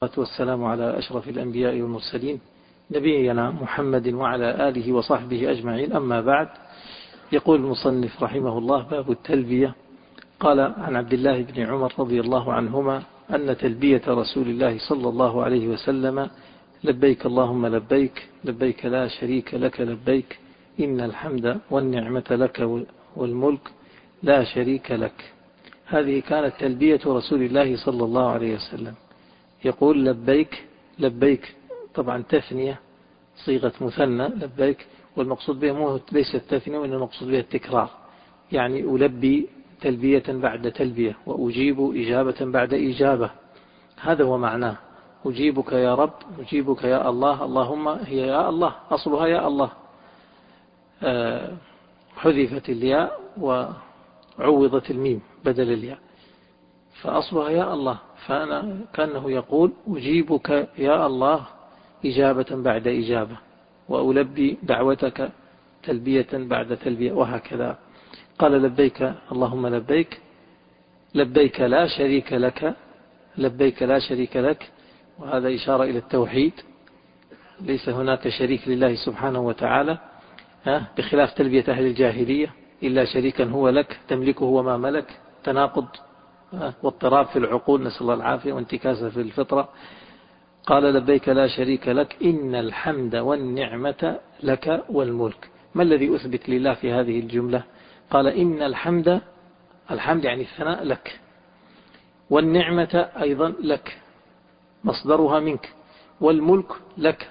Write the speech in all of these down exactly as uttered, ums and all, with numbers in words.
والسلام على أشرف الأنبياء والمرسلين نبينا محمد وعلى آله وصحبه أجمعين. أما بعد، يقول المصنف رحمه الله: باب التلبية. قال عن عبد الله بن عمر رضي الله عنهما أن تلبية رسول الله صلى الله عليه وسلم: لبيك اللهم لبيك، لبيك لا شريك لك لبيك، إن الحمد والنعمة لك والملك لا شريك لك. هذه كانت تلبية رسول الله صلى الله عليه وسلم. يقول لبيك، لبيك طبعا تثنية، صيغة مثنى لبيك، والمقصود بها مو ليس التثنية وإنما المقصود بها التكرار، يعني ألبي تلبية بعد تلبية، وأجيب إجابة بعد إجابة. هذا هو معناه: أجيبك يا رب، أجيبك يا الله، اللهم هي يا الله، أصلها يا الله، آه حذفت الياء وعوضت الميم بدل الياء، فأصلها يا الله. فأنا كأنه يقول: أجيبك يا الله إجابة بعد إجابة، وألبي دعوتك تلبية بعد تلبية، وهكذا. قال: لبيك اللهم لبيك، لبيك لا شريك لك، لبيك لا شريك لك، وهذا إشارة إلى التوحيد، ليس هناك شريك لله سبحانه وتعالى، بخلاف تلبية أهل الجاهلية: إلا شريكا هو لك تملكه وما ملك، تناقض واضطراب في العقول، نسأل الله العافية، وانتكاسة في الفطرة. قال: لبيك لا شريك لك، إن الحمد والنعمة لك والملك. ما الذي أثبت لله في هذه الجملة؟ قال: إن الحمد، الحمد يعني الثناء لك، والنعمة أيضا لك، مصدرها منك، والملك لك.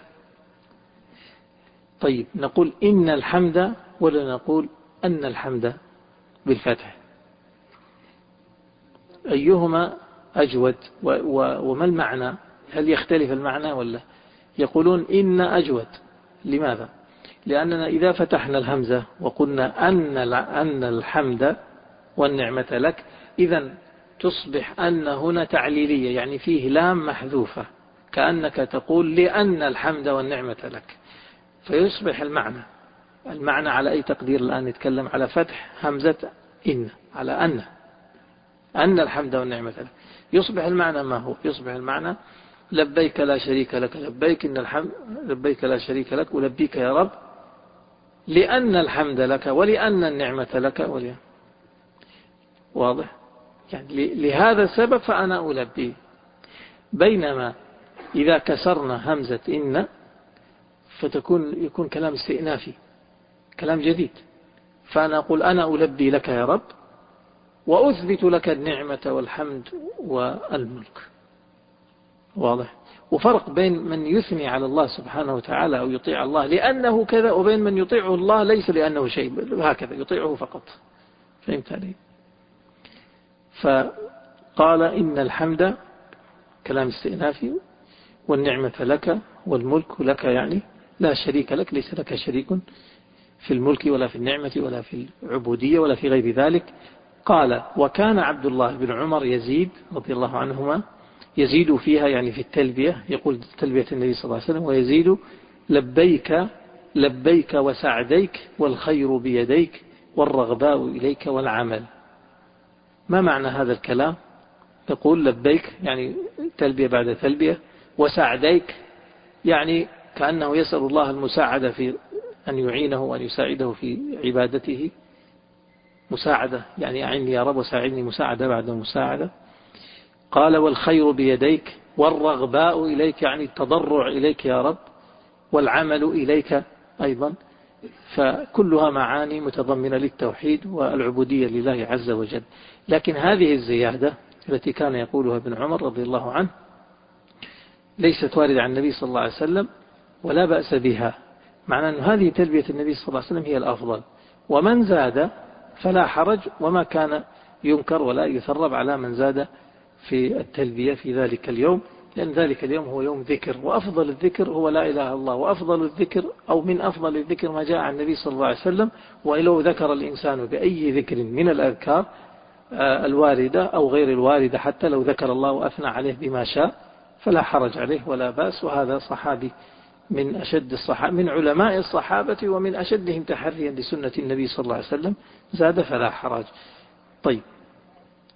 طيب، نقول إن الحمد ولا نقول أن الحمد بالفتح؟ أيهما أجود؟ وما المعنى؟ هل يختلف المعنى ولا؟ يقولون إن أجود. لماذا؟ لأننا إذا فتحنا الهمزة وقلنا أن أن الحمد والنعمة لك، إذن تصبح أن هنا تعليلية، يعني فيه لام محذوفة، كأنك تقول لأن الحمد والنعمة لك، فيصبح المعنى المعنى على أي تقدير الآن؟ نتكلم على فتح همزة إن، على أن أن الحمد والنعمة لك. يصبح المعنى ما هو؟ يصبح المعنى: لبيك لا شريك لك لبيك، إن الحمد، لبيك لا شريك لك، ولبيك يا رب، لأن الحمد لك ولأن النعمة لك ولأن. واضح؟ يعني لهذا السبب فأنا ألبي. بينما إذا كسرنا همزة إن فتكون يكون كلام استئنافي، كلام جديد، فأنا أقول: أنا ألبي لك يا رب، وأثبت لك النعمة والحمد والملك. واضح؟ وفرق بين من يثني على الله سبحانه وتعالى أو يطيع الله لأنه كذا، وبين من يطيعه الله ليس لأنه شيء، هكذا يطيعه فقط. فهمت علي؟ فقال: إن الحمد كلام استئنافي، والنعمة لك، والملك لك، يعني لا شريك لك، ليس لك شريك في الملك ولا في النعمة ولا في العبودية ولا في غير ذلك. قال: وكان عبد الله بن عمر يزيد رضي الله عنهما يزيد فيها، يعني في التلبية، يقول تلبية النبي صلى الله عليه وسلم: ويزيد لبيك لبيك وسعديك، والخير بيديك، والرغباء إليك والعمل. ما معنى هذا الكلام؟ يقول لبيك يعني تلبية بعد تلبية، وسعديك يعني كأنه يسأل الله المساعدة في أن يعينه وأن يساعده في عبادته، مساعدة يعني أعني يا رب وساعدني مساعدة بعد مساعدة. قال: والخير بيديك، والرغباء إليك يعني التضرع إليك يا رب، والعمل إليك أيضا. فكلها معاني متضمنة للتوحيد والعبودية لله عز وجل. لكن هذه الزيادة التي كان يقولها ابن عمر رضي الله عنه ليست واردة عن النبي صلى الله عليه وسلم، ولا بأس بها، معنى أن هذه تلبية النبي صلى الله عليه وسلم هي الأفضل، ومن زاد فلا حرج، وما كان ينكر ولا يثرب على من زاد في التلبية في ذلك اليوم، لأن ذلك اليوم هو يوم ذكر، وأفضل الذكر هو لا إله إلا الله، وأفضل الذكر أو من أفضل الذكر ما جاء عن النبي صلى الله عليه وسلم. ولو ذكر الإنسان بأي ذكر من الأذكار الواردة أو غير الواردة، حتى لو ذكر الله وأثنى عليه بما شاء فلا حرج عليه ولا بأس. وهذا صحابي من أشد الصحابة، من علماء الصحابة ومن أشدهم تحريا لسنة النبي صلى الله عليه وسلم، زاد فلا حرج. طيب،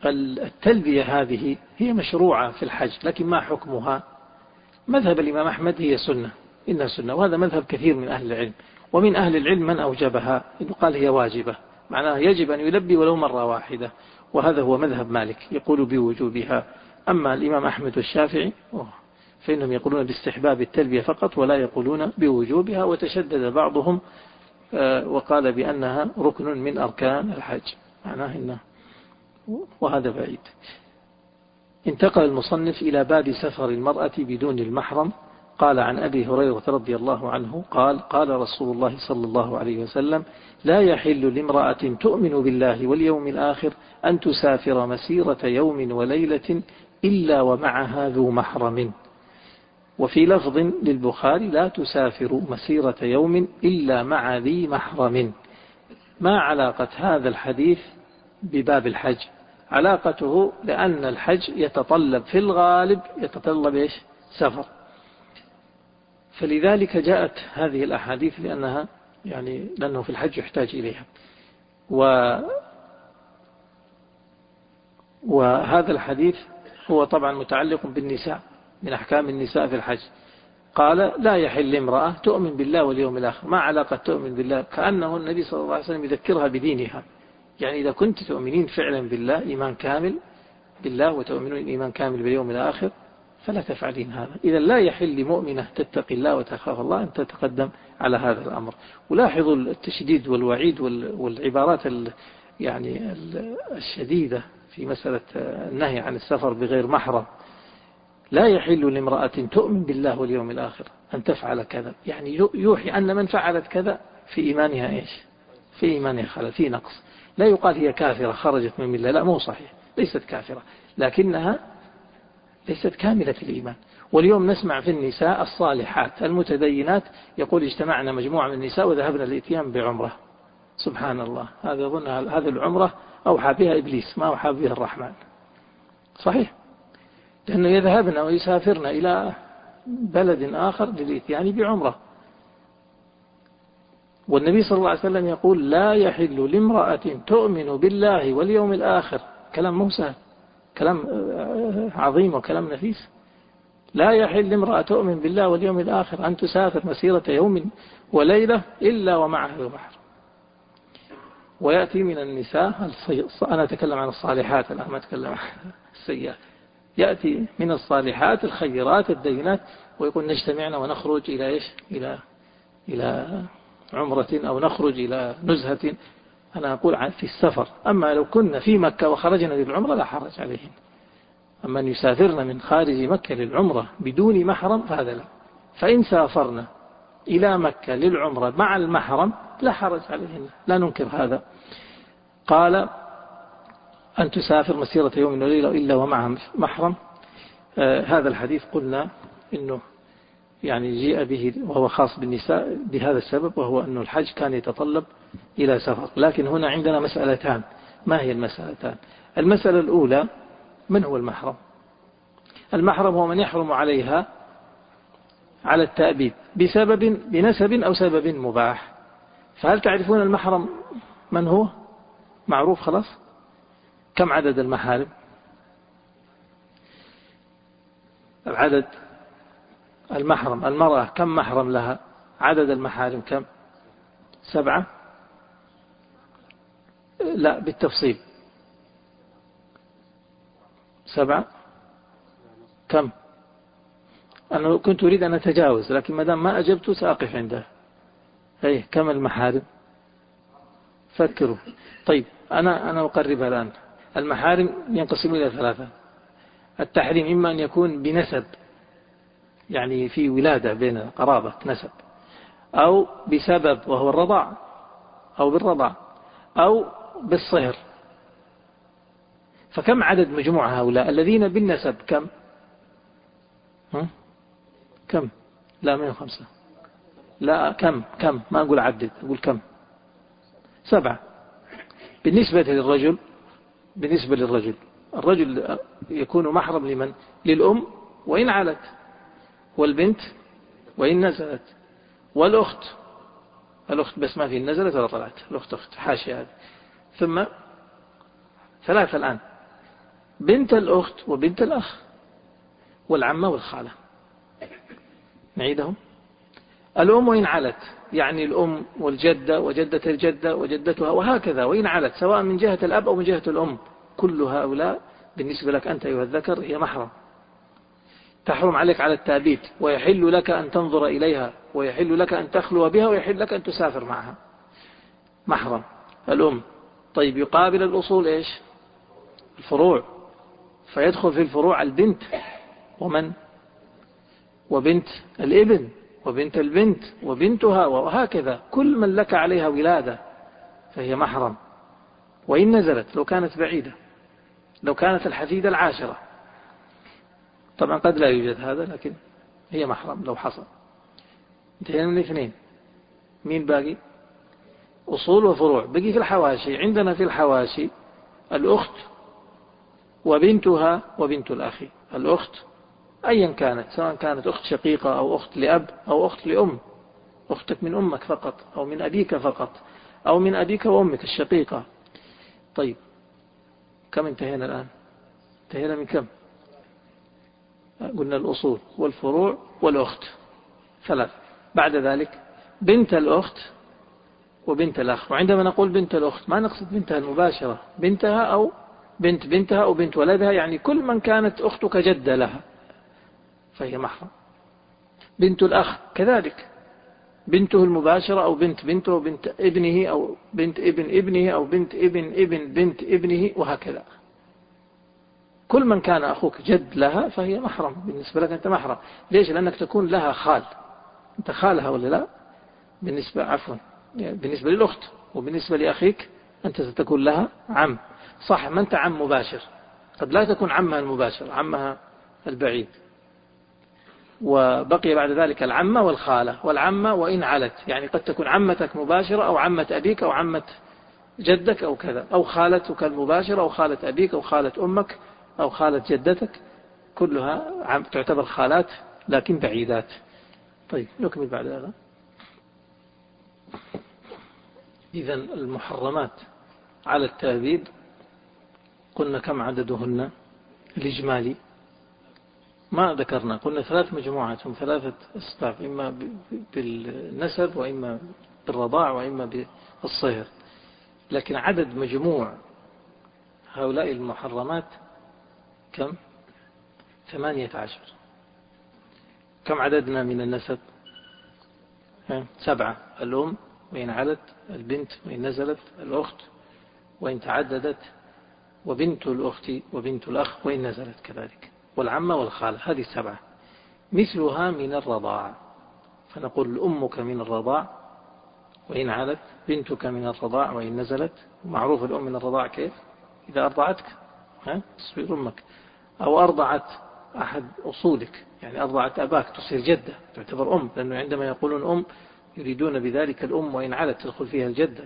التلبية هذه هي مشروعة في الحج، لكن ما حكمها؟ مذهب الإمام أحمد هي سنة، إنها سنة، وهذا مذهب كثير من أهل العلم، ومن أهل العلم من أوجبها إنه قال هي واجبة، معناها يجب أن يلبي ولو مرة واحدة، وهذا هو مذهب مالك يقول بوجوبها. أما الإمام أحمد والشافعي فإنهم يقولون باستحباب التلبية فقط ولا يقولون بوجوبها، وتشدد بعضهم وقال بأنها ركن من أركان الحج، معناه إنه، وهذا بعيد. انتقل المصنف إلى باب سفر المرأة بدون المحرم. قال عن أبي هريرة رضي الله عنه قال قال رسول الله صلى الله عليه وسلم: لا يحل لامرأة تؤمن بالله واليوم الآخر أن تسافر مسيرة يوم وليلة إلا ومعها ذو محرم. وفي لفظ للبخاري: لا تسافر مسيرة يوم إلا مع ذي محرم. ما علاقة هذا الحديث بباب الحج؟ علاقته لأن الحج يتطلب في الغالب يتطلب إيش؟ سفر، فلذلك جاءت هذه الأحاديث، لأنها يعني لأنه في الحج يحتاج إليها. و وهذا الحديث هو طبعا متعلق بالنساء، من أحكام النساء في الحج. قال: لا يحل امرأة تؤمن بالله واليوم الآخر. ما علاقة تؤمن بالله؟ كأنه النبي صلى الله عليه وسلم يذكرها بدينها، يعني إذا كنت تؤمنين فعلا بالله إيمان كامل بالله وتؤمنون إيمان كامل باليوم الآخر فلا تفعلين هذا. إذا لا يحل لمؤمنة تتقي الله وتخاف الله أن تتقدم على هذا الأمر. ولاحظوا التشديد والوعيد والعبارات يعني الشديدة في مسألة النهي عن السفر بغير محرم. لا يحل لامرأة تؤمن بالله واليوم الآخر أن تفعل كذا، يعني يوحي أن من فعلت كذا في إيمانها إيش؟ في إيمانها خلل، في نقص. لا يقال هي كافرة خرجت من الله، لا، مو صحيح، ليست كافرة، لكنها ليست كاملة الإيمان. واليوم نسمع في النساء الصالحات المتدينات يقول: اجتمعنا مجموعة من النساء وذهبنا للإتيان بعمرة. سبحان الله، هذا أظن هذه العمرة أوحى بها إبليس، ما أوحى بها الرحمن. صحيح، لأنه يذهبن ويسافرن إلى بلد آخر للإتيان بعمرة. والنبي صلى الله عليه وسلم يقول: لا يحل لامرأة تؤمن بالله واليوم الآخر. كلام موسى، كلام عظيم وكلام نفيس. لا يحل لامرأة تؤمن بالله واليوم الآخر أن تسافر مسيرة يوم وليلة إلا ومعها ذو محرم. ويأتي من النساء، أنا أتكلم عن الصالحات الآن، ما أتكلم عن السيئات. يأتي من الصالحات الخيرات الدينات ويقول: نجتمعنا ونخرج إلى إيش؟ إلى إلى عمرة أو نخرج إلى نزهة. أنا أقول في السفر. أما لو كنا في مكة وخرجنا للعمرة لا حرج عليهم. أما أن يسافرنا من خارج مكة للعمرة بدون محرم فهذا لا. فإن سافرنا إلى مكة للعمرة مع المحرم لا حرج عليهم، لا ننكر هذا. قال: أن تسافر مسيرة يوم وليلة إلا ومعها محرم. آه هذا الحديث قلنا إنه يعني جيء به وهو خاص بالنساء بهذا السبب، وهو أن الحج كان يتطلب إلى سفر. لكن هنا عندنا مسألتان. ما هي المسألتان؟ المسألة الأولى: من هو المحرم؟ المحرم هو من يحرم عليها على التأبيد بسبب بنسب أو سبب مباح. فهل تعرفون المحرم من هو؟ معروف خلاص. كم عدد المحارم؟ العدد المحرم، المرأة كم محرم لها؟ عدد المحارم كم؟ سبعة؟ لا، بالتفصيل. سبعة؟ كم؟ أنا كنت أريد أن أتجاوز، لكن ما دام ما أجبت سأقف عنده. أي كم المحارم؟ فكروا. طيب، أنا أنا أقربها الآن. المحارم ينقسم إلى ثلاثة. التحريم إما أن يكون بنسب، يعني في ولادة بين قرابة نسب، أو بسبب وهو الرضاع، أو بالرضاع، أو بالصهر. فكم عدد مجموع هؤلاء الذين بالنسب؟ كم؟ ها؟ كم؟ لا، مئة وخمسة. لا، كم كم ما أقول عدد، أقول كم؟ سبعة. بالنسبة للرجل بالنسبة للرجل الرجل يكون محرم لمن؟ للأم وإن علت، والبنت وإن نزلت، والأخت الأخت بس ما في نزلت ولا طلعت، الأخت أخت حاشية هذه. ثم ثلاثة الآن: بنت الأخت وبنت الأخ والعمة والخالة. نعيدهم. الأم وإن علت، يعني الأم والجدة وجدة الجدة وجدتها وهكذا، وإن علت سواء من جهة الأب أو من جهة الأم، كل هؤلاء بالنسبة لك أنت أيها الذكر هي محرم، تحرم عليك على التأبيد، ويحل لك أن تنظر إليها، ويحل لك أن تخلو بها، ويحل لك أن تسافر معها. محرم الأم. طيب يقابل الأصول إيش؟ الفروع، فيدخل في الفروع البنت ومن وبنت الابن وبنت البنت وبنتها وهكذا، كل من لك عليها ولادة فهي محرم، وإن نزلت لو كانت بعيدة، لو كانت الحفيدة العاشرة. طبعا قد لا يوجد هذا، لكن هي محرم لو حصل. انتهينا من الاثنين. مين باقي؟ أصول وفروع. بقي في الحواشي. عندنا في الحواشي الأخت وبنتها وبنت الأخ. الأخت أيا كانت، سواء كانت أخت شقيقة أو أخت لأب أو أخت لأم، أختك من أمك فقط أو من أبيك فقط أو من أبيك وأمك الشقيقة. طيب كم انتهينا الآن؟ انتهينا من كم؟ قلنا الأصول والفروع والأخت ثلاث. بعد ذلك بنت الأخت وبنت الأخ. وعندما نقول بنت الأخت ما نقصد بنتها المباشرة، بنتها أو بنت بنتها أو بنت ولدها، يعني كل من كانت أختك جدة لها فهي محرم. بنت الأخ كذلك، بنته المباشرة أو بنت بنته أو بنت ابنه أو بنت ابن ابنه أو بنت ابن ابن بنت ابنه وهكذا. كل من كان أخوك جد لها فهي محرم بالنسبة لك أنت محرم. ليش؟ لأنك تكون لها خال. أنت خالها ولا لا؟ بالنسبة عفوا يعني بالنسبة للأخت، وبالنسبة لأخيك أنت ستكون لها عم. صح، ما أنت عم مباشر، قد لا تكون عمها المباشر، عمها البعيد. وبقي بعد ذلك العمة والخالة. والعمة وإن علت، يعني قد تكون عمتك مباشرة أو عمة أبيك أو عمة جدك أو كذا، أو خالتك المباشرة أو خالة أبيك أو خالة أمك أو خالة جدتك، كلها تعتبر خالات لكن بعيدات. طيب نكمل بعد هذا. إذن المحرمات على التأبيد قلنا كم عددهن الإجمالي؟ ما ذكرنا، قلنا ثلاث مجموعات، هم ثلاثة أصناف، إما بالنسب وإما بالرضاع وإما بالصهر. لكن عدد مجموع هؤلاء المحرمات كم؟ ثمانية عشر. كم عددنا من النسب؟ سبعة. الأم وإن علت، البنت وإن نزلت، الأخت وإن تعددت، وبنت الأخت وبنت الأخ وإن نزلت كذلك، والعمة والخالة. هذه السبعة مثلها من الرضاع، فنقول أمك من الرضاع وإن علت، بنتك من الرضاع وإن نزلت. معروف الأم من الرضاع كيف؟ إذا أرضعتك ها تصير أمك، أو أرضعت أحد أصولك، يعني أرضعت أباك تصير جدة تعتبر أم، لأنه عندما يقولون أم يريدون بذلك الأم وإن علت تدخل فيها الجدة.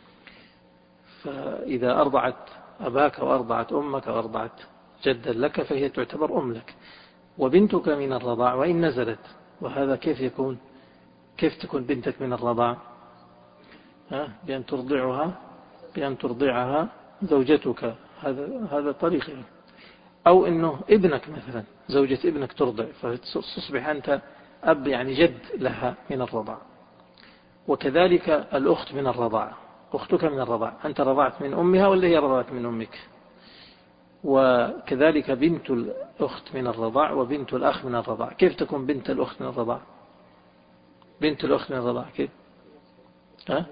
فإذا أرضعت أباك أو أرضعت أمك أو أرضعت جدا لك فهي تعتبر أم لك. وبنتك من الرضاع وإن نزلت، وهذا كيف يكون؟ كيف تكون بنتك من الرضاع؟ ها؟ بأن ترضعها بأن ترضعها زوجتك، هذا هذا طريق. أو إنه ابنك مثلا، زوجة ابنك ترضع فتصبح أنت أب، يعني جد لها من الرضاع. وكذلك الأخت من الرضاع، أختك من الرضاع، أنت رضعت من أمها ولا هي رضعت من أمك. وكذلك بنت الأخت من الرضاع وبنت الأخ من الرضاع. كيف تكون بنت الأخت من الرضاع؟ بنت الأخت من الرضاع كيف؟ ها؟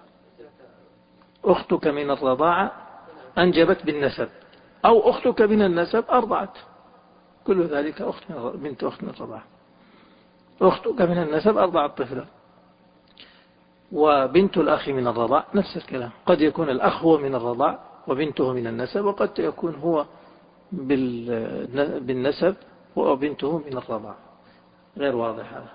أختك من الرضاعة أنجبت بالنسب، أو أختك من النسب أرضعت، كل ذلك أخت من بنت أخت من الرضاعة. أختك من النسب أرضعت طفلا. وبنت الأخ من الرضاع نفس الكلام، قد يكون الأخ هو من الرضاع وبنته من النسب، وقد يكون هو بالنسب وبنته من الرضاع. غير واضح هذا.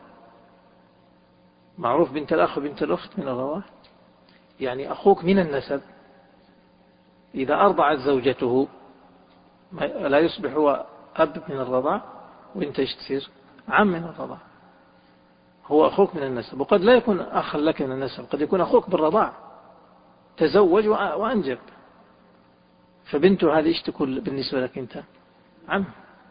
معروف بنت الأخ وبنت الأخت من الرضاع، يعني أخوك من النسب إذا أرضعت زوجته لا يصبح هو أب من الرضاع، وإنت ايش تصير؟ عم من الرضاع. هو أخوك من النسب، وقد لا يكون أخا لك من النسب، قد يكون أخوك بالرضاع تزوج وأنجب، فبنته هذه ايش تكون بالنسبة لك أنت؟ عم.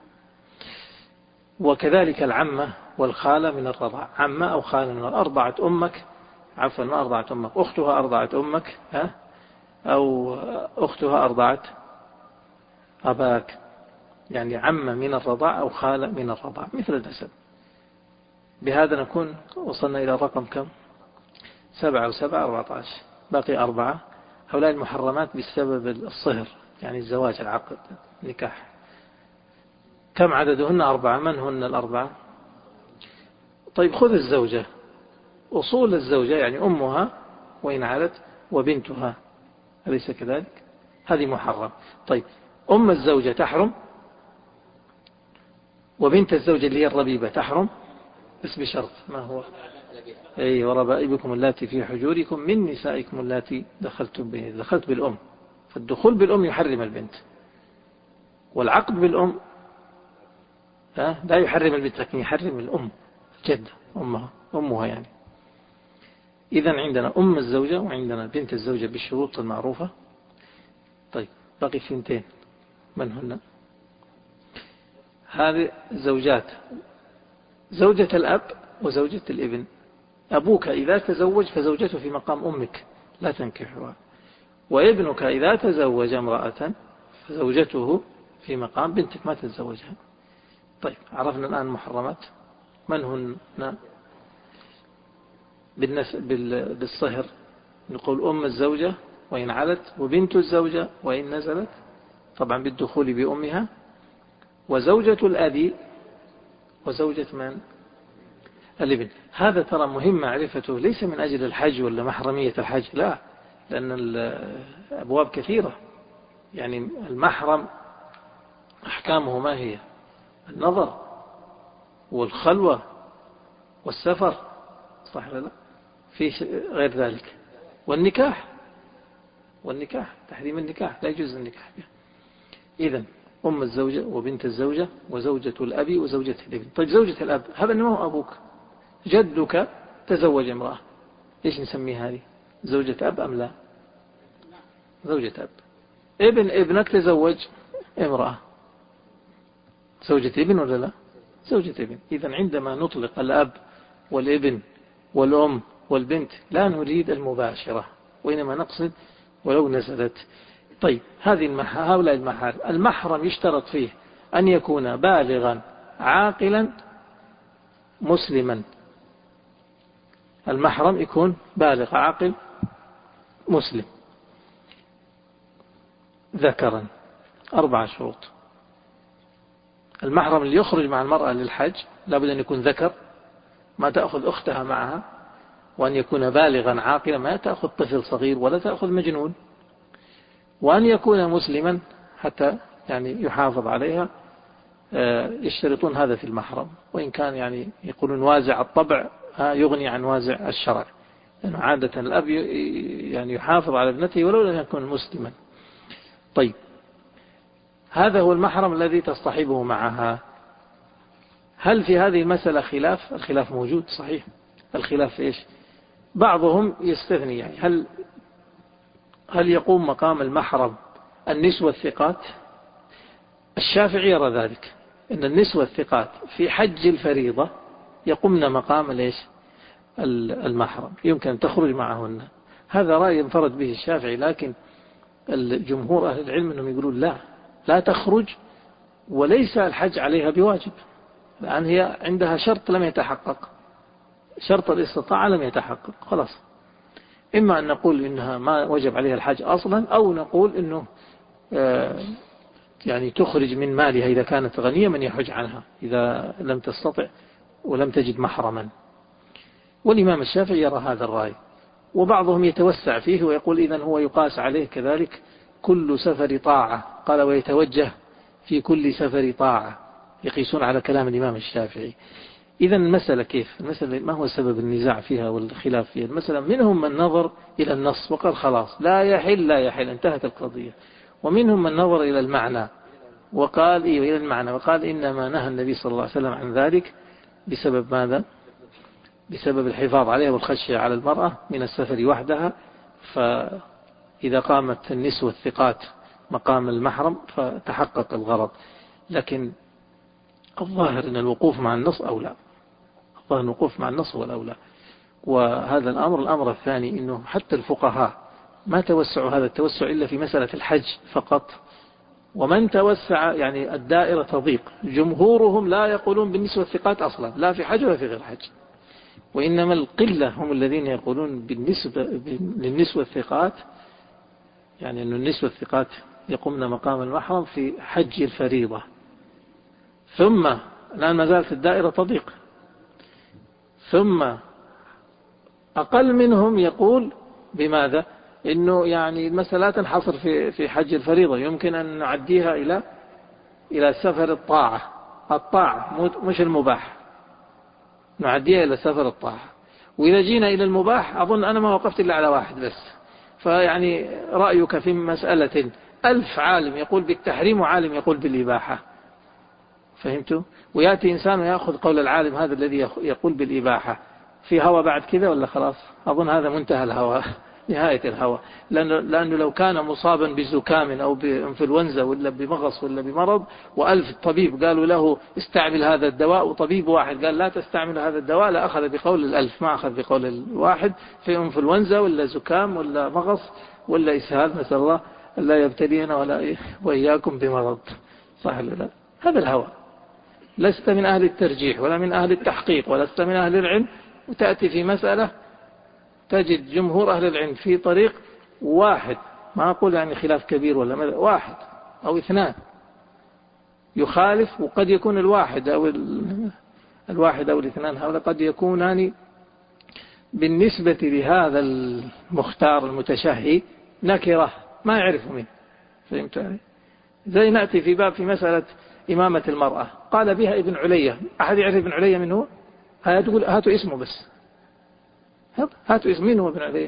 وكذلك العمة والخالة من الرضاع، عمة أو خالة من أرضعت أمك، عفوا ما أرضعت أمك، أختها أرضعت أمك، ها؟ أو أختها أرضعت أباك، يعني عمة من الرضاع أو خالة من الرضاع مثل النسب. بهذا نكون وصلنا إلى رقم كم؟ سبعة وسبعة أربعة عشر، باقي أربعة. هؤلاء المحرمات بسبب الصهر، يعني الزواج، العقد، نكاح. كم عددهن؟ أربعة. من هن الأربعة؟ طيب خذ الزوجة، أصول الزوجة يعني أمها وإن علت وبنتها، أليس كذلك؟ هذه محرم. طيب أم الزوجة تحرم، وبنت الزوجة اللي هي الربيبة تحرم، بس بشرط. ما هو؟ أي وربائبكم اللاتي في حجوركم من نسائكم اللاتي دخلتم به. دخلت بالأم، فالدخول بالأم يحرم البنت، والعقد بالأم لا يحرم البنت لكن يحرم الأم، جد أمها، أمها يعني. إذن عندنا أم الزوجة وعندنا بنت الزوجة بالشروط المعروفة. طيب باقي ثنتين، من هن؟ هذه زوجات، زوجة الأب وزوجة الابن. أبوك إذا تزوج فزوجته في مقام أمك لا تنكحها، وابنك إذا تزوج امرأة فزوجته في مقام بنتك ما تتزوجها. طيب عرفنا الآن محرمات. من هن؟ بالصهر نقول أم الزوجة وإن علت، وبنت الزوجة وإن نزلت، طبعا بالدخول بأمها، وزوجة الأبي، وزوجة من؟ الابن. هذا ترى مهم معرفته، ليس من أجل الحج ولا محرمية الحج، لا، لأن الأبواب كثيرة. يعني المحرم أحكامه ما هي؟ النظر والخلوة والسفر، صح ولا لا؟ في غير ذلك، والنكاح، والنكاح تحريم النكاح، لا يجوز النكاح بها. إذن أم الزوجة وبنت الزوجة وزوجة الأبي وزوجة الابن. طيب زوجة الأب، هذا ما هو أبوك، جدك تزوج امرأة، إيش نسميه هذه؟ زوجة أب أم لا؟ زوجة أب. ابن ابنك تزوج امرأة، زوجة ابن ولا لا؟ زوجة ابن. إذن عندما نطلق الأب والابن والأم والبنت لا نريد المباشرة، وإنما نقصد ولو نزلت. طيب هذه هؤلاء المحارم، المحرم يشترط فيه أن يكون بالغا عاقلا مسلما. المحرم يكون بالغ عاقل مسلم ذكرا. أربع شروط. المحرم اللي يخرج مع المرأة للحج لابد أن يكون ذكر، ما تأخذ أختها معها، وأن يكون بالغا عاقلا، ما تأخذ طفل صغير ولا تأخذ مجنون، وأن يكون مسلما حتى يعني يحافظ عليها. يشترطون هذا في المحرم، وإن كان يعني يقولون وازع الطبع يغني عن وازع الشرع، لأنه عادة الأب يعني يحافظ على ابنته ولو لم يكن مسلما. طيب هذا هو المحرم الذي تصطحبه معها. هل في هذه المسألة خلاف؟ الخلاف موجود صحيح. الخلاف إيش؟ بعضهم يستثني، يعني هل هل يقوم مقام المحرم النسوة الثقات؟ الشافعي يرى ذلك، إن النسوة الثقات في حج الفريضة يقومن مقام ليش؟ المحرم، يمكن أن تخرج معهن. هذا رأي انفرد به الشافعي، لكن الجمهور أهل العلم أنهم يقولون لا، لا تخرج، وليس الحج عليها بواجب، لأن هي عندها شرط لم يتحقق، شرط الاستطاعة لم يتحقق. خلاص، إما أن نقول إنها ما وجب عليها الحج أصلا، أو نقول إنه يعني تخرج من مالها إذا كانت غنية من يحج عنها إذا لم تستطع ولم تجد محرما. والإمام الشافعي يرى هذا الرأي، وبعضهم يتوسع فيه ويقول إذن هو يقاس عليه كذلك كل سفر طاعة، قال ويتوجه في كل سفر طاعة، يقيسون على كلام الإمام الشافعي. إذن المسألة كيف؟ المسألة ما هو سبب النزاع فيها والخلاف فيها؟ المسألة منهم من نظر إلى النص وقال خلاص لا يحل لا يحل، انتهت القضية. ومنهم من نظر إلى المعنى وقال إيه إلى المعنى وقال إنما نهى النبي صلى الله عليه وسلم عن ذلك بسبب ماذا؟ بسبب الحفاظ عليها والخشية على المرأة من السفر وحدها. فإذا قامت النسوة الثقات مقام المحرم فتحقق الغرض. لكن الظاهر أن الوقوف مع النص أولى، الظاهر الوقوف مع النص هو الأولى. وهذا الأمر. الأمر الثاني أنه حتى الفقهاء ما توسعوا هذا التوسع إلا في مسألة الحج فقط، ومن توسع يعني الدائرة تضيق. جمهورهم لا يقولون بالنسبة الثقات أصلا، لا في حج ولا في غير حج، وإنما القلة هم الذين يقولون بالنسبة للنسوة الثقات، يعني أن النسوة الثقات يقومن مقام المحرم في حج الفريضة. ثم الآن ما زالت الدائرة تضيق، ثم أقل منهم يقول بماذا؟ إنه يعني المسألة لا تنحصر في في حج الفريضة، يمكن أن نعديها إلى إلى سفر الطاعة، الطاعة مش المباح، نعديها إلى سفر الطاعة. وإذا جينا إلى المباح أظن أنا ما وقفت إلا على واحد بس. فيعني رأيك في مسألة ألف عالم يقول بالتحريم وعالم يقول بالإباحة، فهمتوا؟ ويأتي إنسان ويأخذ قول العالم هذا الذي يقول بالإباحة، في هوى بعد كذا ولا خلاص؟ أظن هذا منتهى الهوى، نهاية الهوى. لأنه, لأنه لو كان مصابا بزكام أو بإنفلونزا ولا بمغص ولا بمرض، وألف طبيب قالوا له استعمل هذا الدواء، وطبيب واحد قال لا تستعمل هذا الدواء، لا أخذ بقول الألف ما أخذ بقول الواحد في إنفلونزا ولا زكام ولا مغص ولا إسهال، نسأل الله لا يبتلينا ولا وإياكم بمرض. صح ولا لا؟ هذا الهوى. لست من أهل الترجيح ولا من أهل التحقيق ولست من أهل العلم، وتأتي في مسألة تجد جمهور أهل العلم في طريق واحد، ما أقول يعني خلاف كبير ولا واحد أو اثنان يخالف، وقد يكون الواحد أو الواحد أو الاثنان هؤلاء قد يكونان بالنسبة لهذا المختار المتشهي نكرة ما يعرف منه، فهمت يعني؟ زي نأتي في باب في مسألة إمامة المرأة، قال بها ابن علية. أحد يعرف ابن علية منه؟ هاتوا اسمه بس، هاتوا اسم مين هو ابن علية؟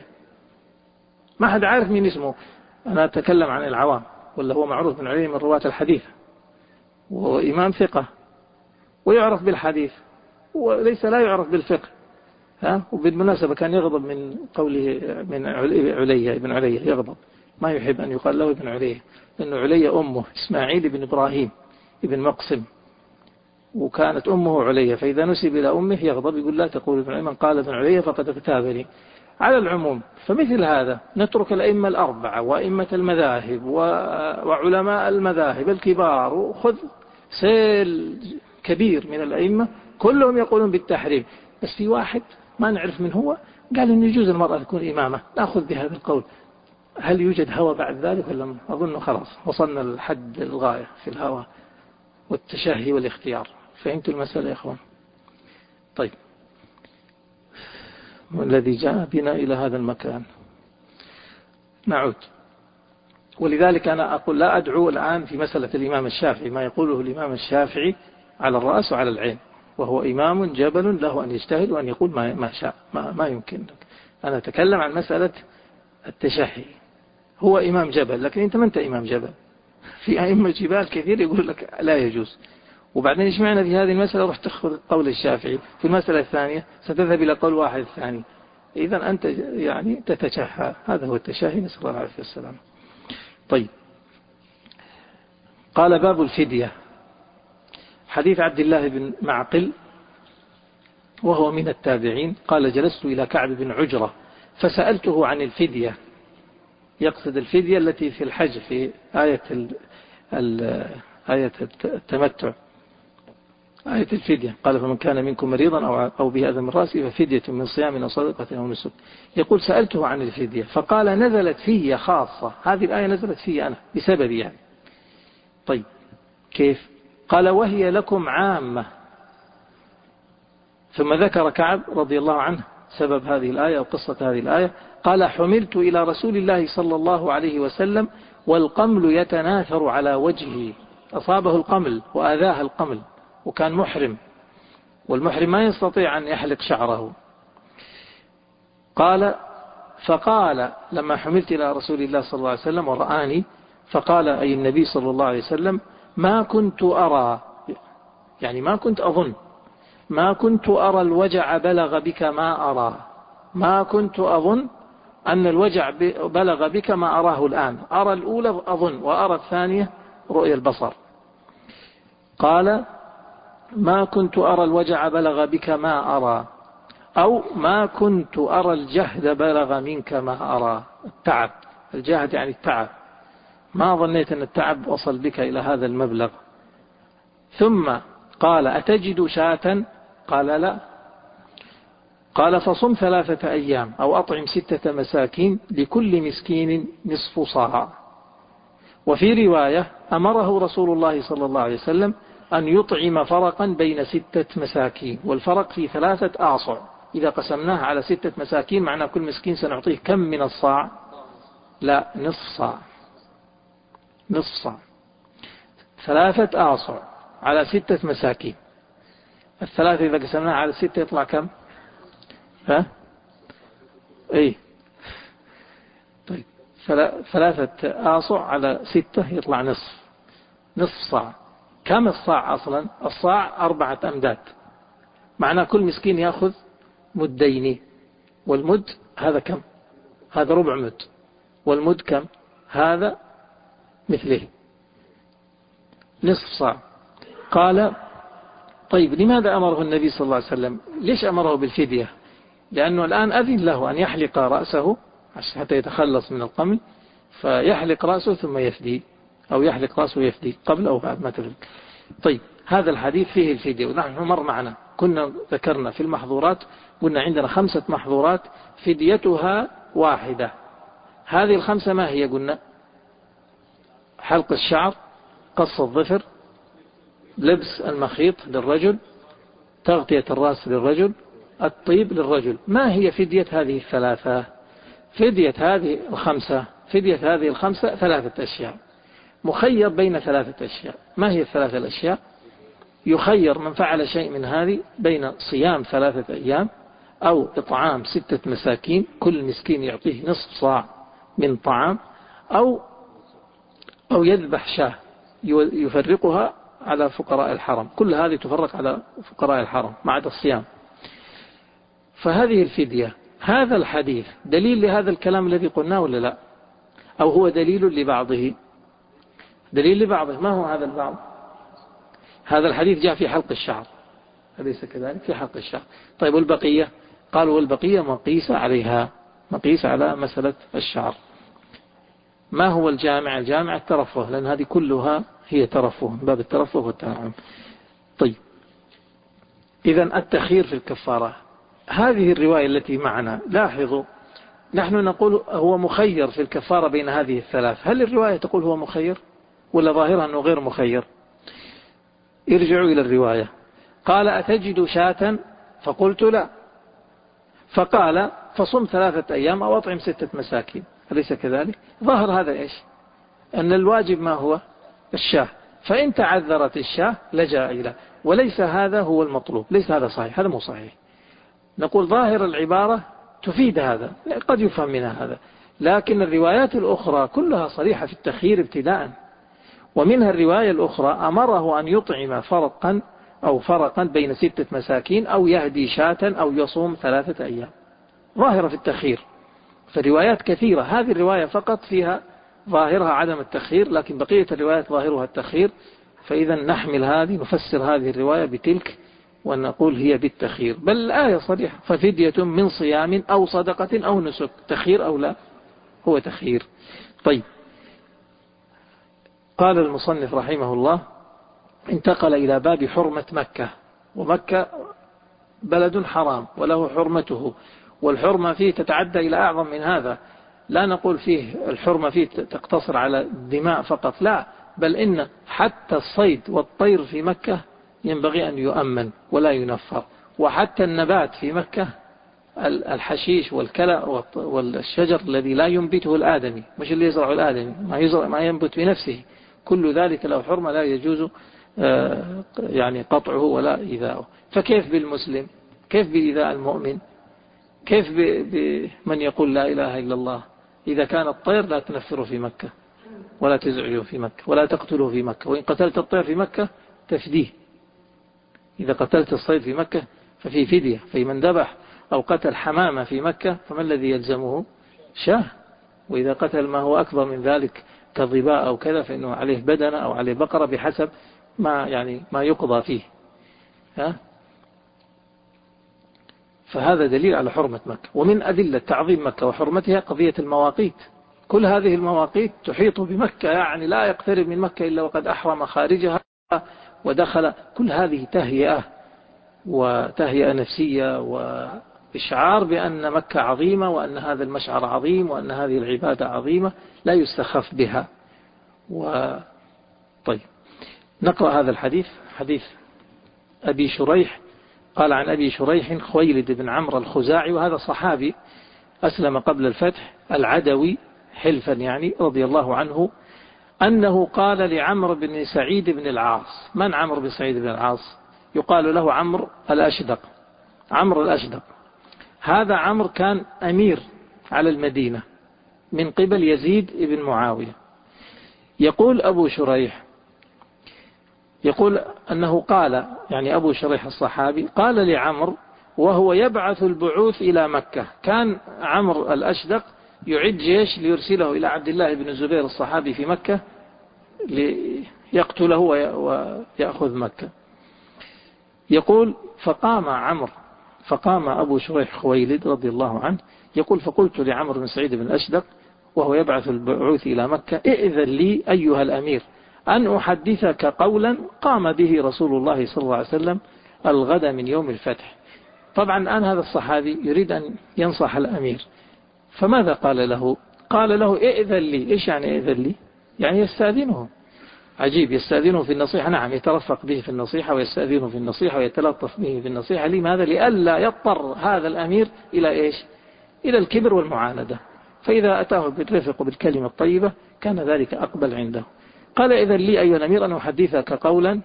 ما حد عارف مين اسمه. أنا أتكلم عن العوام، ولا هو معروف ابن علية من رواة الحديث، وإمام ثقة ويعرف بالحديث وليس لا يعرف بالفقه. ها؟ وبالمناسبة كان يغضب من قوله من علية، ابن علية يغضب، ما يحب أن يقال له ابن علية، لأنه علية أمه إسماعيل بن إبراهيم ابن مقسم، وكانت أمه علية، فإذا نسب إلى أمه يغضب، يقول لا تقول ابن علية، من قال ابن علية فقد اغتابني. على العموم فمثل هذا نترك الأئمة الأربعة وأئمة المذاهب وعلماء المذاهب الكبار، وخذ سيل كبير من الأئمة كلهم يقولون بالتحريم، بس في واحد ما نعرف من هو قال إن يجوز المرأة تكون إمامة، نأخذ بهذا القول. هل يوجد هوى بعد ذلك ولا؟ أظن خلاص وصلنا للحد الغاية في الهوى والتشهي والاختيار. فهمت المسألة يا إخوان؟ طيب، والذي جاء بنا إلى هذا المكان نعود. ولذلك أنا أقول لا أدعو الآن في مسألة الإمام الشافعي ما يقوله الإمام الشافعي على الرأس وعلى العين، وهو إمام جبل له أن يجتهد وأن يقول ما ما شاء، ما, ما يمكن لك. أنا أتكلم عن مسألة التشهي. هو إمام جبل، لكن أنت ما أنت إمام جبل. في أئمة جبال كثير يقول لك لا يجوز، وبعدين إيش معنى في هذه المسألة رح تأخذ قول الشافعي، في المسألة الثانية ستذهب إلى قول واحد ثاني، إذا أنت يعني تتشهى. هذا هو التشهي، نسأل الله العافية والسلام. طيب، قال باب الفدية. حديث عبد الله بن معقل وهو من التابعين قال جلست إلى كعب بن عجرة فسألته عن الفدية، يقصد الفدية التي في الحج في آية ال ال آية التمتع، آية الفدية. قال فمن كان منكم مريضا أو أو به أذى من رأسه ففدية من صيام أو صدقة أو نسك. يقول سألته عن الفدية فقال نزلت في خاصة، هذه الآية نزلت في أنا بسببي يعني. طيب كيف؟ قال وهي لكم عامة. ثم ذكر كعب رضي الله عنه سبب هذه الآية وقصة هذه الآية. قال حملت إلى رسول الله صلى الله عليه وسلم والقمل يتناثر على وجهه، أصابه القمل وآذاه القمل، وكان محرم، والمحرم ما يستطيع أن يحلق شعره. قال فقال لما حملت إلى رسول الله صلى الله عليه وسلم ورآني، فقال أي النبي صلى الله عليه وسلم ما كنت أرى، يعني ما كنت أظن، ما كنت أرى الوجع بلغ بك ما أرى، ما كنت أظن أن الوجع بلغ بك ما أراه الآن، أرى الأولى أظن وأرى الثانية رؤية البصر. قال ما كنت أرى الوجع بلغ بك ما أرى، أو ما كنت أرى الجهد بلغ منك ما أرى. التعب، الجهد يعني التعب، ما ظنيت أن التعب وصل بك إلى هذا المبلغ. ثم قال أتجد شاة؟ قال لا. قال فصم ثلاثة أيام أو أطعم ستة مساكين لكل مسكين نصف صاع. وفي رواية أمره رسول الله صلى الله عليه وسلم أن يطعم فرقا بين ستة مساكين، والفرق في ثلاثة أعصع. إذا قسمناه على ستة مساكين معنى كل مسكين سنعطيه كم من الصاع؟ لا، نصف صاع. نصف صاع، ثلاثة أعصع على ستة مساكين. الثلاثة إذا قسمناها على ستة يطلع كم؟ ها؟ إيه، طيب ثلاثة أعصع على ستة يطلع نصف، نصف صاع. كم الصاع أصلا؟ الصاع أربعة أمداد، معنى كل مسكين يأخذ مدين. والمد هذا كم؟ هذا ربع مد. والمد كم؟ هذا مثله نصف صاع. قال طيب لماذا أمره النبي صلى الله عليه وسلم؟ ليش أمره بالفدية؟ لأنه الآن أذن له أن يحلق رأسه حتى يتخلص من القمل، فيحلق رأسه ثم يفدي، أو يحلق رأسه يفدي قبل أو بعد ما تفدي. طيب هذا الحديث فيه الفدية، ونحن مر معنا كنا ذكرنا في المحظورات، قلنا عندنا خمسة محظورات فديتها واحدة. هذه الخمسة ما هي؟ قلنا حلق الشعر، قص الظفر، لبس المخيط للرجل، تغطية الرأس للرجل، الطيب للرجل. ما هي فدية هذه الثلاثة؟ فدية هذه الخمسة فدية هذه الخمسة ثلاثة أشياء، مخير بين ثلاثة أشياء. ما هي الثلاثة الأشياء؟ يخير من فعل شيء من هذه بين صيام ثلاثة أيام، أو إطعام ستة مساكين كل مسكين يعطيه نصف صاع من طعام، أو أو يذبح شاة يفرقها على فقراء الحرم. كل هذه تفرق على فقراء الحرم ما عدا الصيام. فهذه الفدية. هذا الحديث دليل لهذا الكلام الذي قلناه ولا لا؟ أو هو دليل لبعضه؟ دليل لبعضه. ما هو هذا البعض؟ هذا الحديث جاء في حلق الشعر، أليس كذلك؟ في حلق الشعر. طيب والبقية؟ قالوا والبقية مقيس عليها، مقيس على مسألة الشعر. ما هو الجامع؟ الجامع الترفه، لأن هذه كلها هي ترفه، باب الترفه والتنعم. طيب إذن التخيير في الكفارة، هذه الرواية التي معنا، لاحظوا نحن نقول هو مخير في الكفارة بين هذه الثلاث. هل الرواية تقول هو مخير ولا ظاهرها أنه غير مخير؟ ارجعوا إلى الرواية. قال أتجد شاة؟ فقلت لا. فقال فصم ثلاثة أيام أو أطعم ستة مساكين، أليس كذلك؟ ظاهر هذا إيش؟ أن الواجب ما هو؟ الشاه. فإن تعذرت الشاه لجأ إلى، وليس هذا هو المطلوب، ليس هذا صحيح، هذا مو صحيح. نقول ظاهر العبارة تفيد هذا، قد يفهم منها هذا، لكن الروايات الأخرى كلها صريحة في التخيير ابتداء. ومنها الرواية الأخرى أمره أن يطعم فرقا أو فرقا بين ستة مساكين، أو يهدي شاة، أو يصوم ثلاثة أيام، ظاهرة في التخيير. فالروايات كثيرة، هذه الرواية فقط فيها ظاهرها عدم التخيير، لكن بقية الروايات ظاهرها التخيير. فإذا نحمل هذه، نفسر هذه الرواية بتلك ونقول هي بالتخيير. بل الآية صريحة، ففدية من صيام أو صدقة أو نسك. تخيير أو لا؟ هو تخيير. طيب قال المصنف رحمه الله انتقل إلى باب حرمة مكة. ومكة بلد حرام وله حرمته، والحرمة فيه تتعدى إلى أعظم من هذا. لا نقول فيه الحرمة فيه تقتصر على الدماء فقط، لا، بل إن حتى الصيد والطير في مكة ينبغي أن يؤمن ولا ينفر. وحتى النبات في مكة، الحشيش والكلأ والشجر الذي لا ينبته الآدمي، مش اللي يزرع الآدمي، ما يزرع ما ينبت بنفسه، كل ذلك له حرمة لا يجوز يعني قطعه ولا إيذاؤه. فكيف بالمسلم؟ كيف بإيذاء المؤمن؟ كيف بمن يقول لا إله إلا الله؟ إذا كان الطير لا تنفره في مكة ولا تزعجه في مكة ولا تقتله في مكة، وإن قتلت الطير في مكة تفديه. إذا قتلت الصيد في مكة ففي فدية. في من ذبح أو قتل حمامة في مكة فما الذي يلزمه؟ شاه، وإذا قتل ما هو أكبر من ذلك كظباء أو كذا فإنه عليه بدنة أو عليه بقرة بحسب ما يعني ما يقضى فيه. ها؟ فهذا دليل على حرمة مكة. ومن أدلة تعظيم مكة وحرمتها قضية المواقيت. كل هذه المواقيت تحيط بمكة، يعني لا يقترب من مكة إلا وقد أحرم خارجها ودخل. كل هذه تهيئة وتهيئة نفسية وإشعار بأن مكة عظيمة وأن هذا المشعر عظيم وأن هذه العبادة عظيمة لا يستخف بها. و... طيب نقرأ هذا الحديث، حديث أبي شريح. قال عن أبي شريح خويلد بن عمرو الخزاعي، وهذا صحابي أسلم قبل الفتح العدوي حلفا يعني رضي الله عنه، أنه قال لعمرو بن سعيد بن العاص. من عمرو بن سعيد بن العاص؟ يقال له عمرو الأشدق. عمرو الأشدق هذا عمرو كان أمير على المدينة من قبل يزيد بن معاوية. يقول أبو شريح يقول أنه قال، يعني أبو شريح الصحابي قال لعمرو وهو يبعث البعوث إلى مكة. كان عمرو الأشدق يعد جيش ليرسله إلى عبد الله بن الزبير الصحابي في مكة ليقتله ويأخذ مكة. يقول فقام عمرو فقام أبو شريح خويلد رضي الله عنه يقول فقلت لعمرو بن سعيد بن الأشدق وهو يبعث البعوث إلى مكة ائذن لي أيها الأمير أن أحدثك قولا قام به رسول الله صلى الله عليه وسلم الغد من يوم الفتح. طبعا الآن هذا الصحابي يريد أن ينصح الأمير، فماذا قال له؟ قال له ائذن لي. إيش يعني ائذن لي؟ يعني يستأذنه. عجيب، يستأذنه في النصيحة. نعم، يترفق به في النصيحة ويستأذنه في النصيحة ويتلطف به في النصيحة. لماذا؟ لئلا يضطر هذا الأمير إلى إيش؟ إلى الكبر والمعاندة. فإذا أتاه بالرفق وبالكلمة الطيبة كان ذلك أقبل عنده. قال إذن لي أيها الأمير أن أحدثك قولا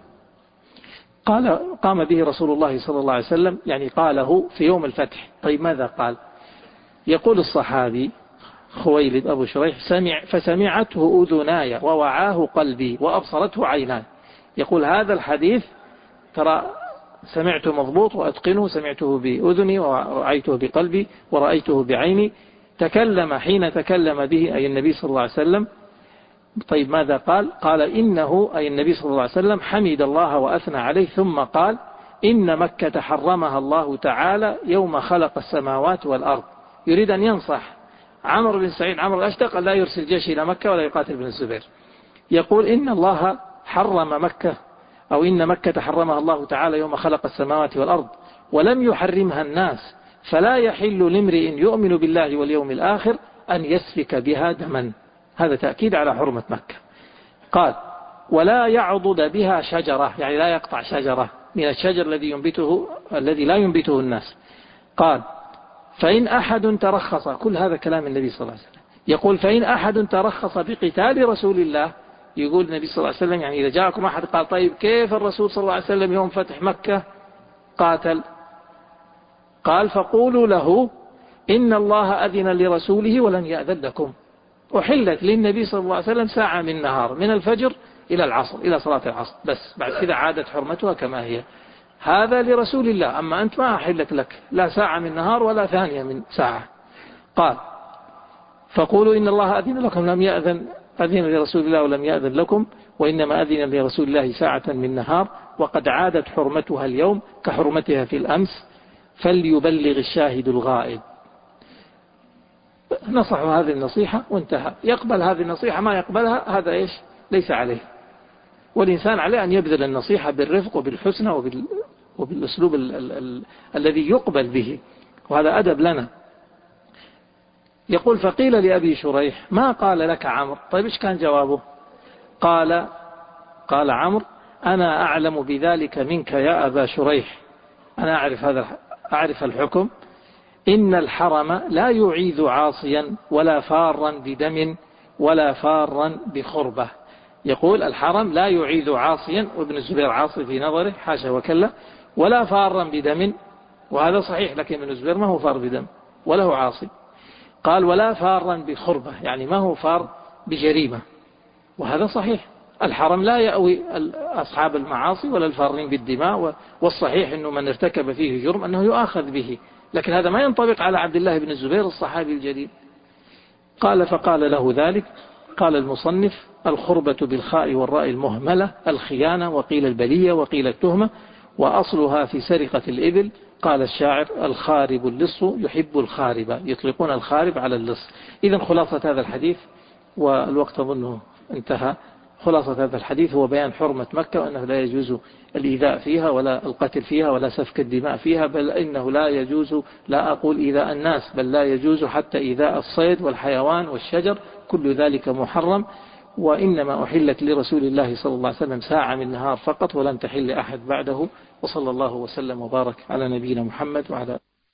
قال قام به رسول الله صلى الله عليه وسلم، يعني قاله في يوم الفتح. طيب ماذا قال؟ يقول الصحابي خويلد أبو شريح سمع فسمعته أذناي ووعاه قلبي وأبصرته عيناي. يقول هذا الحديث ترى سمعته مضبوط وأتقنه، سمعته بأذني ورأيته بقلبي ورأيته بعيني. تكلم حين تكلم به أي النبي صلى الله عليه وسلم. طيب ماذا قال؟ قال إنه أي النبي صلى الله عليه وسلم حمد الله وأثنى عليه، ثم قال إن مكة حرمها الله تعالى يوم خلق السماوات والأرض. يريد أن ينصح عمرو بن سعيد عمرو الأشدق لا يرسل جيش إلى مكة ولا يقاتل بن الزبير. يقول إن الله حرم مكة أو إن مكة حرمها الله تعالى يوم خلق السماوات والأرض ولم يحرمها الناس، فلا يحل لامرئ يؤمن بالله واليوم الآخر أن يسفك بها دما. هذا تأكيد على حرمة مكة. قال ولا يعضد بها شجرة، يعني لا يقطع شجرة من الشجر الذي ينبته الذي لا ينبته الناس. قال فإن أحد ترخص، كل هذا كلام النبي صلى الله عليه وسلم. يقول فإن أحد ترخص بقتال رسول الله، يقول النبي صلى الله عليه وسلم يعني إذا جاءكم أحد قال طيب كيف الرسول صلى الله عليه وسلم يوم فتح مكة قاتل؟ قال فقولوا له إن الله أذن لرسوله ولن يأذن لكم. أحلت للنبي صلى الله عليه وسلم ساعة من نهار من الفجر إلى العصر إلى صلاة العصر بس، بعد كذا عادت حرمتها كما هي. هذا لرسول الله، أما أنت ما أحلت لك لا ساعة من نهار ولا ثانية من ساعة. قال فقولوا إن الله أذن لكم لم يأذن أذن لرسول الله ولم يأذن لكم، وإنما أذن لرسول الله ساعة من نهار وقد عادت حرمتها اليوم كحرمتها في الأمس، فليبلغ الشاهد الغائب. نصح هذه النصيحة وانتهى. يقبل هذه النصيحة ما يقبلها هذا إيش ليس عليه. والإنسان عليه أن يبذل النصيحة بالرفق وبالحسنى وبال... وبالأسلوب ال... ال... ال... الذي يقبل به، وهذا أدب لنا. يقول فقيل لأبي شريح ما قال لك عمرو؟ طيب إيش كان جوابه؟ قال قال عمرو أنا أعلم بذلك منك يا أبا شريح، أنا أعرف هذا أعرف الحكم. إن الحرم لا يعيذ عاصيا ولا فارا بدم ولا فارا بخربة. يقول الحرم لا يعيذ عاصيا، وابن الزبير عاصي في نظره حاشا وكلا، ولا فارا بدم، وهذا صحيح، لكن ابن الزبير ما هو فار بدم وله عاصي. قال ولا فارا بخربة، يعني ما هو فار بجريمة، وهذا صحيح. الحرم لا يأوي أصحاب المعاصي ولا الفارين بالدماء، والصحيح أنه من ارتكب فيه جرم أنه يؤاخذ به، لكن هذا ما ينطبق على عبد الله بن الزبير الصحابي الجليل. قال فقال له ذلك. قال المصنف: الخربة بالخاء والراء المهملة الخيانة، وقيل البلية، وقيل التهمة، وأصلها في سرقة الإبل. قال الشاعر: الخارب اللص يحب الخارب، يطلقون الخارب على اللص. إذن خلاصة هذا الحديث، والوقت أظنه انتهى، خلاصة هذا الحديث هو بيان حرمة مكة، وأنه لا يجوز الإيذاء فيها ولا القتل فيها ولا سفك الدماء فيها، بل إنه لا يجوز، لا أقول إيذاء الناس، بل لا يجوز حتى إيذاء الصيد والحيوان والشجر، كل ذلك محرم. وإنما أحلت لرسول الله صلى الله عليه وسلم ساعة من النهار فقط، ولم تحل أحد بعده. وصلى الله وسلم وبارك على نبينا محمد وعلى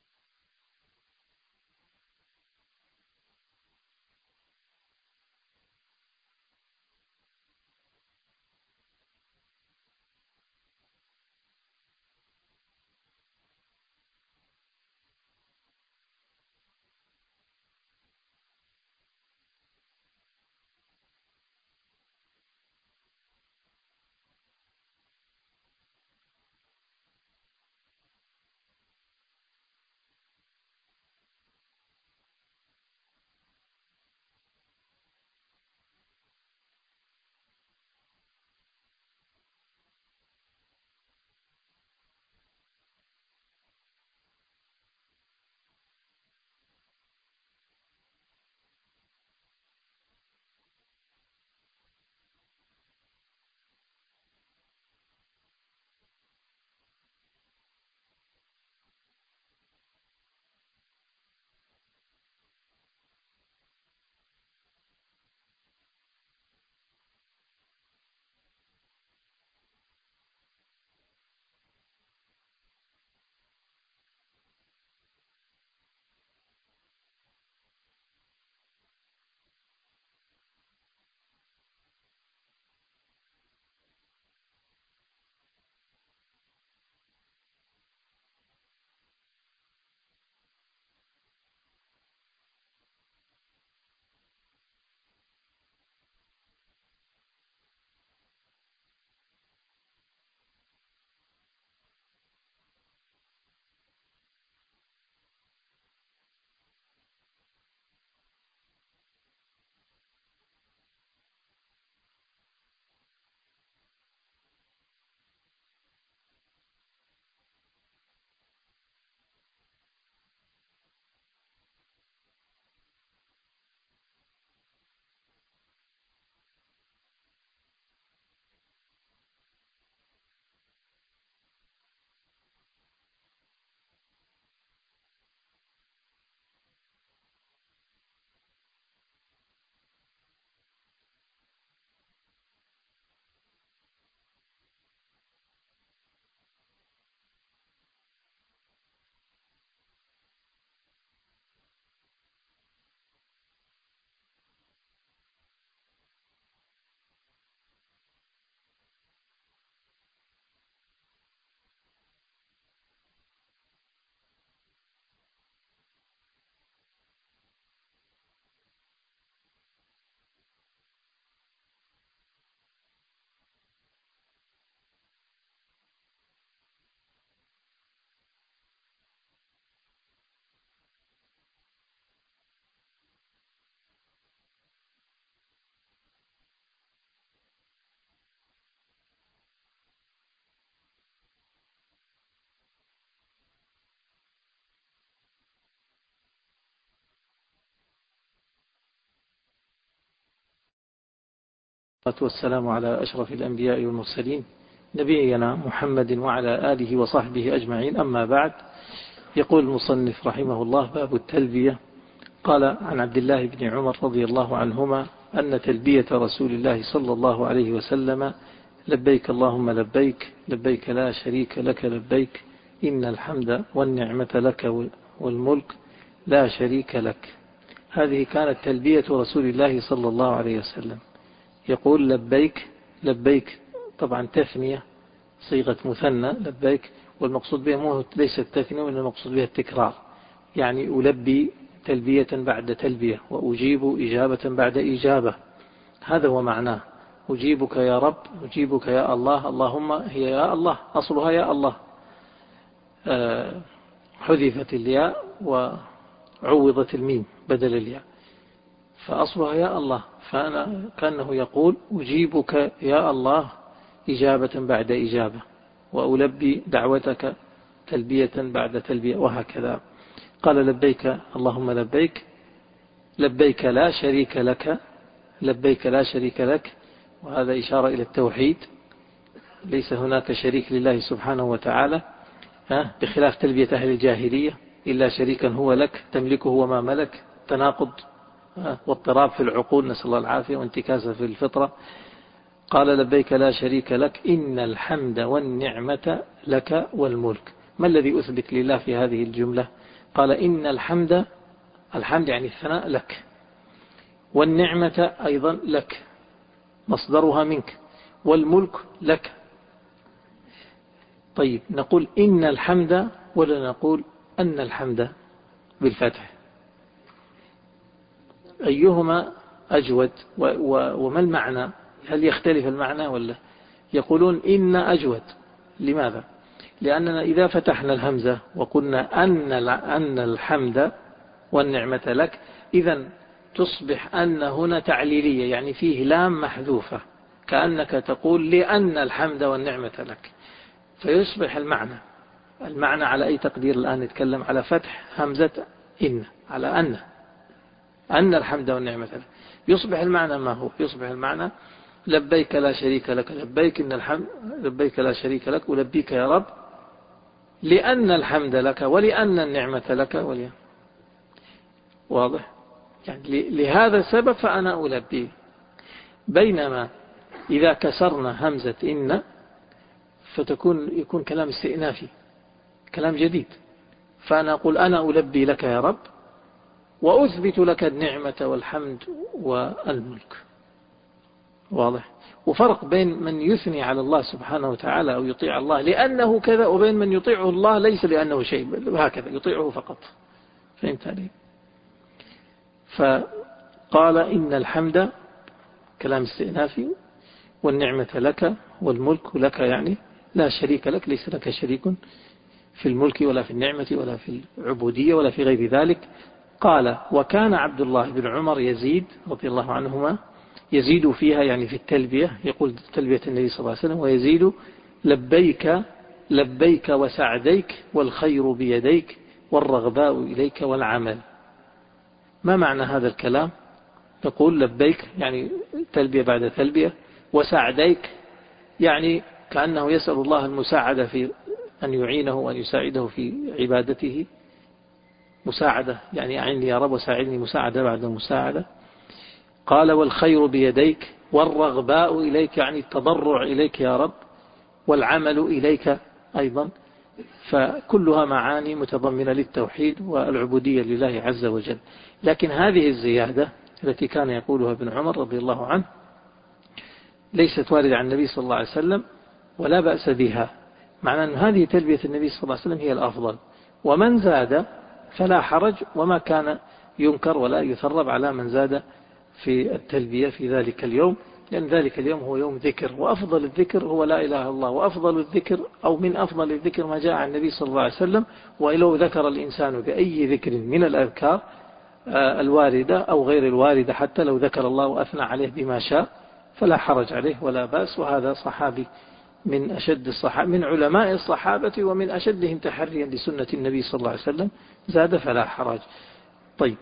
والسلام على أشرف الأنبياء والمرسلين، نبينا محمد وعلى آله وصحبه أجمعين. أما بعد، يقول المصنف رحمه الله: باب التلبية. قال: عن عبد الله بن عمر رضي الله عنهما أن تلبية رسول الله صلى الله عليه وسلم: لبيك اللهم لبيك، لبيك لا شريك لك لبيك، إن الحمد والنعمة لك والملك لا شريك لك. هذه كانت تلبية رسول الله صلى الله عليه وسلم، يقول: لبيك. لبيك طبعا تثنية، صيغة مثنى لبيك، والمقصود بها مو ليس التثنية، وإنما المقصود بها التكرار، يعني ألبي تلبية بعد تلبية، وأجيب إجابة بعد إجابة. هذا هو معناه: أجيبك يا رب، أجيبك يا الله، اللهم هي يا الله، أصلها يا الله، أه حذفت الياء وعوضت الميم بدل الياء. فأصلها يا الله، فأنا كأنه يقول أجيبك يا الله إجابة بعد إجابة، وألبي دعوتك تلبية بعد تلبية، وهكذا. قال لبيك اللهم لبيك، لبيك لا شريك لك، لبيك لا شريك لك، وهذا إشارة إلى التوحيد، ليس هناك شريك لله سبحانه وتعالى، بخلاف تلبية أهل الجاهلية، إلا شريكا هو لك تملكه وما ملك، تناقض واضطراب في العقول، نسأل الله العافية، وانتكاسة في الفطرة. قال لبيك لا شريك لك إن الحمد والنعمة لك والملك. ما الذي أثبت لله في هذه الجملة؟ قال إن الحمد، الحمد يعني الثناء لك، والنعمة أيضا لك مصدرها منك، والملك لك. طيب نقول إن الحمد ولا نقول أن الحمد بالفتح؟ أيهما أجود؟ وما المعنى؟ هل يختلف المعنى ولا؟ يقولون إن أجود. لماذا؟ لأننا إذا فتحنا الهمزة وقلنا أن أن الحمد والنعمة لك، إذن تصبح أن هنا تعليلية، يعني فيه لام محذوفة، كأنك تقول لأن الحمد والنعمة لك، فيصبح المعنى المعنى على أي تقدير الآن نتكلم؟ على فتح همزة إن، على أن أن الحمد والنعمة لك، يصبح المعنى ما هو؟ يصبح المعنى لبيك لا شريك لك، لبيك إن الحمد، لبيك لا شريك لك، ولبيك يا رب لأن الحمد لك ولأن النعمة لك ولأن. واضح؟ يعني لهذا السبب فأنا ألبي. بينما إذا كسرنا همزة إن فتكون يكون كلام استئنافي، كلام جديد، فأنا أقول أنا ألبي لك يا رب وأثبت لك النعمة والحمد والملك. واضح؟ وفرق بين من يثني على الله سبحانه وتعالى أو يطيع الله لأنه كذا، وبين من يطيعه الله ليس لأنه شيء، وهكذا يطيعه فقط. فهمت عليه؟ فقال إن الحمد كلام استئنافي، والنعمة لك والملك لك، يعني لا شريك لك، ليس لك شريك في الملك ولا في النعمة ولا في العبودية ولا في غير ذلك. قال وكان عبد الله بن عمر يزيد رضي الله عنهما يزيد فيها، يعني في التلبية، يقول تلبية النبي صلى الله عليه وسلم، ويزيد لبيك لبيك وسعديك والخير بيديك والرغباء إليك والعمل. ما معنى هذا الكلام؟ تقول لبيك يعني تلبية بعد تلبية، وسعديك يعني كأنه يسأل الله المساعدة في أن يعينه وأن يساعده في عبادته، مساعدة يعني أعني يا رب وساعدني مساعدة بعد مساعدة. قال والخير بيديك، والرغباء إليك يعني التضرع إليك يا رب، والعمل إليك أيضا، فكلها معاني متضمنة للتوحيد والعبودية لله عز وجل. لكن هذه الزيادة التي كان يقولها ابن عمر رضي الله عنه ليست واردة عن النبي صلى الله عليه وسلم ولا بأس بها، معنى أن هذه تلبية النبي صلى الله عليه وسلم هي الأفضل، ومن زاد فلا حرج، وما كان ينكر ولا يثرب على من زاد في التلبية في ذلك اليوم، لأن ذلك اليوم هو يوم ذكر، وأفضل الذكر هو لا إله إلا الله، وأفضل الذكر أو من أفضل الذكر ما جاء عن النبي صلى الله عليه وسلم. ولو ذكر الإنسان بأي ذكر من الأذكار الواردة أو غير الواردة، حتى لو ذكر الله وأثنى عليه بما شاء فلا حرج عليه ولا بأس. وهذا صحابي من أشد الصحابة، من علماء الصحابة ومن أشدهم تحريا لسنة النبي صلى الله عليه وسلم، زاد فلا حرج. طيب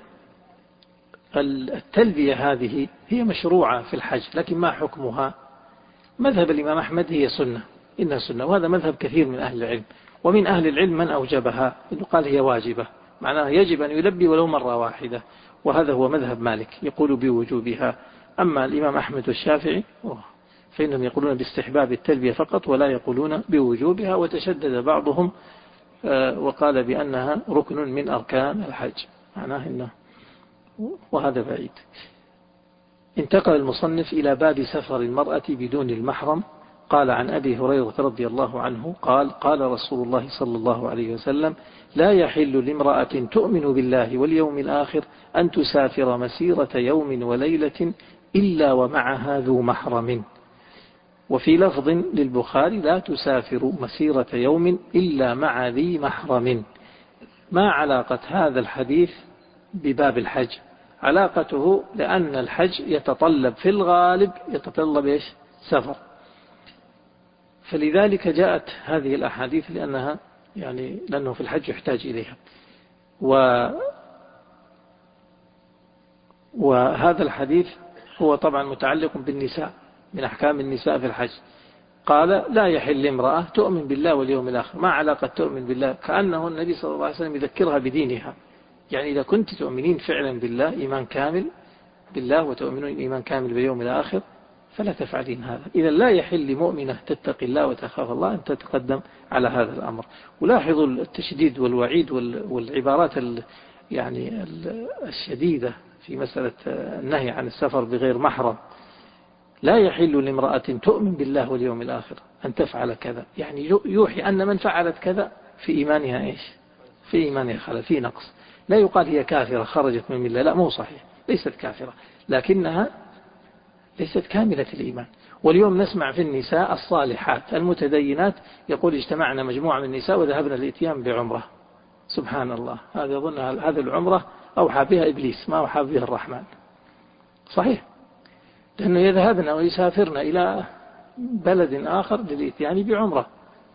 التلبية هذه هي مشروعة في الحج، لكن ما حكمها؟ مذهب الإمام أحمد هي سنة، إنها سنة، وهذا مذهب كثير من أهل العلم، ومن أهل العلم من أوجبها، إنه قال هي واجبة، معناها يجب أن يلبي ولو مرة واحدة، وهذا هو مذهب مالك يقول بوجوبها. أما الإمام أحمد والشافعي فإنهم يقولون باستحباب التلبية فقط ولا يقولون بوجوبها، وتشدد بعضهم وقال بأنها ركن من أركان الحج، معناه إنه، وهذا بعيد. انتقل المصنف إلى باب سفر المرأة بدون المحرم. قال عن أبي هريرة رضي الله عنه قال قال رسول الله صلى الله عليه وسلم لا يحل لامرأة تؤمن بالله واليوم الآخر أن تسافر مسيرة يوم وليلة إلا ومعها ذو محرم. وفي لفظ للبخاري لا تسافر مسيرة يوم إلا مع ذي محرم. ما علاقة هذا الحديث بباب الحج؟ علاقته لأن الحج يتطلب في الغالب يتطلب إيش؟ سفر. فلذلك جاءت هذه الأحاديث لأنها يعني لأنه في الحج يحتاج إليها. و وهذا الحديث هو طبعا متعلق بالنساء من أحكام النساء في الحج. قال لا يحل امرأة تؤمن بالله واليوم الآخر. ما علاقة تؤمن بالله؟ كأنه النبي صلى الله عليه وسلم يذكرها بدينها. يعني إذا كنت تؤمنين فعلا بالله إيمان كامل بالله وتؤمنون إيمان كامل باليوم الآخر فلا تفعلين هذا. إذا لا يحل لمؤمنة تتقي الله وتخاف الله أن تتقدم على هذا الأمر. ولاحظوا التشديد والوعيد والعبارات يعني الشديدة في مسألة النهي عن السفر بغير محرم. لا يحل لامرأة تؤمن بالله واليوم الآخر أن تفعل كذا، يعني يوحي أن من فعلت كذا في إيمانها إيش؟ في إيمانها خلل، في نقص. لا يقال هي كافرة خرجت من الله، لا مو صحيح، ليست كافرة لكنها ليست كاملة الإيمان. واليوم نسمع في النساء الصالحات المتدينات يقول اجتمعنا مجموعة من النساء وذهبنا للإتيان بعمرة. سبحان الله، هذا يظن هذه العمرة أوحى بها إبليس ما أوحى بها الرحمن. صحيح، لأنه يذهبن ويسافرن إلى بلد آخر للإتيان بعمرة.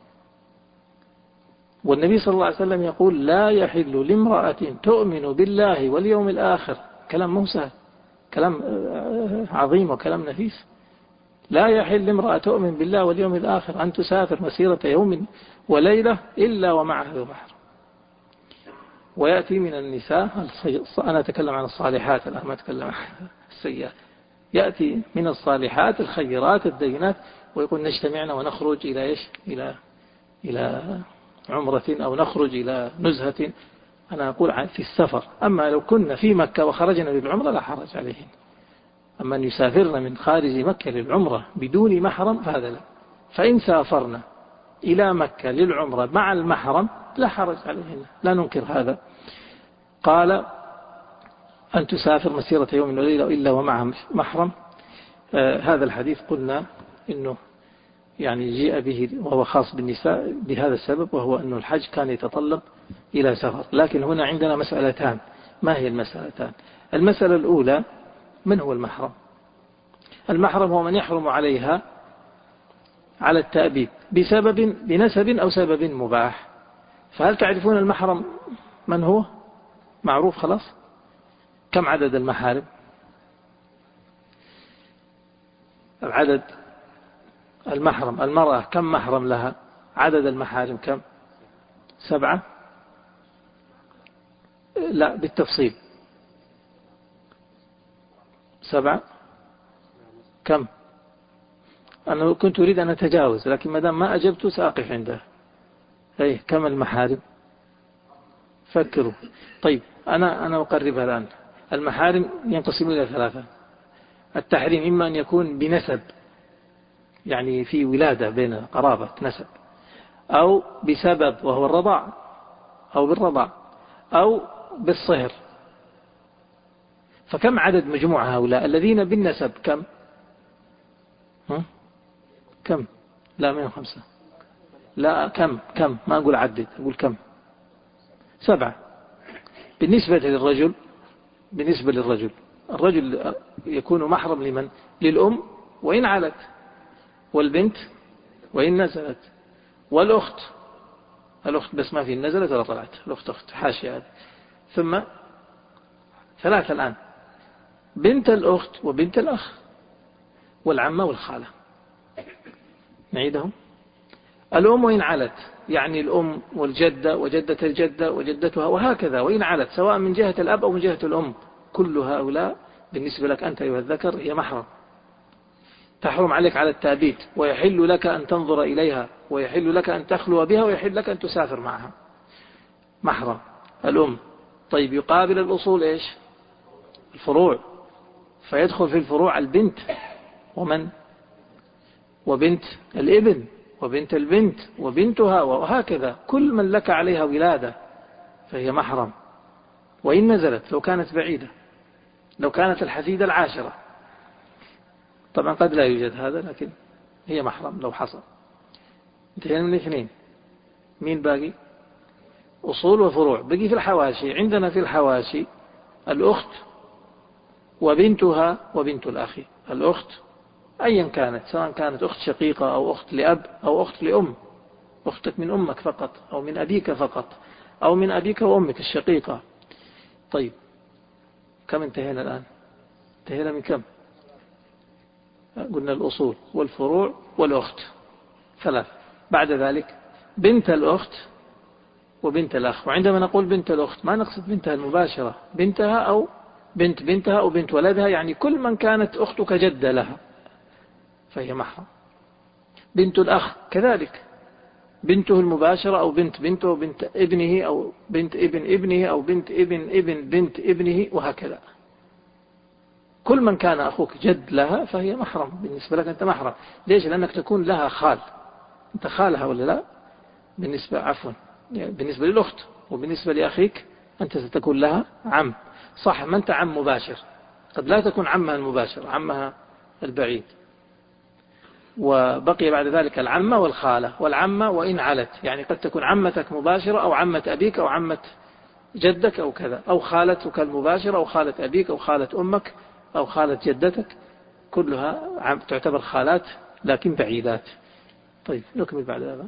والنبي صلى الله عليه وسلم يقول لا يحل لامرأة تؤمن بالله واليوم الآخر. كلام موسى، كلام عظيم وكلام نفيس. لا يحل لامرأة تؤمن بالله واليوم الآخر أن تسافر مسيرة يوم وليلة إلا ومعها ذو محرم. ويأتي من النساء، أنا أتكلم عن الصالحات الآن ما أتكلم عن السيئات، يأتي من الصالحات الخيرات الدينات ويقول نجتمعنا ونخرج إلى إيش؟ إلى إلى عمرة أو نخرج إلى نزهة. أنا أقول في السفر. أما لو كنا في مكة وخرجنا للعمرة لا حرج عليهن. أما أن يسافرنا من خارج مكة للعمرة بدون محرم فهذا لا. فإن سافرنا إلى مكة للعمرة مع المحرم لا حرج عليهن، لا ننكر هذا. قال أن تسافر مسيرة يوم وليلة إلا ومعها محرم. آه هذا الحديث قلنا إنه يعني جاء به وهو خاص بالنساء بهذا السبب، وهو أن الحج كان يتطلب إلى سفر. لكن هنا عندنا مسألتان. ما هي المسألتان؟ المسألة الأولى من هو المحرم؟ المحرم هو من يحرم عليها على التأبيد بسبب بنسب أو سبب مباح. فهل تعرفون المحرم من هو؟ معروف خلاص. كم عدد المحارم؟ العدد المحرم المرأة كم محرم لها؟ عدد المحارم كم؟ سبعة؟ لا بالتفصيل. سبعة؟ كم؟ أنا كنت أريد أن أتجاوز لكن ما دام ما أجبت سأقف عنده. أي كم المحارم؟ فكروا. طيب أنا أنا أقربها الآن. المحارم ينقسم إلى ثلاثة. التحريم إما أن يكون بنسب، يعني في ولادة بين قرابة نسب، أو بسبب وهو الرضاع أو بالرضاع، أو بالصهر. فكم عدد مجموع هؤلاء الذين بالنسب؟ كم؟ ها؟ كم؟ لا مئة وخمسة. لا كم كم ما أقول عدد، أقول كم؟ سبعة. بالنسبة للرجل بالنسبة للرجل الرجل يكون محرم لمن؟ للأم وإن علت، والبنت وإن نزلت، والأخت. الأخت بس ما في نزلت ولا طلعت، الأخت أخت حاشية هذه. ثم ثلاثة الآن: بنت الأخت وبنت الأخ والعمة والخالة. نعيدهم: الأم وإن علت، يعني الأم والجدة وجدة الجدة وجدتها وهكذا، وإن علت سواء من جهة الأب أو من جهة الأم. كل هؤلاء بالنسبة لك أنت أيها الذكر هي محرم، تحرم عليك على التأبيد، ويحل لك أن تنظر إليها، ويحل لك أن تخلو بها، ويحل لك أن تسافر معها. محرم الأم. طيب يقابل الأصول إيش؟ الفروع. فيدخل في الفروع البنت ومن؟ وبنت الابن وبنت البنت وبنتها وهكذا. كل من لك عليها ولادة فهي محرم، وإن نزلت لو كانت بعيدة، لو كانت الحفيدة العاشرة. طبعا قد لا يوجد هذا لكن هي محرم لو حصل. انتهينا من الاثنين. مين باقي؟ أصول وفروع. بقي في الحواشي. عندنا في الحواشي الأخت وبنتها وبنت الأخ، الأخت أيا كانت، سواء كانت أخت شقيقة أو أخت لأب أو أخت لأم، أختك من أمك فقط أو من أبيك فقط أو من أبيك وأمك الشقيقة. طيب كم انتهينا الآن؟ انتهينا من كم؟ قلنا الأصول والفروع والأخت ثلاث. بعد ذلك بنت الأخت وبنت الأخ. وعندما نقول بنت الأخت ما نقصد بنتها المباشرة، بنتها أو بنت بنتها أو بنت ولدها، يعني كل من كانت أختك جدة لها فهي محرم. بنت الأخ كذلك، بنته المباشرة أو بنت بنته أو بنت ابنه أو بنت ابن ابنه أو بنت ابن ابن بنت ابنه وهكذا. كل من كان أخوك جد لها فهي محرم بالنسبة لك، أنت محرم. ليش؟ لأنك تكون لها خال، أنت خالها ولا لا؟ بالنسبة عفوا يعني بالنسبة للأخت، وبالنسبة لأخيك أنت ستكون لها عم. صح، ما أنت عم مباشر، قد لا تكون عمها المباشر، عمها البعيد. وبقي بعد ذلك العمة والخالة. والعمة وإن علت، يعني قد تكون عمتك مباشرة أو عمة أبيك أو عمة جدك أو كذا، أو خالتك المباشرة أو خالة أبيك أو خالة أمك أو خالة جدتك، كلها تعتبر خالات لكن بعيدات. طيب نكمل بعد هذا.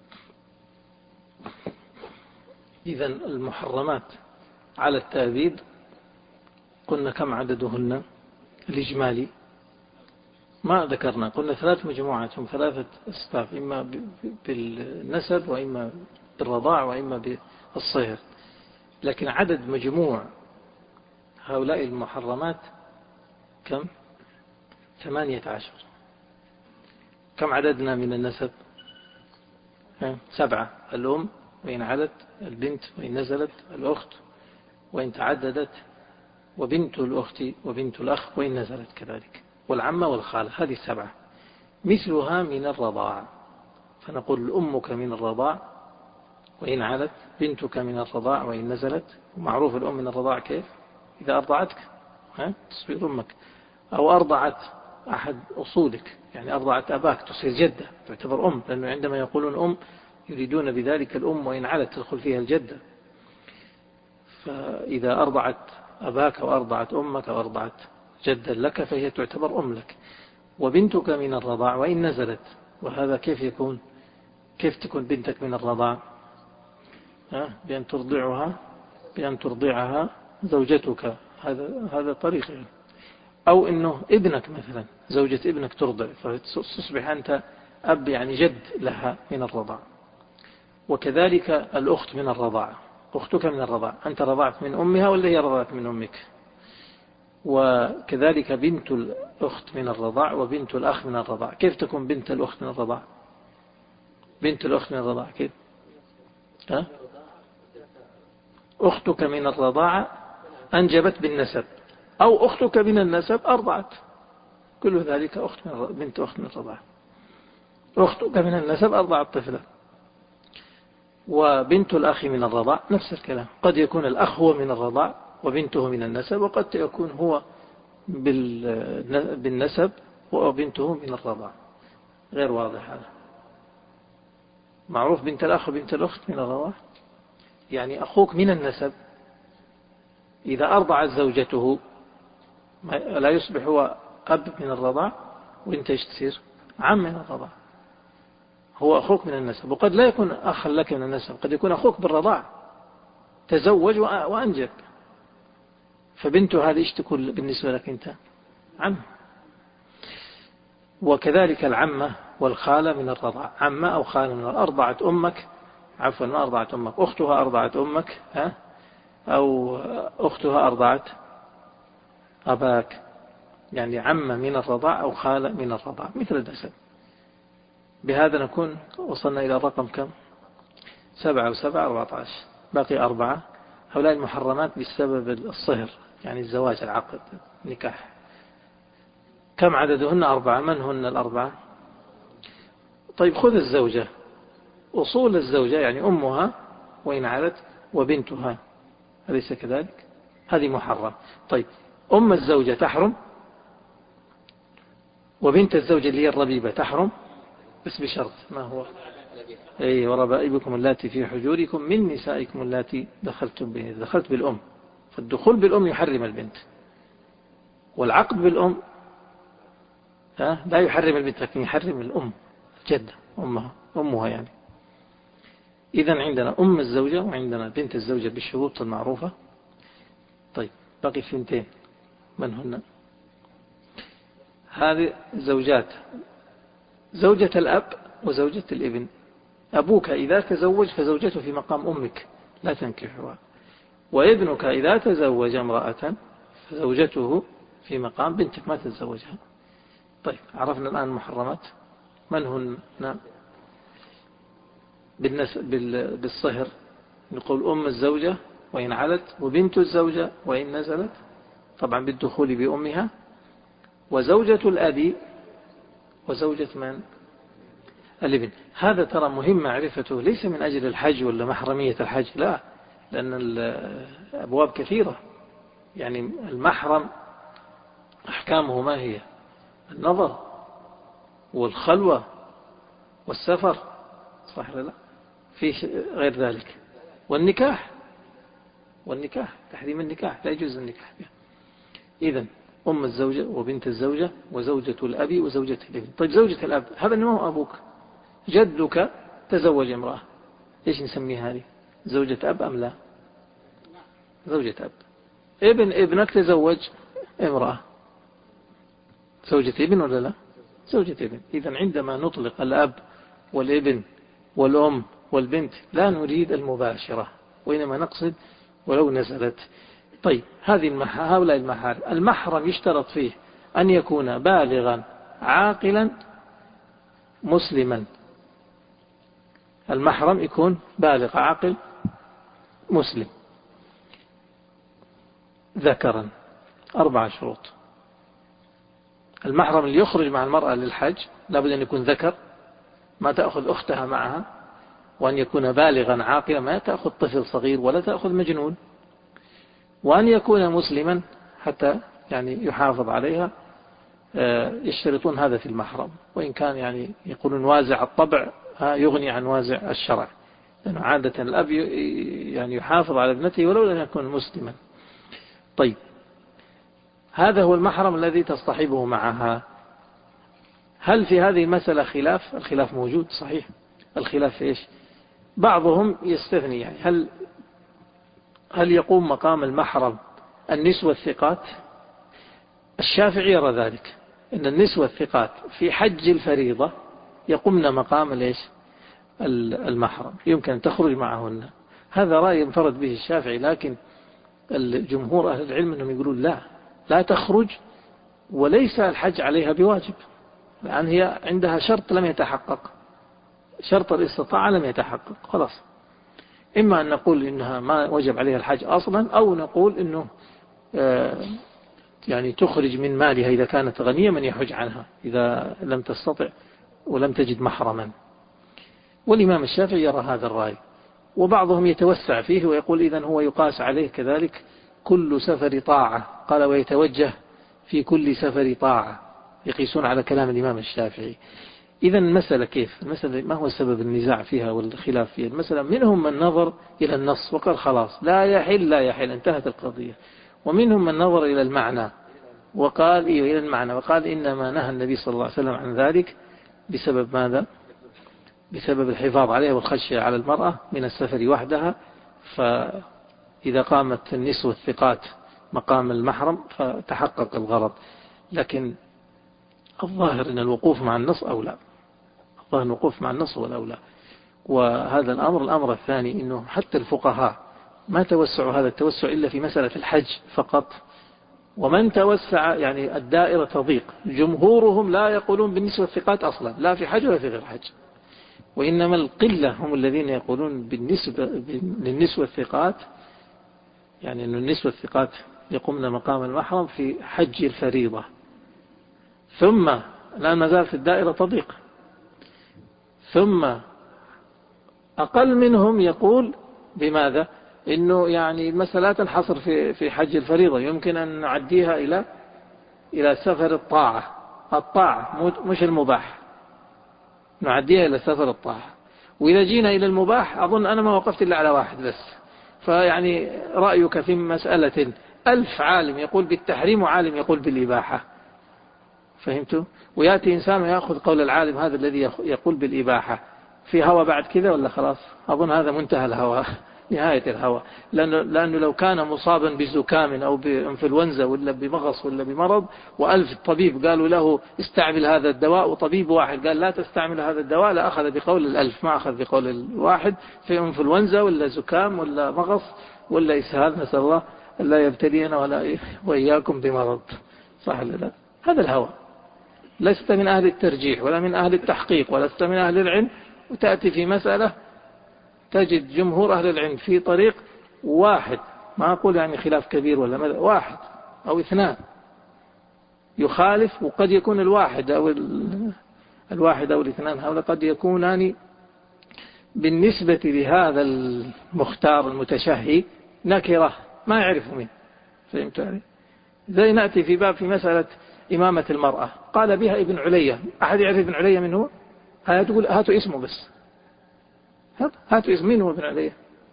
إذن المحرمات على التأبيد قلنا كم عددهن الإجمالي؟ ما ذكرنا، قلنا ثلاث مجموعات، هم ثلاثة أسباب، إما بالنسب وإما بالرضاع وإما بالصهر. لكن عدد مجموع هؤلاء المحرمات كم؟ ثمانية عشر. كم عددنا من النسب؟ سبعة، الأم وإن علت، البنت وإن نزلت، الأخت وإن تعددت، وبنت الأخت وبنت الأخ وإن نزلت كذلك، والعمة والخالة. هذه السبعة مثلها من الرضاع، فنقول أمك من الرضاع وإن علت، بنتك من الرضاع وإن نزلت. ومعروف الأم من الرضاع كيف؟ إذا أرضعتك ها تصير أمك، أو أرضعت أحد أصولك، يعني أرضعت أباك تصير جدة، تعتبر أم، لأنه عندما يقولون أم يريدون بذلك الأم وإن علت تدخل فيها الجدة. فإذا أرضعت أباك أو أرضعت أمك أو أرضعت جدا لك فهي تعتبر أم لك. وبنتك من الرضاع وإن نزلت، وهذا كيف يكون؟ كيف تكون بنتك من الرضاع؟ بأن ترضعها بأن ترضعها زوجتك، هذا هذا طريق يعني. أو إنه ابنك مثلا، زوجة ابنك ترضع فتصبح أنت أب، يعني جد لها من الرضاع. وكذلك الأخت من الرضاع، أختك من الرضاع، أنت رضعت من أمها ولا هي رضعت من أمك؟ وكذلك بنت الأخت من الرضاع وبنت الأخ من الرضاع. كيف تكون بنت الأخت من الرضاع؟ بنت الأخت من الرضاع كيف؟ ها؟ أختك من الرضاعة أنجبت بالنسب، أو أختك من النسب أرضعت، كل ذلك أخت من بنت أخت من الرضاعة. أختك من النسب أرضعت طفلة. وبنت الأخ من الرضاع نفس الكلام، قد يكون الأخ هو من الرضاع وبنته من النسب، وقد يكون هو بالنسب وبنته من الرضاع. غير واضح هذا؟ معروف بنت الأخ وبنت الأخت من الرضاع، يعني أخوك من النسب إذا أرضعت زوجته لا يصبح هو أب من الرضاع، وإنت ايش تصير؟ عم من الرضاع. هو أخوك من النسب، وقد لا يكون أخا لك من النسب، قد يكون أخوك بالرضاع تزوج وأنجب، فبنته هذه ايش تكون بالنسبة لك أنت؟ عم. وكذلك العمة والخالة من الرضاع، عمة أو خالة من الرضاع. أرضعت أمك، عفوا ما أرضعت أمك، أختها أرضعت أمك، ها؟ أو أختها أرضعت أباك، يعني عمة من الرضاع أو خالة من الرضاع مثل النسب. بهذا نكون وصلنا إلى الرقم كم؟ سبعة وسبعة أربعة عشر، باقي أربعة. هؤلاء المحرمات بسبب الصهر، يعني الزواج، العقد، نكاح. كم عددهن؟ أربعة. من هن الأربعة؟ طيب خذ الزوجة، أصول الزوجة يعني أمها وإن علت وبنتها، أليس كذلك؟ هذه محرم. طيب أم الزوجة تحرم، وبنت الزوجة اللي هي الربيبة تحرم، بس بشرط. ما هو؟ أي وربائبكم اللاتي في حجوركم من نسائكم اللاتي دخلتم به. دخلت بالأم، فالدخول بالأم يحرم البنت. والعقد بالأم لا يحرم البنت لكن يحرم الأم الجدة أمها أمها يعني. إذن عندنا أم الزوجة وعندنا بنت الزوجة بالشروط المعروفة. طيب باقي ثنتين من هن؟ هذه زوجات، زوجة الأب وزوجة الابن. أبوك إذا تزوج فزوجته في مقام أمك لا تنكحها، وابنك إذا تزوج امرأة فزوجته في مقام بنتك ما تتزوجها. طيب عرفنا الآن المحرمات من هن؟ بالصهر نقول أم الزوجة وإن علت، وبنت الزوجة وإن نزلت طبعا بالدخول بأمها، وزوجة الأبي وزوجة من؟ الابن. هذا ترى مهم معرفته ليس من أجل الحج ولا محرمية الحج، لا، لأن الأبواب كثيرة. يعني المحرم أحكامه ما هي؟ النظر والخلوة والسفر، صح ولا لا؟ في غير ذلك، والنكاح والنكاح تحريم النكاح لا يجوز النكاح بها. إذن أم الزوجة وبنت الزوجة وزوجة الأبي وزوجة الابن. طيب زوجة الأب هذا ما هو أبوك، جدك تزوج امرأة، إيش نسميها هذه؟ زوجة أب أم لا؟ زوجة أب. ابن ابنك تزوج امرأة، زوجة ابن ولا لا؟ زوجة ابن. إذن عندما نطلق الأب والابن والأم والبنت لا نريد المباشرة، وإنما نقصد ولو نزلت. طيب هذه هؤلاء المحارم. المحرم يشترط فيه أن يكون بالغا عاقلا مسلما. المحرم يكون بالغ عاقل مسلم ذكرا. أربع شروط. المحرم اللي يخرج مع المرأة للحج لابد أن يكون ذكر، ما تأخذ أختها معها، وأن يكون بالغا عاقلا، ما تأخذ طفل صغير ولا تأخذ مجنون، وأن يكون مسلما حتى يعني يحافظ عليها. يشترطون هذا في المحرم، وإن كان يعني يقولون وازع الطبع يغني عن وازع الشرع، لأنه عادة الأب يعني يحافظ على ابنته ولو لم يكن مسلما. طيب هذا هو المحرم الذي تصطحبه معها. هل في هذه المسألة خلاف؟ الخلاف موجود صحيح. الخلاف في إيش؟ بعضهم يستثني، يعني هل هل يقوم مقام المحرم النسوة الثقات؟ الشافعي يرى ذلك، إن النسوة الثقات في حج الفريضة يقومن مقام ليش؟ المحرم، يمكن أن تخرج معهن. هذا رأي انفرد به الشافعي، لكن الجمهور أهل العلم أنهم يقولون لا لا تخرج، وليس الحج عليها بواجب، لأن هي عندها شرط لم يتحقق، شرط الاستطاعة لم يتحقق. خلاص، إما أن نقول إنها ما وجب عليها الحج أصلا، أو نقول إنه آه يعني تخرج من مالها إذا كانت غنية من يحج عنها إذا لم تستطع ولم تجد محرما. والإمام الشافعي يرى هذا الرأي، وبعضهم يتوسع فيه ويقول إذن هو يقاس عليه كذلك كل سفر طاعة، قال ويتوجه في كل سفر طاعة، يقيسون على كلام الإمام الشافعي. إذن المسألة كيف؟ المسألة ما هو سبب النزاع فيها والخلاف فيها؟ المسألة منهم من نظر إلى النص وقال خلاص لا يحل لا يحل انتهت القضية، ومنهم من نظر إلى المعنى وقال إيه إلى المعنى وقال إنما نهى النبي صلى الله عليه وسلم عن ذلك بسبب ماذا؟ بسبب الحفاظ عليها والخشية على المرأة من السفر وحدها، فإذا قامت النسوة الثقات مقام المحرم فتحقق الغرض. لكن الظاهر أن الوقوف مع النص أولى، الظاهر الوقوف مع النص هو الأولى. وهذا الأمر. الأمر الثاني أنه حتى الفقهاء ما توسعوا هذا التوسع إلا في مسألة الحج فقط، ومن توسع يعني الدائرة تضيق. جمهورهم لا يقولون بالنسبة الثقات أصلا، لا في حج ولا في غير حج، وإنما القلة هم الذين يقولون بالنسبة للنسوة الثقات، يعني أن النسوة الثقات يقومن مقام المحرم في حج الفريضة. ثم لا مازال في الدائرة تضيق. ثم أقل منهم يقول بماذا؟ إنه يعني المسألة تنحصر في في حج الفريضة، يمكن أن نعديها إلى إلى سفر الطاعة، الطاعة مش المباح، نعديها إلى سفر الطاعة. وإذا جينا إلى المباح أظن أنا ما وقفت إلا على واحد بس. فيعني رأيك في مسألة ألف عالم يقول بالتحريم وعالم يقول بالإباحة. فهمتوا؟ ويأتي إنسان ويأخذ قول العالم هذا الذي يقول بالإباحة. في هوى بعد كذا ولا خلاص؟ أظن هذا منتهى الهوى، نهاية الهوى. لأنه, لأنه لو كان مصابا بزكام أو بإنفلونزا ولا بمغص ولا بمرض، وألف طبيب قالوا له استعمل هذا الدواء، وطبيب واحد قال لا تستعمل هذا الدواء، لا أخذ بقول الألف ما أخذ بقول الواحد في إنفلونزا ولا زكام ولا مغص ولا إسهال، نسأل الله لا يبتلينا ولا وإياكم بمرض. صح ولا لا؟ هذا الهوى. لست من أهل الترجيح ولا من أهل التحقيق ولست من أهل العلم، وتأتي في مسألة تجد جمهور أهل العلم في طريق واحد، ما أقول يعني خلاف كبير ولا ماذا، واحد أو اثنان يخالف، وقد يكون الواحد أو الواحد أو الاثنان هؤلاء قد يكونان بالنسبة لهذا المختار المتشهي نكرة ما يعرف منه. فهمت علي؟ زي نأتي في باب في مسألة إمامة المرأة، قال بها ابن علية. أحد يعرف ابن علية من هو؟ هاتوا هاتوا اسمه بس، هاتوا اسم مين هو ابن علية؟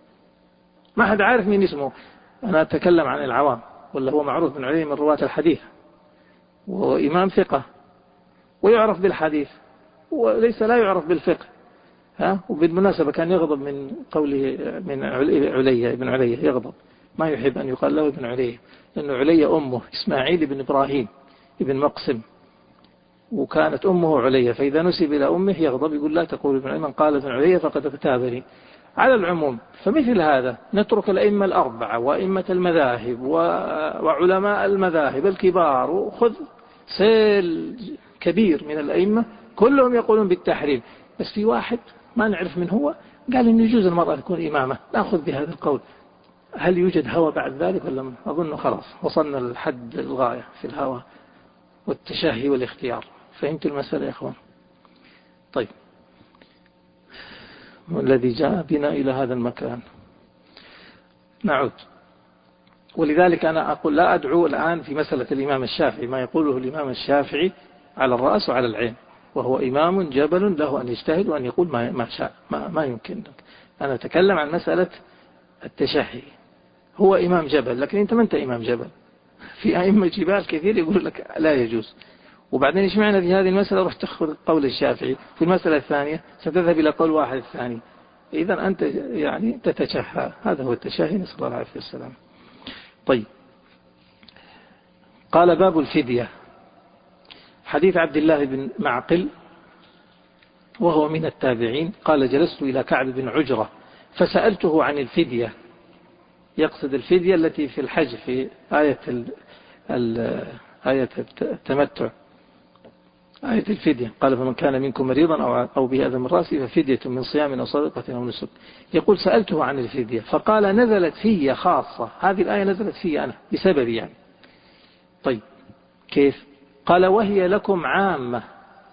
ما حد عارف مين اسمه. أنا أتكلم عن العوام، ولا هو معروف ابن علية من رواة الحديث، وإمام ثقة ويعرف بالحديث وليس لا يعرف بالفقه. ها؟ وبالمناسبة كان يغضب من قوله من علية، ابن علية يغضب، ما يحب أن يقال له ابن علية، لأنه علية أمه إسماعيل بن إبراهيم ابن مقسم، وكانت أمه علية، فإذا نسب إلى أمه يغضب، يقول لا تقول ابن علية، من قال ابن علية فقد اغتابني. على العموم فمثل هذا نترك الأئمة الأربعة وأئمة المذاهب وعلماء المذاهب الكبار، وخذ سيل كبير من الأئمة كلهم يقولون بالتحريم، بس في واحد ما نعرف من هو قال إن يجوز المرأة تكون إمامة، نأخذ بهذا القول. هل يوجد هوى بعد ذلك ولا؟ أظن خلاص وصلنا للحد الغاية في الهوى والتشهي والاختيار. فهمت المسألة يا أخوان؟ طيب، والذي جاء بنا إلى هذا المكان نعود. ولذلك أنا أقول لا أدعو الآن في مسألة الإمام الشافعي ما يقوله الإمام الشافعي على الرأس وعلى العين، وهو إمام جبل له أن يجتهد وأن يقول ما ما شاء، ما, ما يمكن. أنا أتكلم عن مسألة التشهي. هو إمام جبل، لكن أنت ما أنت إمام جبل. في أئمة جبال كثير يقول لك لا يجوز. وبعدين إيش معنى في هذه المسألة رح تأخذ قول الشافعي، في المسألة الثانية ستذهب إلى قول واحد الثاني، إذا أنت يعني تتشهى. هذا هو التشهي، نسأل الله العافية والسلام. طيب، قال باب الفدية. حديث عبد الله بن معقل وهو من التابعين قال جلست إلى كعب بن عجرة فسألته عن الفدية، يقصد الفدية التي في الحج في آية ال ال آية التمتع، آية الفدية. قال فمن كان منكم مريضا أو أو به أذى من رأسه ففدية من صيام أو صدقة أو نسك. يقول سألته عن الفدية فقال نزلت في خاصة، هذه الآية نزلت في أنا بسبب يعني. طيب كيف؟ قال وهي لكم عامة.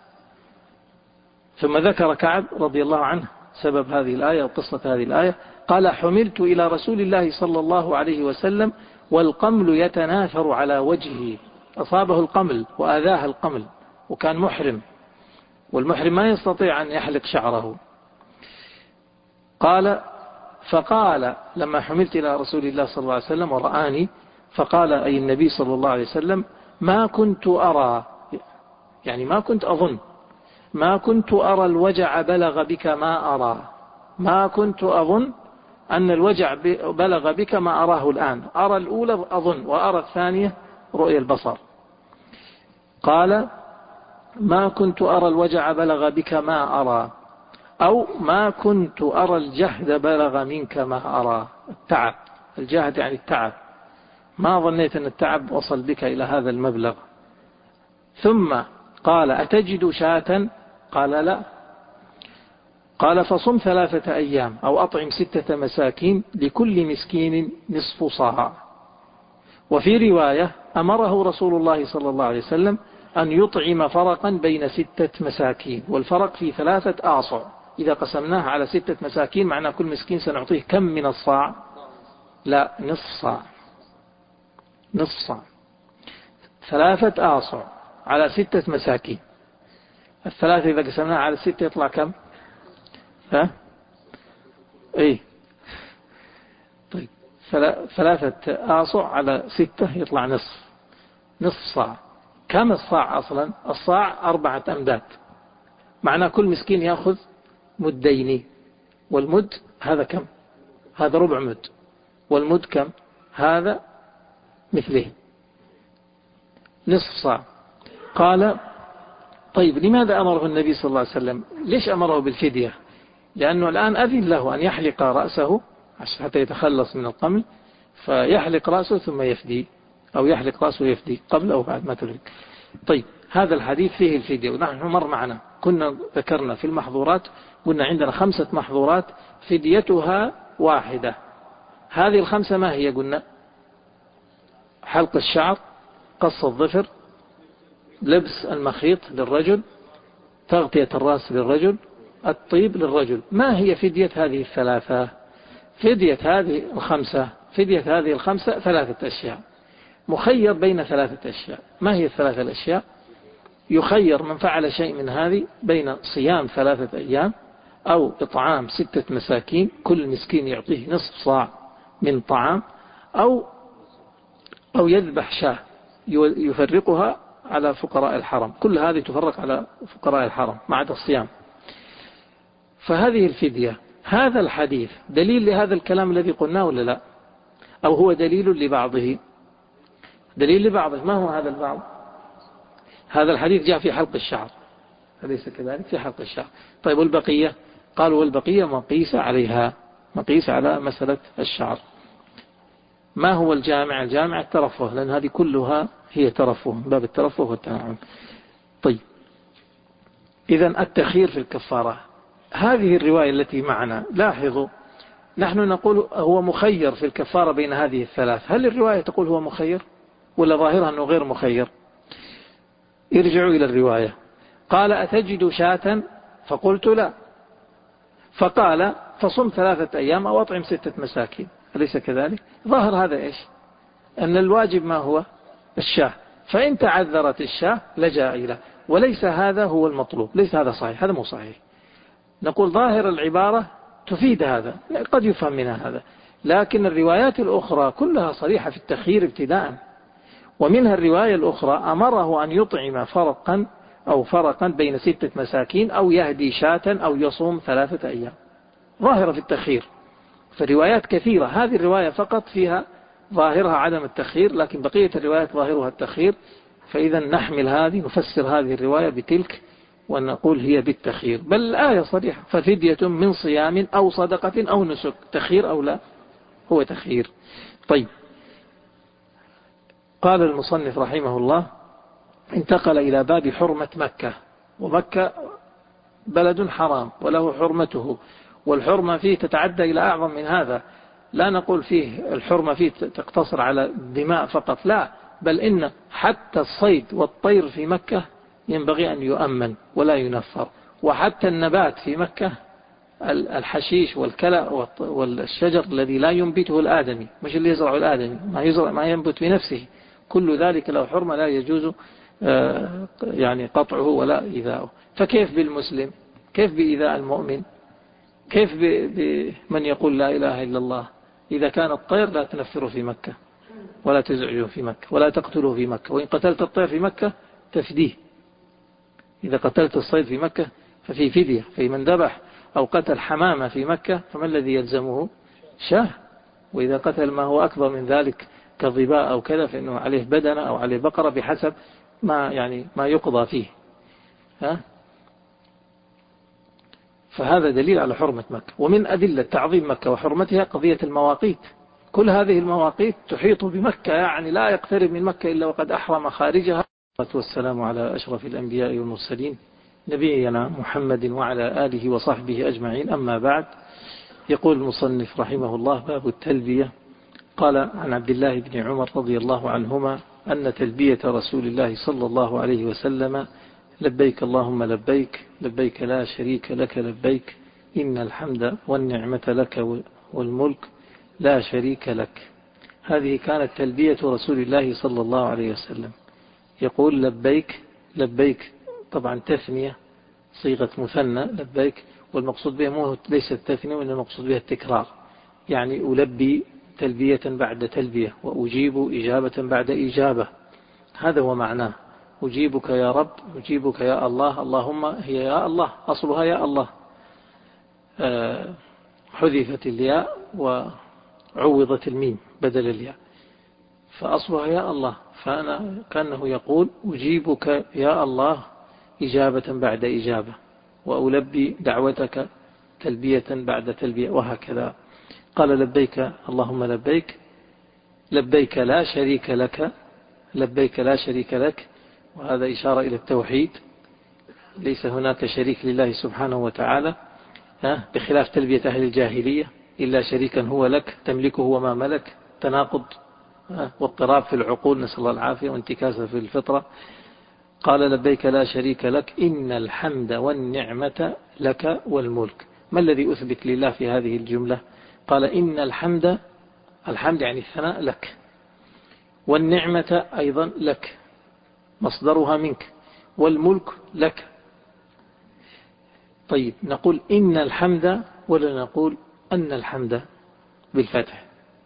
ثم ذكر كعب رضي الله عنه سبب هذه الآية وقصة هذه الآية. قال حملت إلى رسول الله صلى الله عليه وسلم والقمل يتناثر على وجهه، أصابه القمل وآذاه القمل، وكان محرم، والمحرم ما يستطيع أن يحلق شعره. قال فقال لما حملت إلى رسول الله صلى الله عليه وسلم ورآني، فقال أي النبي صلى الله عليه وسلم ما كنت أرى، يعني ما كنت أظن، ما كنت أرى الوجع بلغ بك ما أرى، ما كنت أظن أن الوجع بلغ بك ما أراه الآن، أرى الأولى أظن وأرى الثانية رؤية البصر. قال ما كنت أرى الوجع بلغ بك ما أرى، أو ما كنت أرى الجهد بلغ منك ما أرى. التعب، الجهد يعني التعب، ما ظنيت أن التعب وصل بك إلى هذا المبلغ. ثم قال أتجد شاة؟ قال لا. قال فصم ثلاثة أيام أو أطعم ستة مساكين لكل مسكين نصف صاع. وفي رواية أمره رسول الله صلى الله عليه وسلم أن يطعم فرقا بين ستة مساكين، والفرق في ثلاثة آصع، إذا قسمناها على ستة مساكين معنى كل مسكين سنعطيه كم من الصاع؟ لا، نصف صاع، نصف صاع، ثلاثة آصع على ستة مساكين. الثلاثة إذا قسمناها على ستة يطلع كم؟ ها؟ إيه؟ طيب ثلاثة آصع على ستة يطلع نصف نصف صاع. كم الصاع أصلا؟ الصاع أربعة أمداد، معناه كل مسكين يأخذ مدين، والمد هذا كم؟ هذا ربع مد، والمد كم؟ هذا مثله نصف صاع. قال طيب لماذا أمره النبي صلى الله عليه وسلم؟ ليش أمره بالفدية؟ لأنه الآن أذن له أن يحلق رأسه حتى يتخلص من القمل، فيحلق رأسه ثم يفدي، أو يحلق رأسه يفدي قبل أو بعد ما تدرك. طيب هذا الحديث فيه الفدية، ونحن مر معنا كنا ذكرنا في المحظورات، قلنا عندنا خمسة محظورات فديتها واحدة. هذه الخمسة ما هي؟ قلنا حلق الشعر، قص الظفر، لبس المخيط للرجل، تغطية الرأس للرجل، الطيب للرجل. ما هي فدية هذه الثلاثة؟ فدية هذه الخمسة فدية هذه الخمسة ثلاثة أشياء، مخير بين ثلاثة أشياء. ما هي الثلاثة الأشياء؟ يخير من فعل شيء من هذه بين صيام ثلاثة أيام، أو إطعام ستة مساكين كل مسكين يعطيه نصف صاع من طعام، أو أو يذبح شاة يفرقها على فقراء الحرم. كل هذه تفرق على فقراء الحرم ما عدا الصيام. فهذه الفدية. هذا الحديث دليل لهذا الكلام الذي قلناه ولا لا؟ أو هو دليل لبعضه؟ دليل لبعضه. ما هو هذا البعض؟ هذا الحديث جاء في حلق الشعر، أليس كذلك؟ في حلق الشعر. طيب والبقية؟ قالوا والبقية مقيس عليها، مقيس على مسألة الشعر. ما هو الجامع؟ الجامع الترفه، لأن هذه كلها هي ترفه، باب الترفه والتنعم. طيب إذن التخيير في الكفارة. هذه الرواية التي معنا، لاحظوا نحن نقول هو مخير في الكفارة بين هذه الثلاث. هل الرواية تقول هو مخير ولا ظاهرها أنه غير مخير؟ ارجعوا إلى الرواية. قال أتجد شاة؟ فقلت لا. فقال فصم ثلاثة أيام أو أطعم ستة مساكين، أليس كذلك؟ ظاهر هذا إيش؟ أن الواجب ما هو؟ الشاة. فإن تعذرت الشاة لجأ إلى، وليس هذا هو المطلوب، ليس هذا صحيح، هذا مو صحيح. نقول ظاهر العبارة تفيد هذا، قد يفهم منها هذا، لكن الروايات الأخرى كلها صريحة في التخيير ابتداء. ومنها الرواية الأخرى أمره أن يطعم فرقا أو فرقا بين ستة مساكين، أو يهدي شاة، أو يصوم ثلاثة أيام. ظاهرة في التخيير. فالروايات كثيرة، هذه الرواية فقط فيها ظاهرها عدم التخيير، لكن بقية الروايات ظاهرها التخيير. فإذا نحمل هذه، نفسر هذه الرواية بتلك ونقول هي بالتخيير. بل الآية صريحة، ففدية من صيام أو صدقة أو نسك. تخيير أو لا؟ هو تخيير. طيب قال المصنف رحمه الله انتقل إلى باب حرمة مكة. ومكة بلد حرام وله حرمته، والحرمة فيه تتعدى إلى أعظم من هذا. لا نقول فيه الحرمة فيه تقتصر على الدماء فقط، لا، بل إن حتى الصيد والطير في مكة ينبغي أن يؤمن ولا ينفر. وحتى النبات في مكة، الحشيش والكلى والشجر الذي لا ينبته الآدمي، مش اللي يزرع الآدمي، ما يزرع ما ينبت بنفسه، كل ذلك له حرمة لا يجوز يعني قطعه ولا إيذاؤه. فكيف بالمسلم؟ كيف بإيذاء المؤمن؟ كيف بمن يقول لا إله إلا الله؟ إذا كان الطير لا تنفره في مكة ولا تزعجه في مكة ولا تقتله في مكة، وإن قتلت الطير في مكة تفديه. إذا قتلت الصيد في مكة ففي فدية. في من ذبح أو قتل حمامة في مكة فما الذي يلزمه؟ شاه. وإذا قتل ما هو أكبر من ذلك كظباء أو كذا فإنه عليه بدنة أو عليه بقرة بحسب ما يعني ما يقضى فيه. ها؟ فهذا دليل على حرمة مكة. ومن أدلة تعظيم مكة وحرمتها قضية المواقيت. كل هذه المواقيت تحيط بمكة، يعني لا يقترب من مكة إلا وقد أحرم خارجها. والسلام على أشرف الأنبياء والمرسلين نبينا محمد وعلى آله وصحبه أجمعين. أما بعد، يقول المصنف رحمه الله باب التلبية. قال عن عبد الله بن عمر رضي الله عنهما أن تلبية رسول الله صلى الله عليه وسلم لبيك اللهم لبيك لبيك لا شريك لك لبيك إن الحمد والنعمة لك والملك لا شريك لك. هذه كانت تلبية رسول الله صلى الله عليه وسلم. يقول لبيك لبيك، طبعا تثنية صيغة مثنى لبيك، والمقصود بها مو ليس التثنية وإنما المقصود بها التكرار، يعني ألبي تلبية بعد تلبية، وأجيب إجابة بعد إجابة. هذا هو معناه. أجيبك يا رب، أجيبك يا الله، اللهم هي يا الله، أصلها يا الله، أه حذفت الياء وعوضت الميم بدل الياء، فأصلها يا الله. فأنا كأنه يقول أجيبك يا الله إجابة بعد إجابة، وألبي دعوتك تلبية بعد تلبية، وهكذا. قال لبيك اللهم لبيك، لبيك لا شريك لك، لبيك لا شريك لك، وهذا إشارة إلى التوحيد، ليس هناك شريك لله سبحانه وتعالى، بخلاف تلبية أهل الجاهلية، إلا شريكا هو لك تملكه وما ملك، تناقض واضطراب في العقول، نسأل الله العافية، وانتكاسة في الفطرة. قال لبيك لا شريك لك إن الحمد والنعمة لك والملك. ما الذي أثبت لله في هذه الجملة؟ قال إن الحمد، الحمد يعني الثناء لك، والنعمة أيضا لك مصدرها منك، والملك لك. طيب نقول إن الحمد ولا نقول أن الحمد بالفتح؟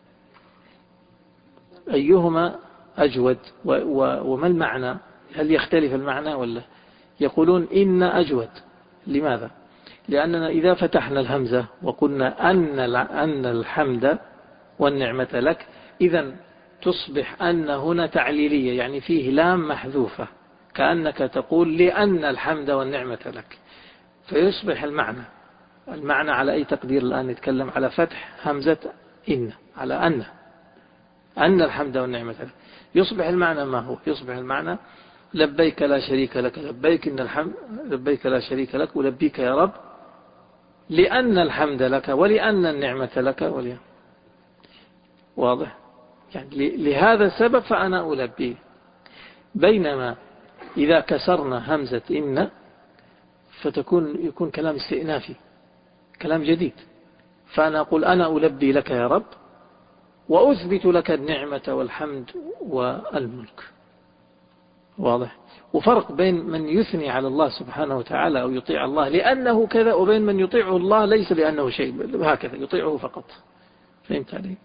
أيهما أجود؟ وما المعنى؟ هل يختلف المعنى ولا؟ يقولون إن أجود. لماذا؟ لأننا إذا فتحنا الهمزة وقلنا أن أن الحمد والنعمة لك، إذن تصبح أن هنا تعليلية، يعني فيه لام محذوفة، كأنك تقول لأن الحمد والنعمة لك، فيصبح المعنى المعنى على أي تقدير الآن؟ نتكلم على فتح همزة إن، على أن أن الحمد والنعمة لك، يصبح المعنى ما هو؟ يصبح المعنى لبيك لا شريك لك، لبيك إن الحمد، لبيك لا شريك لك، ولبيك يا رب لأن الحمد لك ولأن النعمة لك ولأن. واضح؟ يعني لهذا السبب فأنا ألبي. بينما إذا كسرنا همزة إن فتكون يكون كلام استئنافي، كلام جديد، فأنا أقول أنا ألبي لك يا رب، وأثبت لك النعمة والحمد والملك. واضح؟ وفرق بين من يثني على الله سبحانه وتعالى أو يطيع الله لأنه كذا، وبين من يطيعه الله ليس لأنه شيء، هكذا يطيعه فقط. فهمت علي؟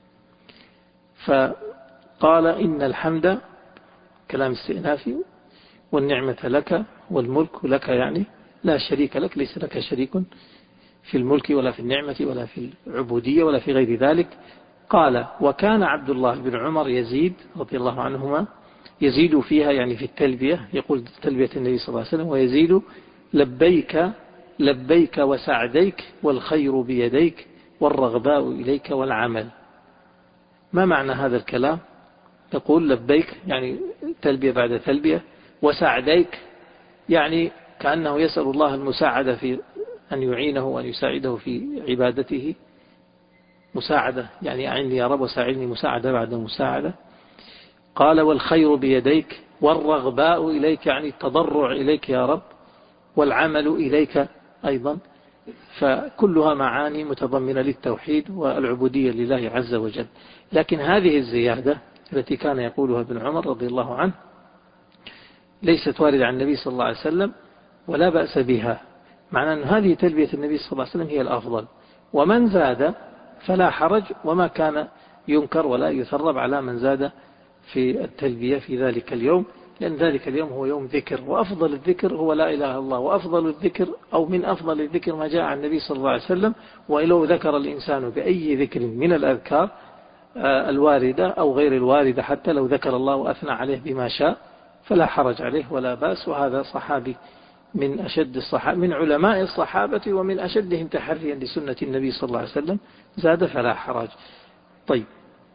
فقال إن الحمد كلام استئنافي، والنعمة لك والملك لك، يعني لا شريك لك، ليس لك شريك في الملك ولا في النعمة ولا في العبودية ولا في غير ذلك. قال وكان عبد الله بن عمر يزيد رضي الله عنهما يزيد فيها، يعني في التلبية، يقول تلبية النبي صلى الله عليه وسلم، ويزيد لبيك لبيك وسعديك والخير بيديك والرغباء إليك والعمل. ما معنى هذا الكلام؟ تقول لبيك يعني تلبية بعد تلبية، وسعديك يعني كأنه يسأل الله المساعدة في أن يعينه وأن يساعده في عبادته، مساعدة يعني أعني يا رب وساعدني مساعدة بعد مساعدة. قال والخير بيديك، والرغباء إليك يعني التضرع إليك يا رب، والعمل إليك أيضا، فكلها معاني متضمنة للتوحيد والعبودية لله عز وجل. لكن هذه الزيادة التي كان يقولها ابن عمر رضي الله عنه ليست واردة عن النبي صلى الله عليه وسلم ولا بأس بها، معنى أن هذه تلبية النبي صلى الله عليه وسلم هي الأفضل، ومن زاد فلا حرج، وما كان ينكر ولا يثرب على من زاد في التلبية في ذلك اليوم، لأن ذلك اليوم هو يوم ذكر، وأفضل الذكر هو لا إله إلا الله، وأفضل الذكر أو من أفضل الذكر ما جاء عن النبي صلى الله عليه وسلم. ولو ذكر الإنسان بأي ذكر من الأذكار الواردة أو غير الواردة، حتى لو ذكر الله وأثنى عليه بما شاء فلا حرج عليه ولا بأس. وهذا صحابي من أشد الصحابة، من علماء الصحابة ومن أشدهم تحريا لسنة النبي صلى الله عليه وسلم، زاد فلا حرج. طيب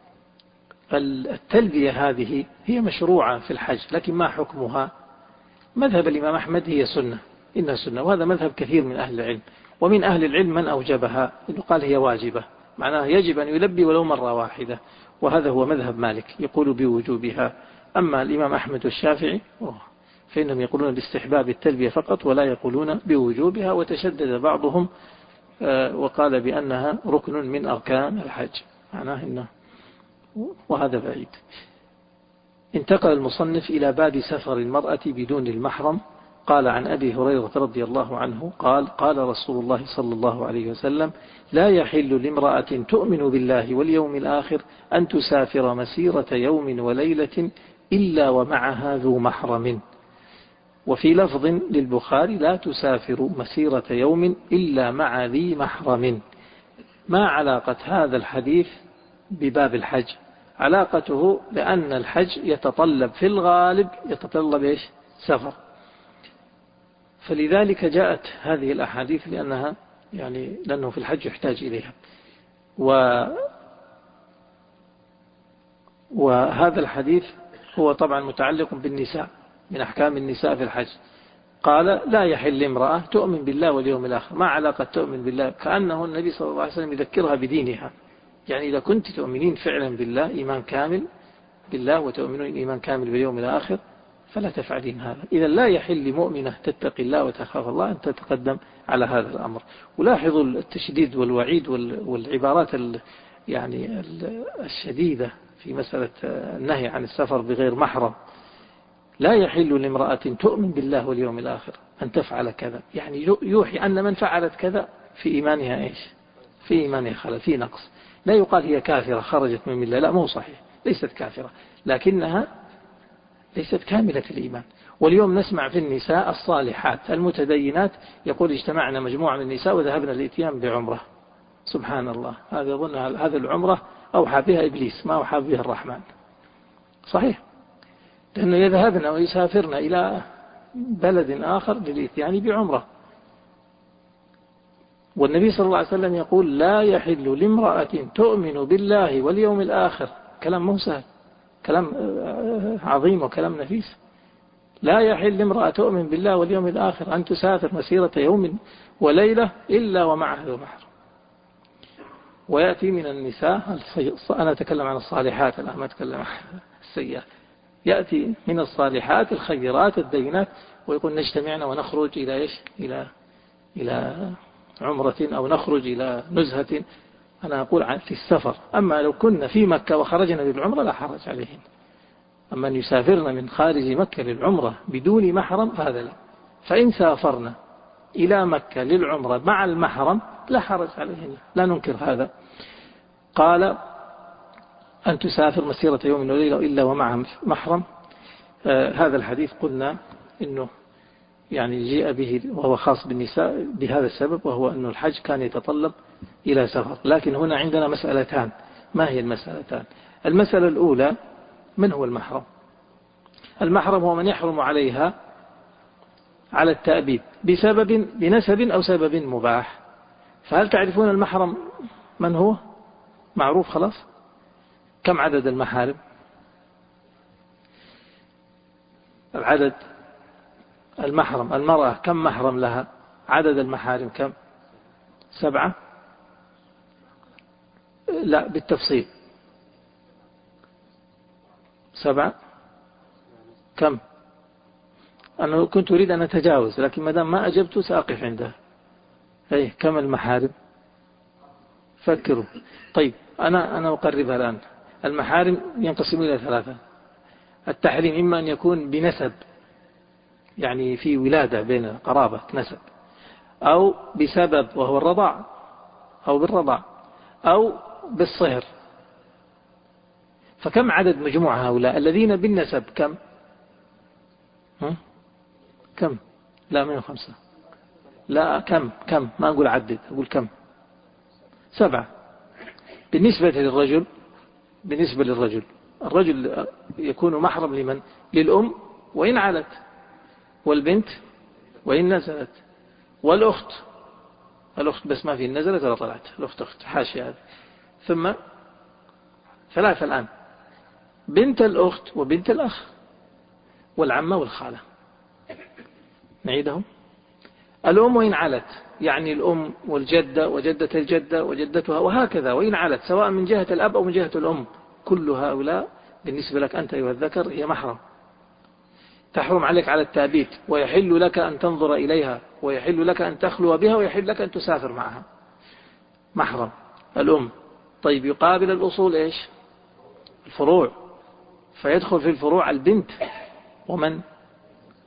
التلبية هذه هي مشروعة في الحج، لكن ما حكمها؟ مذهب الإمام أحمد هي سنة، إنها سنة، وهذا مذهب كثير من أهل العلم، ومن أهل العلم من أوجبها، إنه قال هي واجبة، معناها يجب أن يلبي ولو مرة واحدة، وهذا هو مذهب مالك يقول بوجوبها. أما الإمام أحمد والشافعي فإنهم يقولون باستحباب التلبية فقط ولا يقولون بوجوبها، وتشدد بعضهم وقال بأنها ركن من أركان الحج، معناه إنه، وهذا بعيد. انتقل المصنف إلى باب سفر المرأة بدون المحرم قال عن أبي هريرة رضي الله عنه قال قال رسول الله صلى الله عليه وسلم لا يحل لامرأة تؤمن بالله واليوم الآخر أن تسافر مسيرة يوم وليلة إلا ومعها ذو محرم. وفي لفظ للبخاري لا تسافر مسيرة يوم إلا مع ذي محرم. ما علاقة هذا الحديث بباب الحج؟ علاقته لأن الحج يتطلب في الغالب يتطلب إيش؟ سفر، فلذلك جاءت هذه الأحاديث لأنها يعني لأنه في الحج يحتاج إليها. و وهذا الحديث هو طبعا متعلق بالنساء، من أحكام النساء في الحج. قال لا يحل امرأة تؤمن بالله واليوم الآخر. ما علاقة تؤمن بالله؟ كأنه النبي صلى الله عليه وسلم يذكرها بدينها. يعني إذا كنت تؤمنين فعلا بالله إيمان كامل بالله وتؤمنون إيمان كامل باليوم الآخر فلا تفعلين هذا. إذا لا يحل لمؤمنة تتقي الله وتخاف الله أن تتقدم على هذا الأمر. ولاحظوا التشديد والوعيد والعبارات يعني الشديدة في مسألة النهي عن السفر بغير محرم. لا يحل لامرأة تؤمن بالله واليوم الآخر أن تفعل كذا، يعني يوحي أن من فعلت كذا في إيمانها إيش؟ في إيمانها خلل، في نقص. لا يقال هي كافرة خرجت من الله، لا، مو صحيح، ليست كافرة، لكنها ليست كاملة الإيمان. واليوم نسمع في النساء الصالحات المتدينات يقول اجتمعنا مجموعة من النساء وذهبنا للإتيان بعمرة. سبحان الله، هذا يظن هذه العمرة أوحى بها إبليس، ما أوحى بها الرحمن. صحيح، لأنه يذهبن ويسافرن إلى بلد آخر للإتيان بعمرة. والنبي صلى الله عليه وسلم يقول لا يحل لامرأة تؤمن بالله واليوم الآخر. كلام مو سهل، كلام عظيم وكلام نفيس. لا يحل لامرأة تؤمن بالله واليوم الآخر أن تسافر مسيرة يوم وليلة إلا ومعها ذو محرم. ويأتي من النساء، أنا أتكلم عن الصالحات الآن ما أتكلم عن السيئات، يأتي من الصالحات الخيرات الدينات ويقول نجتمعنا ونخرج إلى إيش؟ إلى إلى عمرة أو نخرج إلى نزهة. أنا أقول في السفر. أما لو كنا في مكة وخرجنا للعمرة لا حرج عليهم. أما أن يسافرنا من خارج مكة للعمرة بدون محرم فهذا لا. فإن سافرنا إلى مكة للعمرة مع المحرم لا حرج عليهم، لا ننكر هذا. قال أن تسافر مسيرة يوم وليلة إلا ومع محرم. آه هذا الحديث قلنا إنه يعني جاء به وهو خاص بالنساء بهذا السبب، وهو أن الحج كان يتطلب إلى سفر. لكن هنا عندنا مسألتان. ما هي المسألتان؟ المسألة الأولى من هو المحرم؟ المحرم هو من يحرم عليها على التأبيد بسبب بنسب أو سبب مباح. فهل تعرفون المحرم من هو؟ معروف خلاص. كم عدد المحارم؟ العدد المحرم المرأة كم محرم لها؟ عدد المحارم كم؟ سبعة؟ لا بالتفصيل. سبعة؟ كم؟ أنا كنت أريد أن أتجاوز لكن ما دام ما أجبت سأقف عنده. أي كم المحارم؟ فكروا. طيب أنا أنا أقربها الآن. المحارم ينقسم إلى ثلاثة. التحريم إما أن يكون بنسب، يعني في ولادة بين قرابة نسب، أو بسبب وهو الرضاع أو بالرضاع، أو بالصهر. فكم عدد مجموع هؤلاء الذين بالنسب؟ كم؟ ها؟ كم؟ لا مئة وخمسة. لا كم كم ما أقول عدد، أقول كم؟ سبعة. بالنسبة للرجل بالنسبة للرجل الرجل يكون محرم لمن؟ للأم وإن علت، والبنت وإن نزلت، والأخت. الأخت بس ما في نزلت ولا طلعت، الأخت أخت حاشية هذه. ثم ثلاثة الآن: بنت الأخت وبنت الأخ والعمة والخالة. نعيدهم: الأم وإن علت، يعني الأم والجدة وجدة الجدة وجدتها وهكذا، وإن علت سواء من جهة الأب أو من جهة الأم. كل هؤلاء بالنسبة لك أنت أيها الذكر هي محرم، تحرم عليك على التأبيد، ويحل لك أن تنظر إليها، ويحل لك أن تخلو بها، ويحل لك أن تسافر معها. محرم الأم. طيب يقابل الأصول إيش؟ الفروع. فيدخل في الفروع البنت ومن؟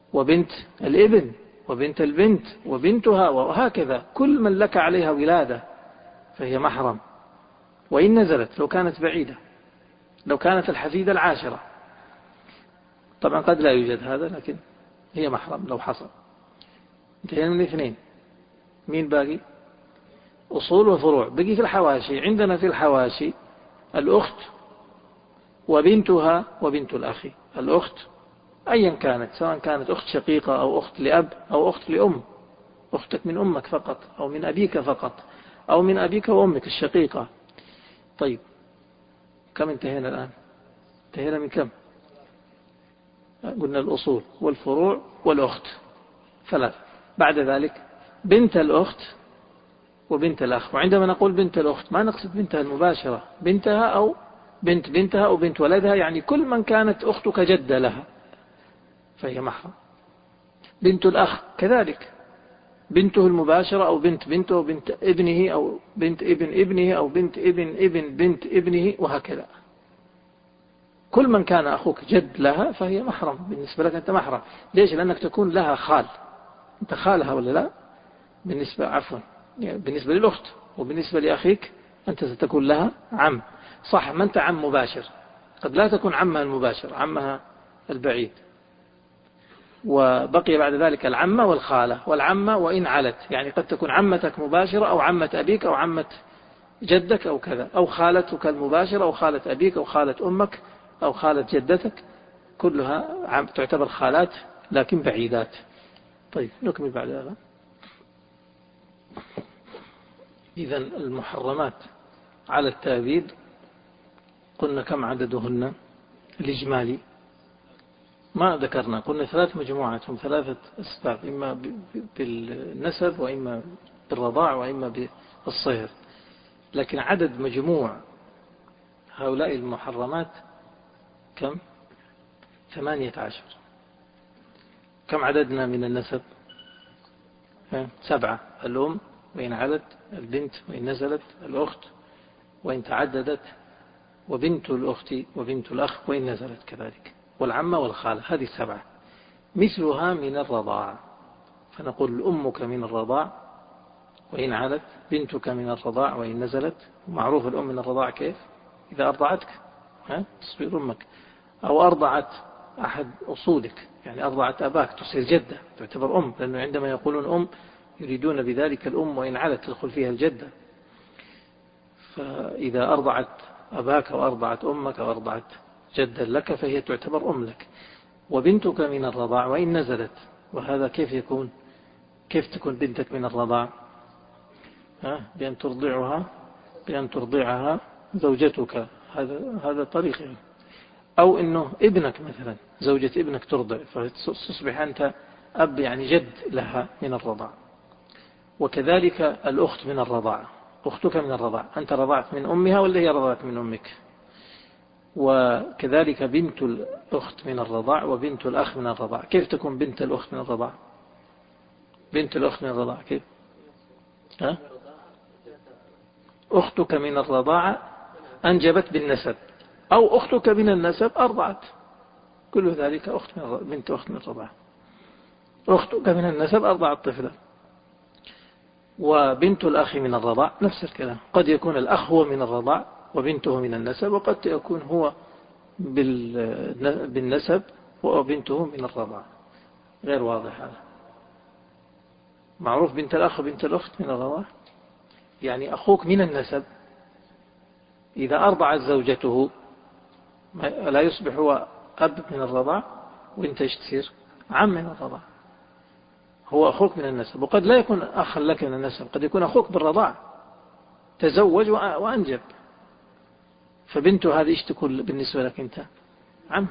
وبنت الابن وبنت البنت وبنتها، وهكذا كل من لك عليها ولادة فهي محرم، وإن نزلت لو كانت بعيدة، لو كانت الحفيدة العاشرة. طبعا قد لا يوجد هذا، لكن هي محرم لو حصل. انتهينا من الاثنين. مين باقي؟ أصول وفروع. بقي في الحواشي. عندنا في الحواشي الأخت وبنتها وبنت الأخ. الأخت أيا كانت، سواء كانت أخت شقيقة أو أخت لأب أو أخت لأم، أختك من أمك فقط أو من أبيك فقط أو من أبيك وأمك الشقيقة. طيب كم انتهينا الآن؟ انتهينا من كم؟ قلنا الأصول والفروع والأخت ثلاث. بعد ذلك بنت الأخت وبنت الأخ. وعندما نقول بنت الأخت ما نقصد بنتها المباشرة، بنتها أو بنت بنتها أو بنت ولدها، يعني كل من كانت أختك جدة لها فهي محرم. بنت الأخ كذلك، بنته المباشرة أو بنت بنته أو بنت ابنه أو بنت ابن ابنه أو بنت ابن ابن بنت ابنه وهكذا. كل من كان أخوك جد لها فهي محرم بالنسبة لك، أنت محرم. ليش؟ لأنك تكون لها خال. أنت خالها ولا لا؟ بالنسبة عفوا يعني بالنسبة للأخت، وبالنسبة لأخيك أنت ستكون لها عم. صح، ما أنت عم مباشر، قد لا تكون عمها المباشر، عمها البعيد. وبقي بعد ذلك العمة والخالة. والعمة وإن علت، يعني قد تكون عمتك مباشرة أو عمة أبيك أو عمة جدك أو كذا، أو خالتك المباشرة أو خالة أبيك أو خالة أمك أو خالة جدتك، كلها تعتبر خالات لكن بعيدات. طيب نكمل بعد هذا. إذن المحرمات على التأبيد قلنا كم عددهن الإجمالي؟ ما ذكرنا، قلنا ثلاث مجموعات، هم ثلاثة أسباب، إما بالنسب وإما بالرضاع وإما بالصهر. لكن عدد مجموع هؤلاء المحرمات كم؟ ثمانية عشر. كم عددنا من النسب؟ سبعة. الأم وإن علت، البنت وإن نزلت، الأخت وإن تعددت، وبنت الأخت وبنت الأخ وإن نزلت كذلك، والعمة والخالة. هذه السبعة مثلها من الرضاع. فنقول أمك من الرضاع وإن علت، بنتك من الرضاع وإن نزلت. معروف الأم من الرضاع كيف؟ إذا أرضعتك ها تصير أمك، أو أرضعت أحد أصولك، يعني أرضعت أباك تصير جدة، تعتبر أم، لأنه عندما يقولون أم يريدون بذلك الأم وإن علت تدخل فيها الجدة. فإذا أرضعت أباك أو أرضعت أمك أو أرضعت جدا لك فهي تعتبر أم لك. وبنتك من الرضاع وإن نزلت. وهذا كيف يكون؟ كيف تكون بنتك من الرضاع؟ ها؟ بأن ترضعها بأن ترضعها زوجتك، هذا هذا طريق يعني. أو إنه ابنك مثلا، زوجة ابنك ترضع فتصبح أنت أب، يعني جد لها من الرضاع. وكذلك الأخت من الرضاع، أختك من الرضاع، أنت رضعت من أمها ولا هي رضعت من أمك؟ وكذلك بنت الأخت من الرضاع وبنت الأخ من الرضاع. كيف تكون بنت الأخت من الرضاع؟ بنت الأخت من الرضاع كيف؟ ها؟ أختك من الرضاعة أنجبت بالنسب، أو أختك من النسب أرضعت، كل ذلك أخت من بنت أخت من الرضاعة. أختك من النسب أرضعت طفلا. وبنت الأخ من الرضاع نفس الكلام، قد يكون الأخ هو من الرضاع وبنته من النسب، وقد يكون هو بالنسب وبنته من الرضاع. غير واضح هذا. معروف بنت الأخ وبنت الأخت من الرضاع، يعني أخوك من النسب إذا أرضعت زوجته لا يصبح هو أب من الرضاع، وإنت ايش تصير؟ عم من الرضاع. هو أخوك من النسب، وقد لا يكون أخا لك من النسب، قد يكون أخوك بالرضاع تزوج وأنجب، فبنته هذه ايش تكون بالنسبة لك أنت؟ عم.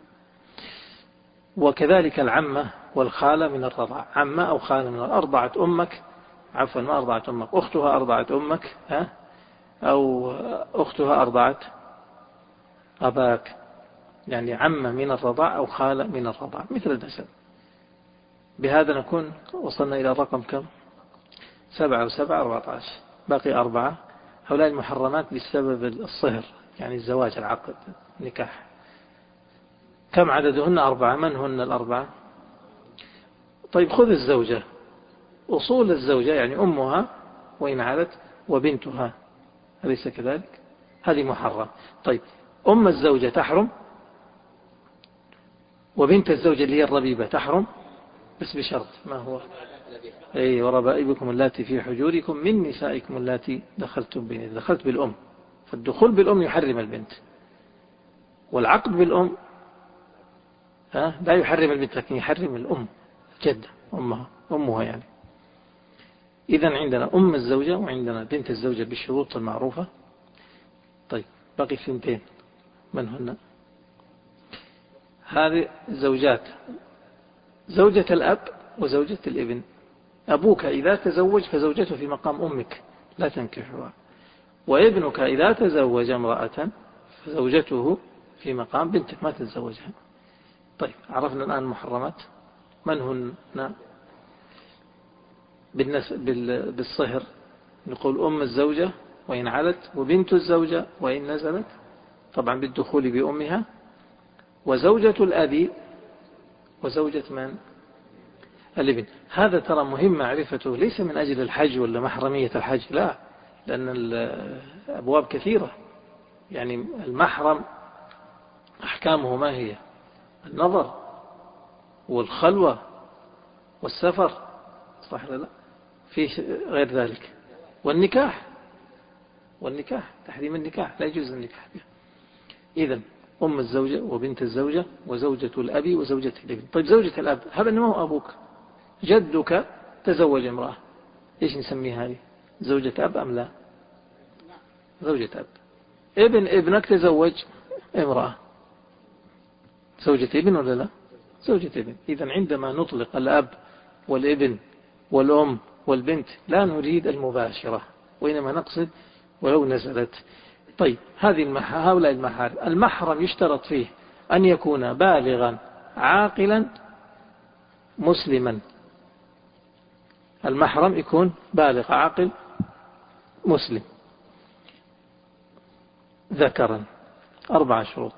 وكذلك العمة والخالة من الرضاع، عمة أو خالة من الرضاع. أرضعت أمك، عفوا ما أرضعت أمك، أختها أرضعت أمك، ها؟ أو أختها أرضعت أباك، يعني عمة من الرضاع أو خالة من الرضاع مثل النسب. بهذا نكون وصلنا إلى الرقم كم؟ سبعة وسبعة أربعة عشر. باقي أربعة. هؤلاء المحرمات بسبب الصهر، يعني الزواج، العقد، نكاح. كم عددهن؟ أربعة. من هن الأربعة؟ طيب خذ الزوجة، أصول الزوجة يعني أمها وإن علت وبنتها، أليس كذلك؟ هذه محرم. طيب أم الزوجة تحرم، وبنت الزوجة اللي هي الربيبة تحرم، بس بشرط، ما هو؟ أي وربائبكم اللاتي في حجوركم من نسائكم اللاتي دخلتم بهن. دخلت بالأم، فالدخول بالأم يحرم البنت، والعقد بالأم ها لا يحرم البنت لكن يحرم الأم جد أمها أمها يعني. إذن عندنا أم الزوجة وعندنا بنت الزوجة بالشروط المعروفة. طيب باقي ثنتين، من هن؟ هذه زوجات، زوجة الأب وزوجة الابن. أبوك إذا تزوج فزوجته في مقام أمك لا تنكحها، وابنك إذا تزوج امرأة فزوجته في مقام بنتك ما تتزوجها. طيب عرفنا الآن محرمات. من هن؟ بالصهر نقول أم الزوجة وإن علت، وبنت الزوجة وإن نزلت، طبعا بالدخول بأمها، وزوجة الأبي، وزوجة من؟ الابن. هذا ترى مهم معرفته، ليس من أجل الحج ولا محرمية الحج، لا، لأن الأبواب كثيرة. يعني المحرم أحكامه ما هي؟ النظر والخلوة والسفر، صح ولا لا؟ في غير ذلك، والنكاح، والنكاح تحريم النكاح، لا يجوز النكاح بها. إذن أم الزوجة وبنت الزوجة وزوجة الأبي وزوجة الابن. طيب زوجة الأب، هذا أنه هو أبوك، جدك تزوج امرأة، إيش نسميها هذه؟ زوجة أب أم لا؟ زوجة أب. ابن ابنك تزوج امرأة، زوجة ابن ولا لا؟ زوجة ابن. إذن عندما نطلق الأب والابن والأم والبنت لا نريد المباشرة، وإنما نقصد ولو نزلت. طيب هذه المح... هؤلاء المحارم. المحرم يشترط فيه أن يكون بالغا عاقلا مسلما. المحرم يكون بالغ عاقل مسلم ذكرا. أربع شروط.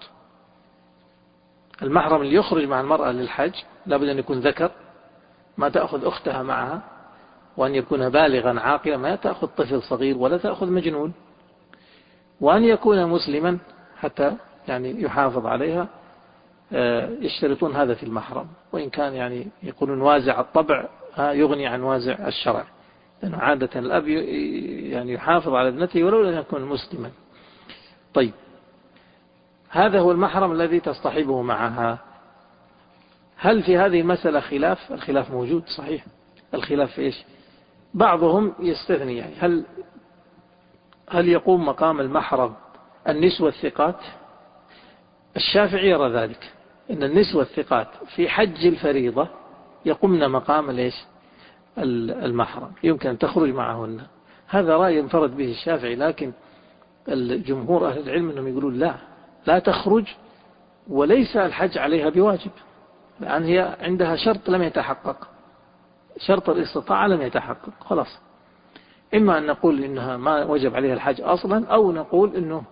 المحرم اللي يخرج مع المرأة للحج لابد أن يكون ذكر، ما تأخذ أختها معها، وأن يكون بالغا عاقلا، ما تأخذ طفل صغير ولا تأخذ مجنون، وأن يكون مسلما حتى يعني يحافظ عليها. يشترطون هذا في المحرم، وإن كان يعني يقولون وازع الطبع يغني عن وازع الشرع، لأنه عادة الأب يعني يحافظ على ابنته ولو لم يكن مسلما. طيب هذا هو المحرم الذي تصطحبه معها. هل في هذه المسألة خلاف؟ الخلاف موجود صحيح. الخلاف في إيش؟ بعضهم يستثني، يعني هل هل يقوم مقام المحرم النسوة الثقات؟ الشافعي يرى ذلك، إن النسوة الثقات في حج الفريضة يقومن مقام ليش؟ المحرم، يمكن أن تخرج معهن. هذا رأي انفرد به الشافعي، لكن الجمهور أهل العلم أنهم يقولون لا، لا تخرج، وليس الحج عليها بواجب، لأن هي عندها شرط لم يتحقق، شرط الاستطاعة لم يتحقق. خلاص، إما أن نقول إنها ما وجب عليها الحج أصلا، أو نقول إنه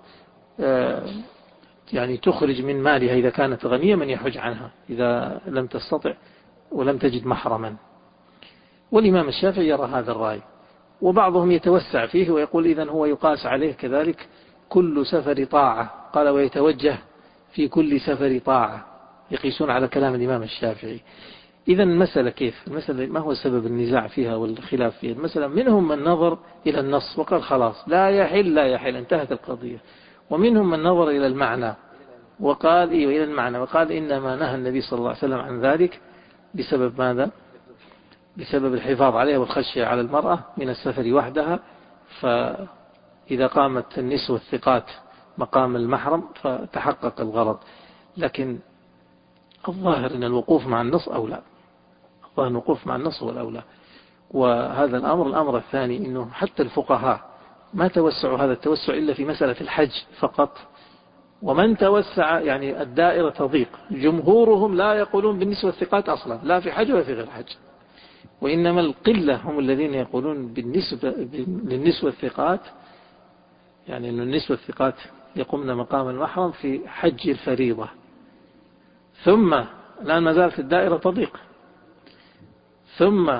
يعني تخرج من مالها إذا كانت غنية من يحج عنها إذا لم تستطع ولم تجد محرما. والإمام الشافعي يرى هذا الرأي، وبعضهم يتوسع فيه ويقول إذن هو يقاس عليه كذلك كل سفر طاعة، قال ويتوجه في كل سفر طاعة، يقيسون على كلام الإمام الشافعي. إذن المسألة كيف؟ المسألة ما هو سبب النزاع فيها والخلاف فيها؟ المسألة منهم من نظر إلى النص وقال خلاص لا يحل لا يحل انتهت القضية، ومنهم من نظر إلى المعنى وقال إيه إلى المعنى وقال إنما نهى النبي صلى الله عليه وسلم عن ذلك بسبب ماذا؟ بسبب الحفاظ عليها والخشية على المرأة من السفر وحدها، فإذا قامت النسوة الثقات مقام المحرم فتحقق الغرض. لكن الظاهر أن الوقوف مع النص أولى، الظاهر الوقوف مع النص هو الأولى. وهذا الأمر. الأمر الثاني أنه حتى الفقهاء ما توسعوا هذا التوسع إلا في مسألة الحج فقط، ومن توسع يعني الدائرة تضيق. جمهورهم لا يقولون بالنسبة الثقات أصلا، لا في حج ولا في غير حج، وإنما القلة هم الذين يقولون بالنسبة للنسوة الثقات، يعني أن النسوة الثقات يقومن مقام المحرم في حج الفريضة. ثم الآن ما زالت الدائرة تضيق، ثم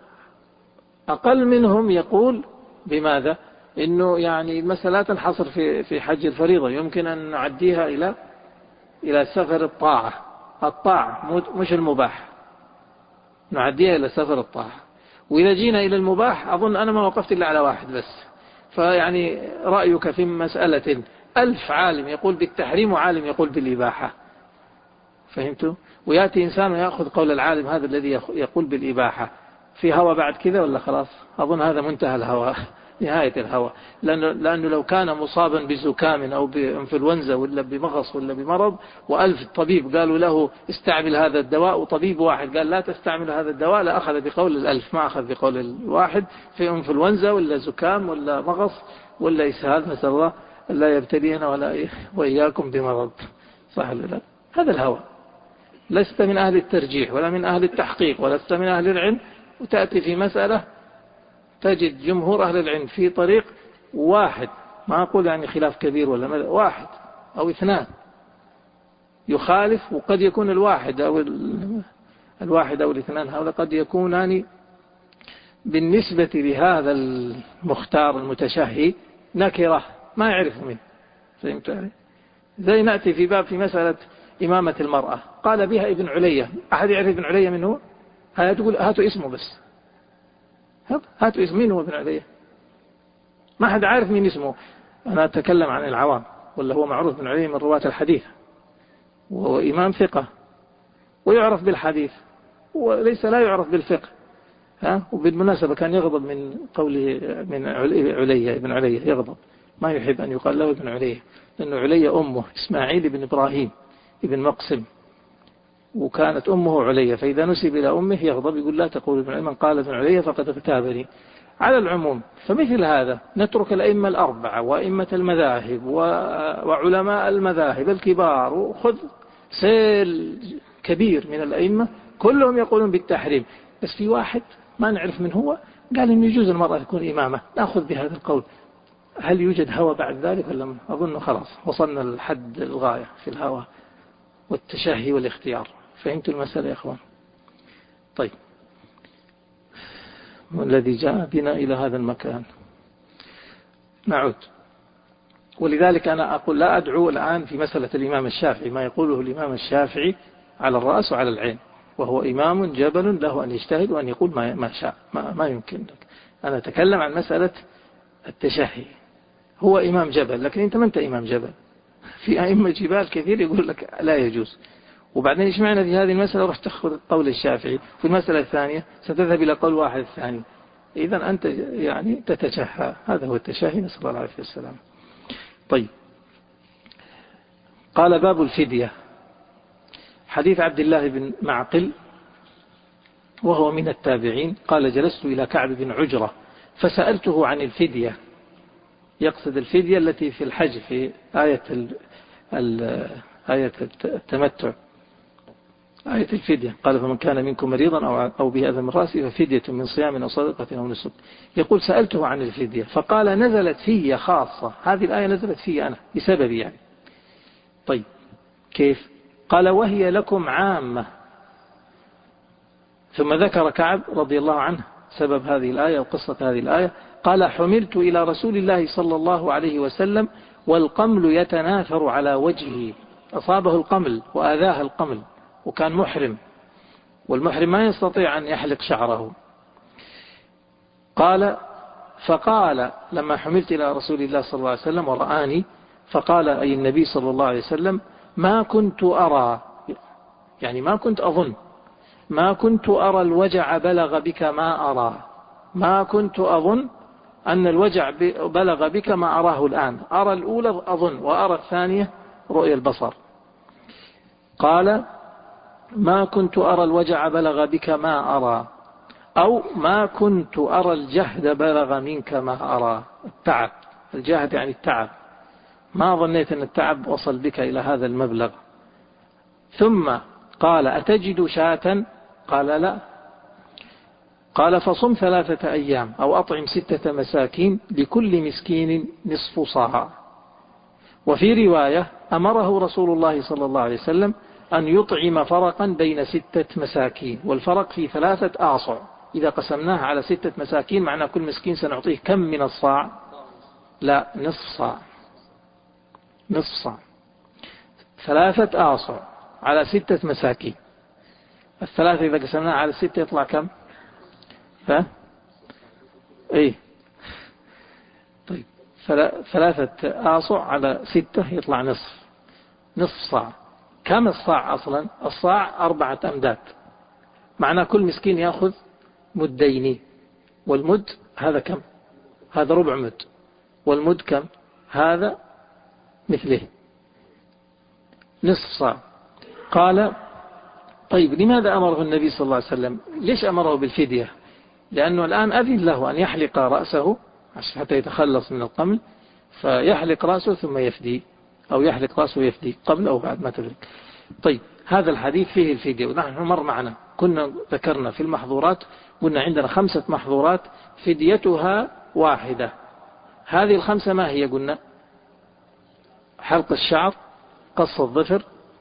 أقل منهم يقول بماذا؟ إنه يعني المسألة لا تنحصر في في حج الفريضة، يمكن أن نعديها إلى إلى سفر الطاعة، الطاعة مش المباح، نعديها إلى سفر الطاعة. وإذا جينا إلى المباح أظن أنا ما وقفت إلا على واحد بس. فيعني رأيك في مسألة ألف عالم يقول بالتحريم وعالم يقول بالإباحة، فهمتوا؟ ويأتي إنسان ويأخذ قول العالم هذا الذي يقول بالإباحة، في هوى بعد كذا ولا خلاص؟ أظن هذا منتهى الهوى، نهاية الهوى. لأنه, لأنه لو كان مصابا بزكام أو بإنفلونزا ولا بمغص ولا بمرض وألف طبيب قالوا له استعمل هذا الدواء وطبيب واحد قال لا تستعمل هذا الدواء، لا أخذ بقول الألف ما أخذ بقول الواحد في إنفلونزا ولا زكام ولا مغص ولا إسهال، نسأل الله لا يبتلينا ولا وإياكم بمرض، صح ولا لا؟ هذا الهوى. لست من أهل الترجيح ولا من أهل التحقيق ولست من أهل العلم، وتأتي في مسألة تجد جمهور أهل العلم في طريق واحد، ما أقول يعني خلاف كبير ولا واحد أو اثنان يخالف، وقد يكون الواحد أو الواحد أو الاثنان هؤلاء قد يكونان بالنسبة لهذا المختار المتشهي نكرة ما يعرف منه، فهمت علي؟ زي نأتي في باب في مسألة إمامة المرأة قال بها ابن علية، أحد يعرف ابن علية منه؟ هتقول هاتوا اسمه بس، هاتوا اسم مين هو ابن علية؟ ما حد عارف مين اسمه. أنا أتكلم عن العوام، ولا هو معروف ابن علية من رواة الحديث، وهو إمام ثقة ويعرف بالحديث وليس لا يعرف بالفقه. ها؟ وبالمناسبة كان يغضب من قوله من علية، ابن علية يغضب، ما يحب أن يقال له ابن علية، لأنه علية أمه إسماعيل بن إبراهيم ابن مقسم، وكانت أمه علية، فإذا نسب إلى أمه يغضب يقول لا تقول ابن علية، من قال ابن علية فقد اغتابني. على العموم فمثل هذا نترك الأئمة الأربعة وأئمة المذاهب وعلماء المذاهب الكبار، وخذ سيل كبير من الأئمة كلهم يقولون بالتحريم، بس في واحد ما نعرف من هو قال إنه يجوز المرأة تكون إمامة، نأخذ بهذا القول. هل يوجد هوى بعد ذلك ولا؟ أظن خلاص وصلنا لحد الغاية في الهوى والتشهي والاختيار. فهمت المسألة يا أخوان؟ طيب، والذي جاء بنا إلى هذا المكان نعود. ولذلك أنا أقول لا أدعو الآن في مسألة الإمام الشافعي ما يقوله الإمام الشافعي على الرأس وعلى العين، وهو إمام جبل له أن يجتهد وأن يقول ما شاء، ما, ما يمكن لك. أنا أتكلم عن مسألة التشهي، هو إمام جبل لكن أنت ما أنت إمام جبل. في أئمة جبال كثير يقول لك لا يجوز، وبعدين إيش معنى في هذه المسألة رح تأخذ قول الشافعي، في المسألة الثانية ستذهب إلى قول واحد الثاني، إذا أنت يعني تتشهى. هذا هو التشهي، نسأل الله العافية والسلام. طيب، قال باب الفدية. حديث عبد الله بن معقل وهو من التابعين قال جلست إلى كعب بن عجرة فسألته عن الفدية، يقصد الفدية التي في الحج في آية آية التمتع، آية الفدية. قال فمن كان منكم مريضا أو به أذى من رأسه ففدية من صيام أو صدقة أو نسك. يقول سألته عن الفدية فقال نزلت في خاصة، هذه الآية نزلت في أنا بسببي يعني. طيب كيف؟ قال وهي لكم عامة. ثم ذكر كعب رضي الله عنه سبب هذه الآية وقصة هذه الآية. قال حملت إلى رسول الله صلى الله عليه وسلم والقمل يتناثر على وجهه، أصابه القمل وآذاه القمل وكان محرم، والمحرم ما يستطيع أن يحلق شعره. قال فقال لما حملت إلى رسول الله صلى الله عليه وسلم ورآني فقال أي النبي صلى الله عليه وسلم ما كنت أرى، يعني ما كنت أظن، ما كنت أرى الوجع بلغ بك ما أرى، ما كنت أظن أن الوجع بلغ بك ما أراه الآن، أرى الأولى أظن وأرى الثانية رؤية البصر. قال ما كنت أرى الوجع بلغ بك ما أرى، أو ما كنت أرى الجهد بلغ منك ما أرى، التعب، الجهد يعني التعب، ما ظنيت أن التعب وصل بك إلى هذا المبلغ. ثم قال أتجد شاة؟ قال لا. قال فصم ثلاثة أيام أو أطعم ستة مساكين لكل مسكين نصف صاع. وفي رواية أمره رسول الله صلى الله عليه وسلم أن يطعم فرقا بين ستة مساكين، والفرق في ثلاثة آصع، إذا قسمناها على ستة مساكين معنى كل مسكين سنعطيه كم من الصاع؟ لا، نصف صاع. نصف صاع. ثلاثة آصع على ستة مساكين. الثلاثة إذا قسمناها على ستة يطلع كم؟ ها؟ إيه. طيب ثلاثة آصع على ستة يطلع نصف. نصف صاع. كم الصاع أصلا؟ الصاع أربعة أمداد. معنى كل مسكين يأخذ مدين. والمد هذا كم؟ هذا ربع مد. والمد كم؟ هذا مثله نصف صاع. قال طيب لماذا أمره النبي صلى الله عليه وسلم؟ ليش أمره بالفدية؟ لأنه الآن أذن له أن يحلق رأسه حتى يتخلص من القمل، فيحلق رأسه ثم يفدي، أو يحلق رأسه ويفدي قبل أو بعد ما تدرك. طيب هذا الحديث فيه الفدية، ونحن مر معنا كنا ذكرنا في المحظورات، قلنا عندنا خمسة محظورات فديتها واحدة. هذه الخمسة ما هي؟ قلنا حلق الشعر، قص الظفر،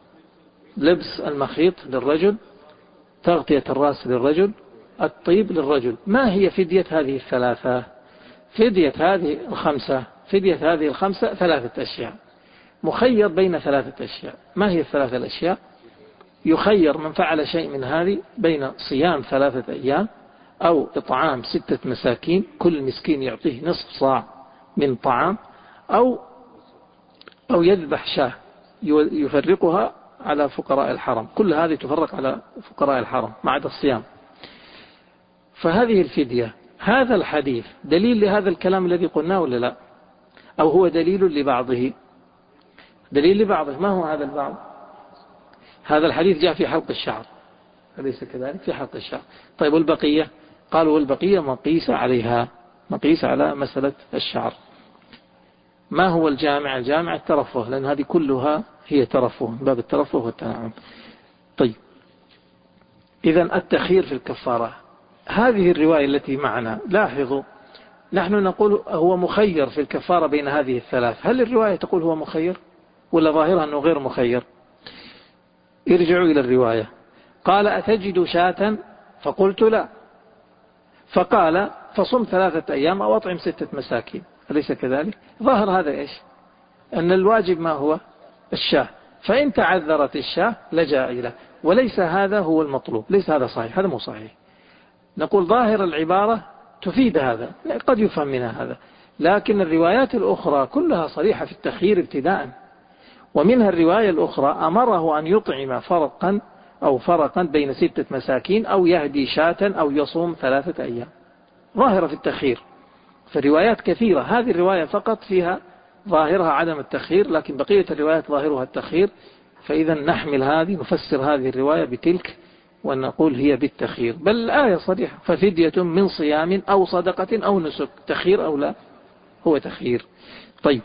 لبس المخيط للرجل، تغطية الرأس للرجل، الطيب للرجل. ما هي فدية هذه الثلاثة؟ فدية هذه الخمسة فدية هذه الخمسة ثلاثة أشياء، مخير بين ثلاثة أشياء. ما هي الثلاثة الأشياء؟ يخير من فعل شيء من هذه بين صيام ثلاثة أيام أو إطعام ستة مساكين كل مسكين يعطيه نصف صاع من طعام، أو أو يذبح شاة يفرقها على فقراء الحرم. كل هذه تفرق على فقراء الحرم ما عدا الصيام. فهذه الفدية. هذا الحديث دليل لهذا الكلام الذي قلناه ولا لا؟ أو هو دليل لبعضه؟ دليل لبعضه. ما هو هذا البعض؟ هذا الحديث جاء في حلق الشعر، أليس كذلك؟ في حلق الشعر. طيب والبقية؟ قالوا والبقية مقيس عليها، مقيس على مسألة الشعر. ما هو الجامع؟ الجامع الترفه، لأن هذه كلها هي ترفه، باب الترفه والتنعم. طيب إذن التخيير في الكفارة. هذه الرواية التي معنا، لاحظوا نحن نقول هو مخير في الكفارة بين هذه الثلاث. هل الرواية تقول هو مخير ولا ظاهرها أنه غير مخير؟ ارجعوا إلى الرواية. قال أتجد شاة؟ فقلت لا. فقال فصم ثلاثة أيام أو أطعم ستة مساكين، أليس كذلك؟ ظاهر هذا إيش؟ أن الواجب ما هو؟ الشاة. فإن تعذرت الشاة لجأ إليه، وليس هذا هو المطلوب، ليس هذا صحيح، هذا مو صحيح. نقول ظاهر العبارة تفيد هذا، قد يفهم منها هذا، لكن الروايات الأخرى كلها صريحة في التخيير ابتداء. ومنها الرواية الأخرى أمره أن يطعم فرقا أو فرقا بين ستة مساكين أو يهدي شاة أو يصوم ثلاثة أيام، ظاهرة في التخيير. فالروايات كثيرة، هذه الرواية فقط فيها ظاهرها عدم التخيير، لكن بقية الروايات ظاهرها التخيير. فإذا نحمل هذه، نفسر هذه الرواية بتلك ونقول هي بالتخيير. بل الآية صريحة، ففدية من صيام أو صدقة أو نسك. تخيير أو لا؟ هو تخيير. طيب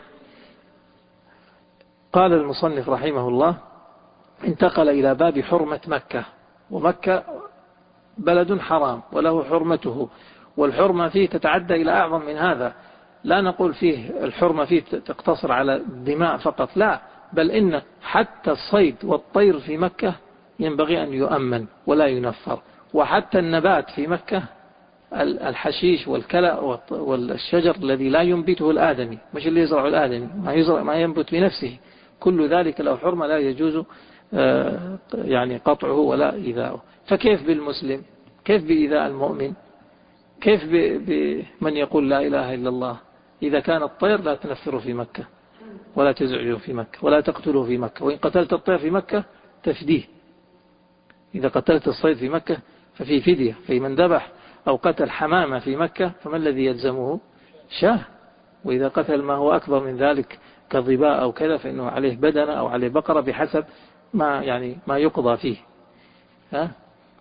قال المصنف رحمه الله انتقل إلى باب حرمة مكة. ومكة بلد حرام وله حرمته، والحرمة فيه تتعدى إلى أعظم من هذا. لا نقول فيه الحرمة فيه تقتصر على الدماء فقط، لا، بل إن حتى الصيد والطير في مكة ينبغي أن يؤمن ولا ينفر. وحتى النبات في مكة، الحشيش والكلأ والشجر الذي لا ينبته الآدمي، مش اللي يزرع الآدمي، ما يزرع ما ينبت بنفسه، كل ذلك له حرمة لا يجوز يعني قطعه ولا إيذاؤه. فكيف بالمسلم؟ كيف بإيذاء المؤمن؟ كيف بمن يقول لا إله إلا الله؟ إذا كان الطير لا تنفره في مكة ولا تزعجه في مكة ولا تقتله في مكة، وإن قتلت الطير في مكة تفديه. إذا قتلت الصيد في مكة ففي فدية. في من ذبح أو قتل حمامة في مكة فما الذي يلزمه؟ شاه. وإذا قتل ما هو أكبر من ذلك كظباء أو كذا فإنه عليه بدنة أو عليه بقرة بحسب ما يعني ما يقضى فيه. ها؟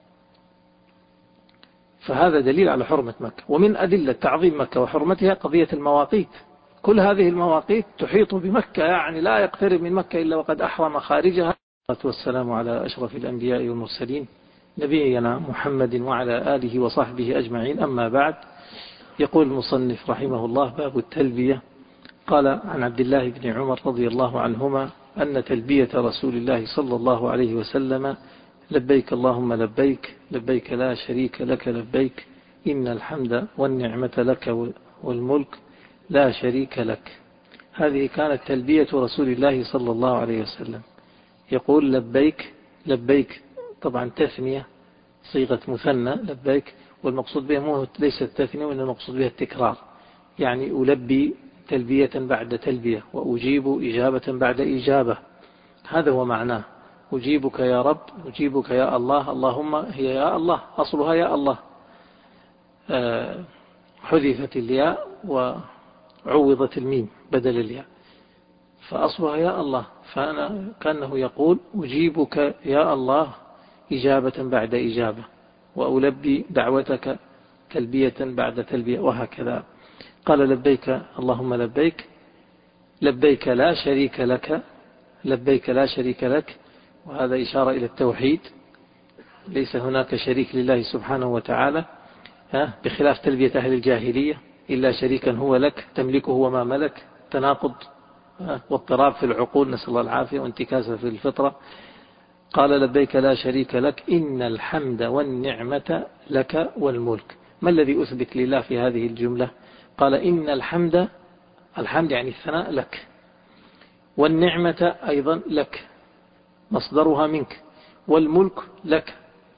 فهذا دليل على حرمة مكة. ومن أدلة تعظيم مكة وحرمتها قضية المواقيت. كل هذه المواقيت تحيط بمكة، يعني لا يقترب من مكة إلا وقد أحرم خارجها. والسلام على أشرف الأنبياء والمرسلين نبينا محمد وعلى آله وصحبه أجمعين. أما بعد، يقول المصنف رحمه الله باب التلبية. قال عن عبد الله بن عمر رضي الله عنهما أن تلبية رسول الله صلى الله عليه وسلم لبيك اللهم لبيك لبيك لا شريك لك لبيك إن الحمد والنعمة لك والملك لا شريك لك. هذه كانت تلبية رسول الله صلى الله عليه وسلم، يقول لبيك لبيك، طبعا تثنية صيغة مثنى لبيك، والمقصود بها مو ليس التثنية وإنما المقصود بها التكرار، يعني ألبي تلبية بعد تلبية وأجيب إجابة بعد إجابة، هذا هو معناه. أجيبك يا رب، أجيبك يا الله، اللهم هي يا الله، أصلها يا الله، أه حذفت الياء وعوضت الميم بدل الياء، فأصلها يا الله. فأنا كأنه يقول أجيبك يا الله إجابة بعد إجابة، وألبي دعوتك تلبية بعد تلبية، وهكذا. قال لبيك اللهم لبيك، لبيك لا شريك لك، لبيك لا شريك لك، وهذا إشارة إلى التوحيد، ليس هناك شريك لله سبحانه وتعالى، بخلاف تلبية أهل الجاهلية، إلا شريكا هو لك تملكه وما ملك، تناقض واضطراب في العقول، نسأل الله العافية، وانتكاسة في الفطرة. قال لبيك لا شريك لك إن الحمد والنعمة لك والملك. ما الذي أثبت لله في هذه الجملة؟ قال إن الحمد، الحمد يعني الثناء لك، والنعمة أيضا لك مصدرها منك، والملك لك.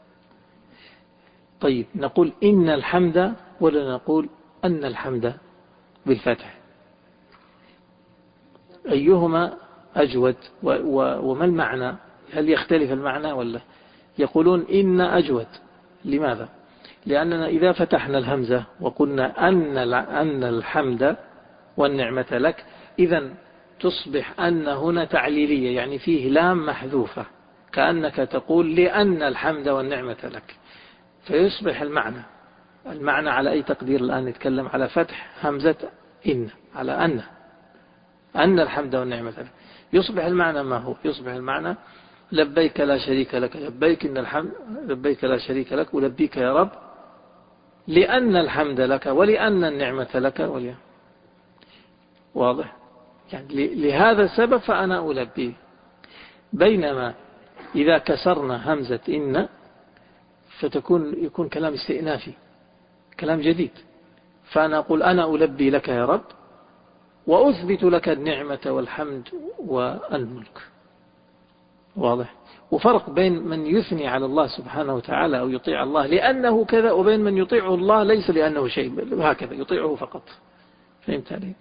طيب نقول إن الحمد ولا نقول أن الحمد بالفتح؟ أيهما أجود وما المعنى؟ هل يختلف المعنى ولا؟ يقولون إن أجود. لماذا؟ لأننا إذا فتحنا الهمزة وقلنا أن أن الحمد والنعمة لك، إذن تصبح أن هنا تعليلية، يعني فيه لام محذوفة، كأنك تقول لأن الحمد والنعمة لك، فيصبح المعنى المعنى على أي تقدير الآن؟ نتكلم على فتح همزة إن، على أن أن الحمد والنعمة لك، يصبح المعنى ما هو؟ يصبح المعنى لبيك لا شريك لك، لبيك إن الحمد، لبيك لا شريك لك، ولبيك يا رب لأن الحمد لك ولأن النعمة لك ولي. واضح؟ يعني لهذا السبب فأنا ألبي. بينما إذا كسرنا همزة إن فتكون يكون كلام استئنافي، كلام جديد، فأنا أقول أنا ألبي لك يا رب وأثبت لك النعمة والحمد والملك. واضح؟ وفرق بين من يثني على الله سبحانه وتعالى أو يطيع الله لأنه كذا، وبين من يطيعه الله ليس لأنه شيء، هكذا يطيعه فقط. فهمت عليه؟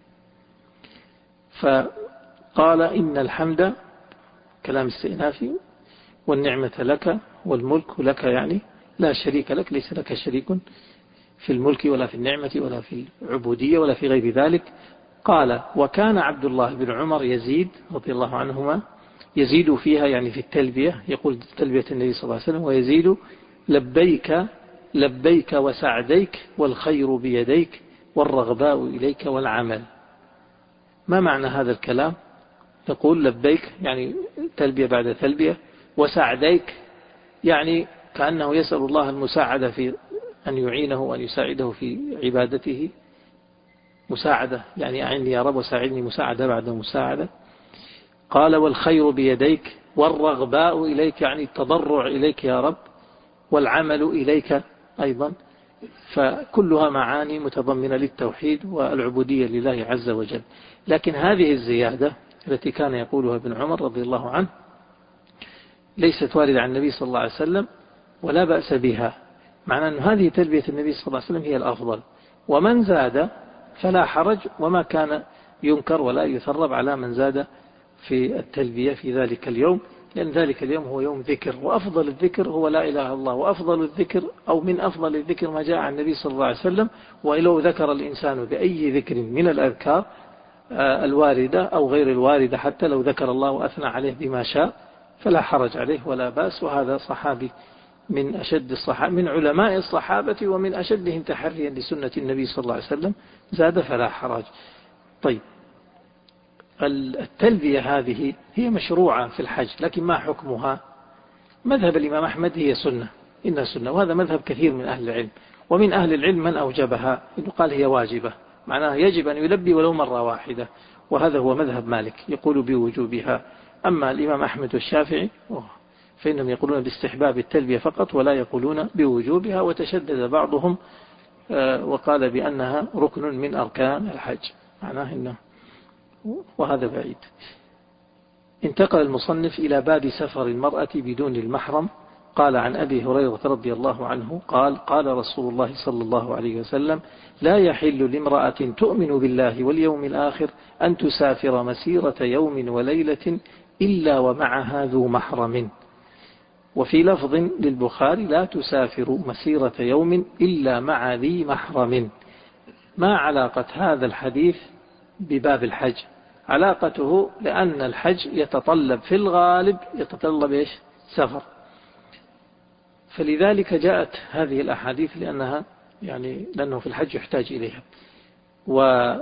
فقال إن الحمد كلام استئنافي، والنعمة لك والملك لك، يعني لا شريك لك، ليس لك شريك في الملك ولا في النعمة ولا في العبودية ولا في غير ذلك. قال وكان عبد الله بن عمر يزيد رضي الله عنهما يزيد فيها، يعني في التلبية، يقول تلبية النبي صلى الله عليه وسلم، ويزيد لبيك لبيك وسعديك والخير بيديك والرغباء إليك والعمل. ما معنى هذا الكلام؟ يقول لبيك يعني تلبية بعد تلبية، وسعديك يعني كأنه يسأل الله المساعدة في أن يعينه وأن يساعده في عبادته، مساعدة يعني أعني يا رب وساعدني مساعدة بعد مساعدة. قال والخير بيديك، والرغباء إليك يعني التضرع إليك يا رب، والعمل إليك أيضا، فكلها معاني متضمنة للتوحيد والعبودية لله عز وجل. لكن هذه الزيادة التي كان يقولها ابن عمر رضي الله عنه ليست واردة عن النبي صلى الله عليه وسلم ولا بأس بها، معنى أن هذه تلبية النبي صلى الله عليه وسلم هي الأفضل، ومن زاد فلا حرج، وما كان ينكر ولا يثرب على من زاد في التلبية في ذلك اليوم، لأن ذلك اليوم هو يوم ذكر، وأفضل الذكر هو لا إله إلا الله، وأفضل الذكر أو من أفضل الذكر ما جاء عن النبي صلى الله عليه وسلم. ولو ذكر الإنسان بأي ذكر من الأذكار الواردة أو غير الواردة، حتى لو ذكر الله وأثنى عليه بما شاء فلا حرج عليه ولا بأس. وهذا صحابي من أشد الصحابة، من علماء الصحابة ومن أشدهم تحريا لسنة النبي صلى الله عليه وسلم، زاد فلا حرج. طيب التلبية هذه هي مشروعة في الحج، لكن ما حكمها؟ مذهب الإمام أحمد هي سنة، إنها سنة، وهذا مذهب كثير من أهل العلم، ومن أهل العلم من أوجبها، إنه قال هي واجبة، معناها يجب أن يلبي ولو مرة واحدة، وهذا هو مذهب مالك يقول بوجوبها. أما الإمام أحمد والشافعي فإنهم يقولون باستحباب التلبية فقط ولا يقولون بوجوبها، وتشدد بعضهم وقال بأنها ركن من أركان الحج، معناه إنه، وهذا بعيد. انتقل المصنف إلى باب سفر المرأة بدون المحرم. قال عن أبي هريرة رضي الله عنه قال قال رسول الله صلى الله عليه وسلم: لا يحل لامرأة تؤمن بالله واليوم الآخر أن تسافر مسيرة يوم وليلة إلا ومعها ذو محرم. وفي لفظ للبخاري: لا تسافر مسيرة يوم إلا مع ذي محرم. ما علاقة هذا الحديث بباب الحج؟ علاقته لأن الحج يتطلب في الغالب يتطلب إيش؟ سفر، فلذلك جاءت هذه الأحاديث، لأنها يعني لأنه في الحج يحتاج إليها. و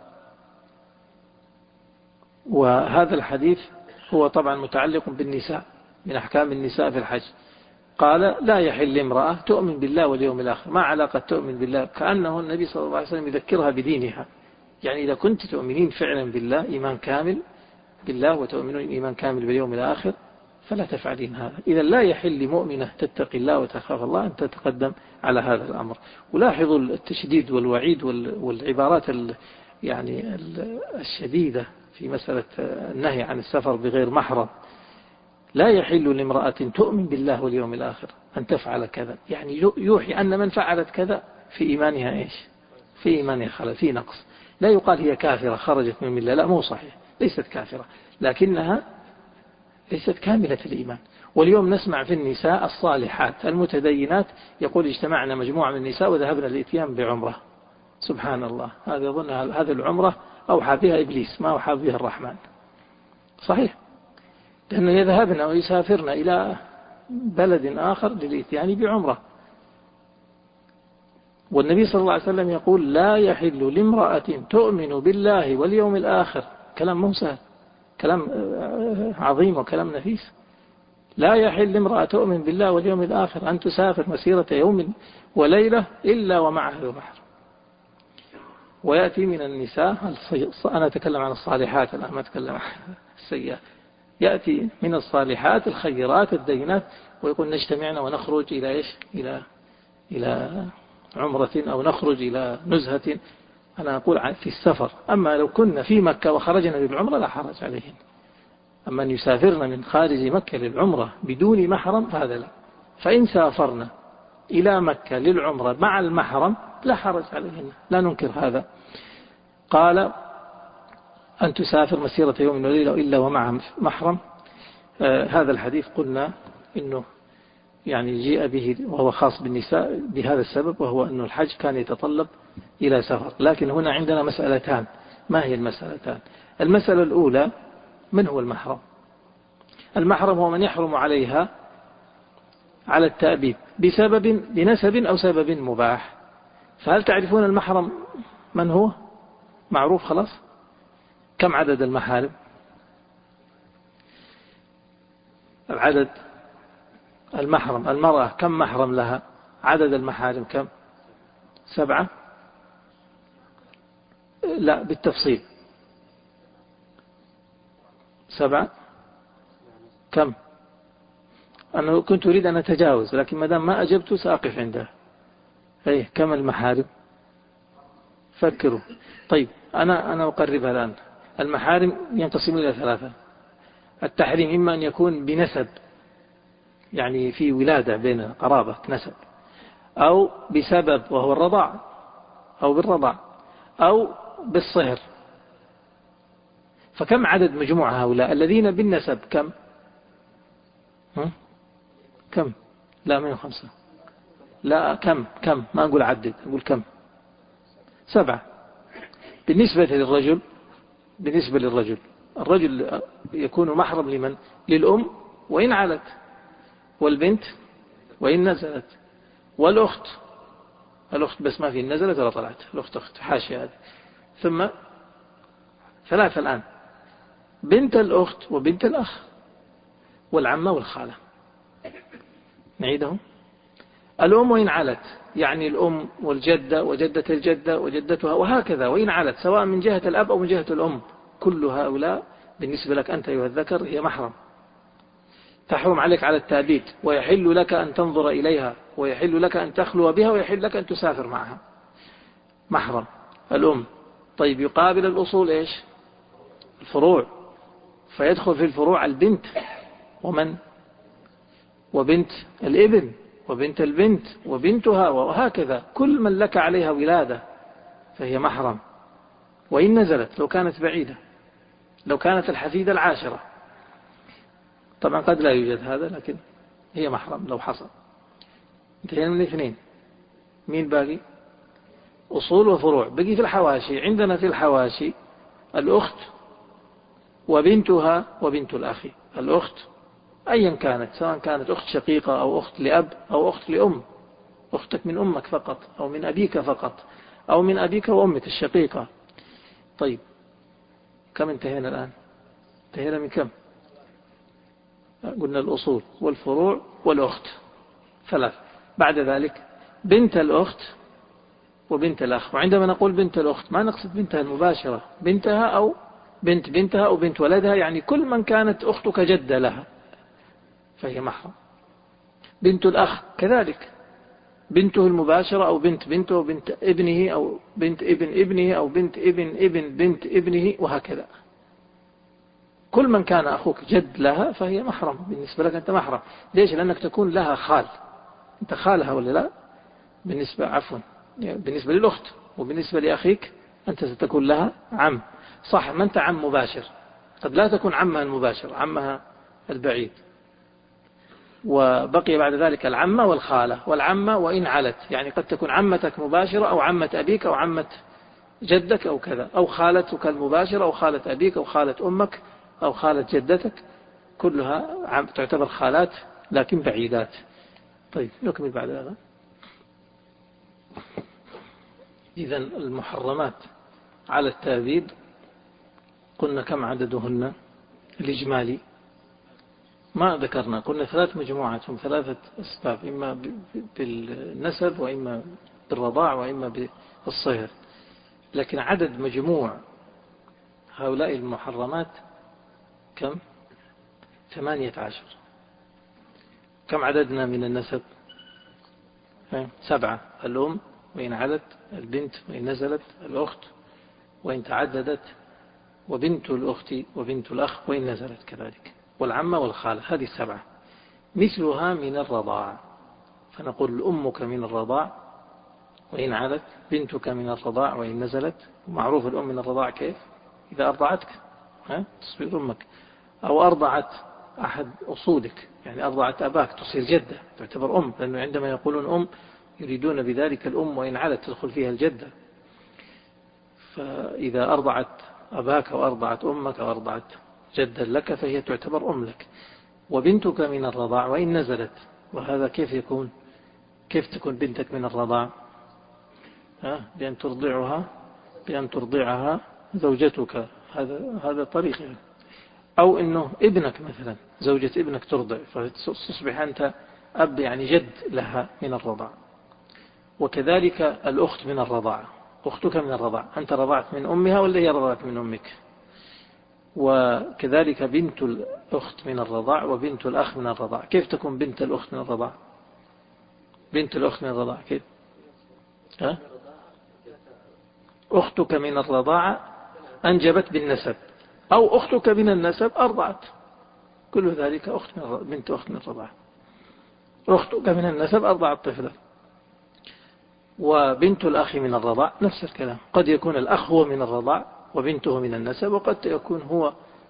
وهذا الحديث هو طبعا متعلق بالنساء، من أحكام النساء في الحج. قال: لا يحل امرأة تؤمن بالله واليوم الآخر. ما علاقة تؤمن بالله؟ كأنه النبي صلى الله عليه وسلم يذكرها بدينها. يعني إذا كنت تؤمنين فعلا بالله إيمان كامل بالله وتؤمنون إيمان كامل باليوم الآخر فلا تفعلين هذا. إذا لا يحل لمؤمنة تتقي الله وتخاف الله أن تتقدم على هذا الأمر. ولاحظوا التشديد والوعيد والعبارات يعني الشديدة في مسألة النهي عن السفر بغير محرم. لا يحل لامرأة تؤمن بالله واليوم الآخر أن تفعل كذا، يعني يوحي أن من فعلت كذا في إيمانها إيش؟ في إيمانها خلل، في نقص. لا يقال هي كافرة خرجت من الله، لا، مو صحيح، ليست كافرة، لكنها ليست كاملة الإيمان. واليوم نسمع في النساء الصالحات المتدينات يقول: اجتمعنا مجموعة من النساء وذهبنا للإتيان بعمرة. سبحان الله، هذا يظن هذه العمرة أوحى بها إبليس، ما أوحى بها الرحمن. صحيح، لأنه يذهبن ويسافرن إلى بلد آخر للإتيان بعمرة. والنبي صلى الله عليه وسلم يقول: لا يحل لامرأة تؤمن بالله واليوم الآخر. كلام مو سهل، كلام عظيم وكلام نفيس. لا يحل لامرأة تؤمن بالله واليوم الآخر أن تسافر مسيرة يوم وليلة إلا ومعها ذو محرم. ويأتي من النساء، أنا أتكلم عن الصالحات الآن، ما أتكلم عن السيئات. يأتي من الصالحات الخيرات الدينات ويقول: نجتمعنا ونخرج إلى إيش؟ إلى إلى عمرة أو نخرج إلى نزهة. أنا أقول في السفر. أما لو كنا في مكة وخرجنا للعمرة لا حرج عليهن. أما أن يسافرن من خارج مكة للعمرة بدون محرم فهذا لا. فإن سافرنا إلى مكة للعمرة مع المحرم لا حرج عليهن، لا ننكر هذا. قال: أن تسافر مسيرة يوم وليلة إلا ومع محرم. آه هذا الحديث قلنا إنه يعني جيء به وهو خاص بالنساء بهذا السبب، وهو أن الحج كان يتطلب إلى سفر. لكن هنا عندنا مسألتان. ما هي المسألتان؟ المسألة الأولى: من هو المحرم؟ المحرم هو من يحرم عليها على التأبيد بسبب بنسب أو سبب مباح. فهل تعرفون المحرم من هو؟ معروف خلاص. كم عدد المحارم؟ العدد المحرم، المرأة كم محرم لها؟ عدد المحارم كم؟ سبعة؟ لا، بالتفصيل. سبعة؟ كم؟ أنا كنت أريد أن أتجاوز، لكن ما دام ما أجبت سأقف عنده. أيه، كم المحارم؟ فكروا. طيب، أنا أنا أقربها الآن. المحارم ينقسم إلى ثلاثة. التحريم إما أن يكون بنسب، يعني في ولادة بين قرابة نسب، أو بسبب وهو الرضاع، أو بالرضاع، أو بالصهر. فكم عدد مجموع هؤلاء الذين بالنسب؟ كم؟ هم؟ كم؟ لا، مئة وخمسة. لا، كم كم ما نقول عدد، نقول كم؟ سبعة. بالنسبة للرجل بالنسبة للرجل الرجل يكون محرم لمن؟ للأم وإن علت، والبنت وإن نزلت، والأخت. الأخت بس ما في نزلت ولا طلعت، الأخت أخت حاشية هذه. ثم ثلاثة الآن: بنت الأخت وبنت الأخ والعمة والخالة. نعيدهم: الأم وإن علت، يعني الأم والجدة وجدة الجدة وجدتها وهكذا، وإن علت سواء من جهة الأب أو من جهة الأم. كل هؤلاء بالنسبة لك أنت أيها الذكر هي محرم، تحرم عليك على التأبيد، ويحل لك أن تنظر إليها، ويحل لك أن تخلو بها، ويحل لك أن تسافر معها. محرم الأم. طيب يقابل الأصول إيش؟ الفروع، فيدخل في الفروع البنت ومن وبنت الابن وبنت البنت وبنتها، وهكذا كل من لك عليها ولادة فهي محرم، وإن نزلت لو كانت بعيدة، لو كانت الحفيدة العاشرة. طبعا قد لا يوجد هذا، لكن هي محرم لو حصل. انتهينا من الاثنين. مين باقي؟ أصول وفروع. بقي في الحواشي. عندنا في الحواشي الأخت وبنتها وبنت الأخ. الأخت أيا كانت، سواء كانت أخت شقيقة أو أخت لأب أو أخت لأم، أختك من أمك فقط أو من أبيك فقط أو من أبيك وأمك الشقيقة. طيب كم انتهينا الآن؟ انتهينا من كم؟ قلنا الأصول والفروع والأخت ثلاث. بعد ذلك بنت الأخت وبنت الأخ. وعندما نقول بنت الأخت ما نقصد بنتها المباشرة، بنتها أو بنت بنتها أو بنت ولدها، يعني كل من كانت أختك جدة لها فهي محرم. بنت الأخ كذلك، بنته المباشرة أو بنت بنته أو بنت ابنه أو بنت ابن ابنه أو بنت ابن ابن بنت ابنه، وهكذا. كل من كان أخوك جد لها فهي محرم بالنسبة لك، أنت محرم. ليش؟ لأنك تكون لها خال. أنت خالها ولا لا؟ بالنسبة عفوا يعني بالنسبة للأخت، وبالنسبة لأخيك أنت ستكون لها عم. صح، ما أنت عم مباشر، قد لا تكون عمها المباشر، عمها البعيد. وبقي بعد ذلك العمة والخالة. والعمة وإن علت، يعني قد تكون عمتك مباشرة أو عمة أبيك أو عمة جدك أو كذا، أو خالتك المباشرة أو خالة أبيك أو خالة أمك أو خالة جدتك، كلها تعتبر خالات لكن بعيدات. طيب نكمل بعد هذا. إذن المحرمات على التأبيد قلنا كم عددهن الإجمالي؟ ما ذكرنا، قلنا ثلاث مجموعات، هم ثلاثة أسباب، إما بالنسب وإما بالرضاع وإما بالصهر. لكن عدد مجموع هؤلاء المحرمات كم؟ ثمانية عشر. كم عددنا من النسب؟ سبعة. الأم وإن علت، البنت وإن نزلت، الأخت وإن تعددت، وبنت الأخت وبنت الأخ وإن نزلت كذلك، والعمة والخالة. هذه السبعة مثلها من الرضاع، فنقول أمك من الرضاع وإن علت، بنتك من الرضاع وإن نزلت. معروف الأم من الرضاع كيف؟ إذا أرضعتك ها تصير أمك، أو أرضعت أحد أصولك، يعني أرضعت أباك تصير جدة، تعتبر أم، لأنه عندما يقولون أم يريدون بذلك الأم وإن علت تدخل فيها الجدة. فإذا أرضعت أباك أو أرضعت أمك أو أرضعت جدا لك فهي تعتبر أم لك. وبنتك من الرضاع وإن نزلت. وهذا كيف يكون؟ كيف تكون بنتك من الرضاع؟ ها؟ بأن ترضعها بأن ترضعها زوجتك، هذا هذا طريق يعني. أو إنه ابنك مثلا، زوجة ابنك ترضع فتصبح أنت أب، يعني جد لها من الرضاع. وكذلك الأخت من الرضاع، أختك من الرضاع، أنت رضعت من أمها ولا هي رضعت من أمك. وكذلك بنت الأخت من الرضاع وبنت الأخ من الرضاع. كيف تكون بنت الأخت من الرضاع؟ بنت الأخت من الرضاع كيف؟ ها؟ أختك من الرضاعة أنجبت بالنسب، أو أختك من النسب أرضعت، كل ذلك أخت من بنت أخت من الرضاعة. أختك من النسب أرضعت طفلا. وبنت الأخ من الرضاع نفس الكلام، قد يكون الأخ هو من الرضاع وبنته من النسب، وقد يكون هو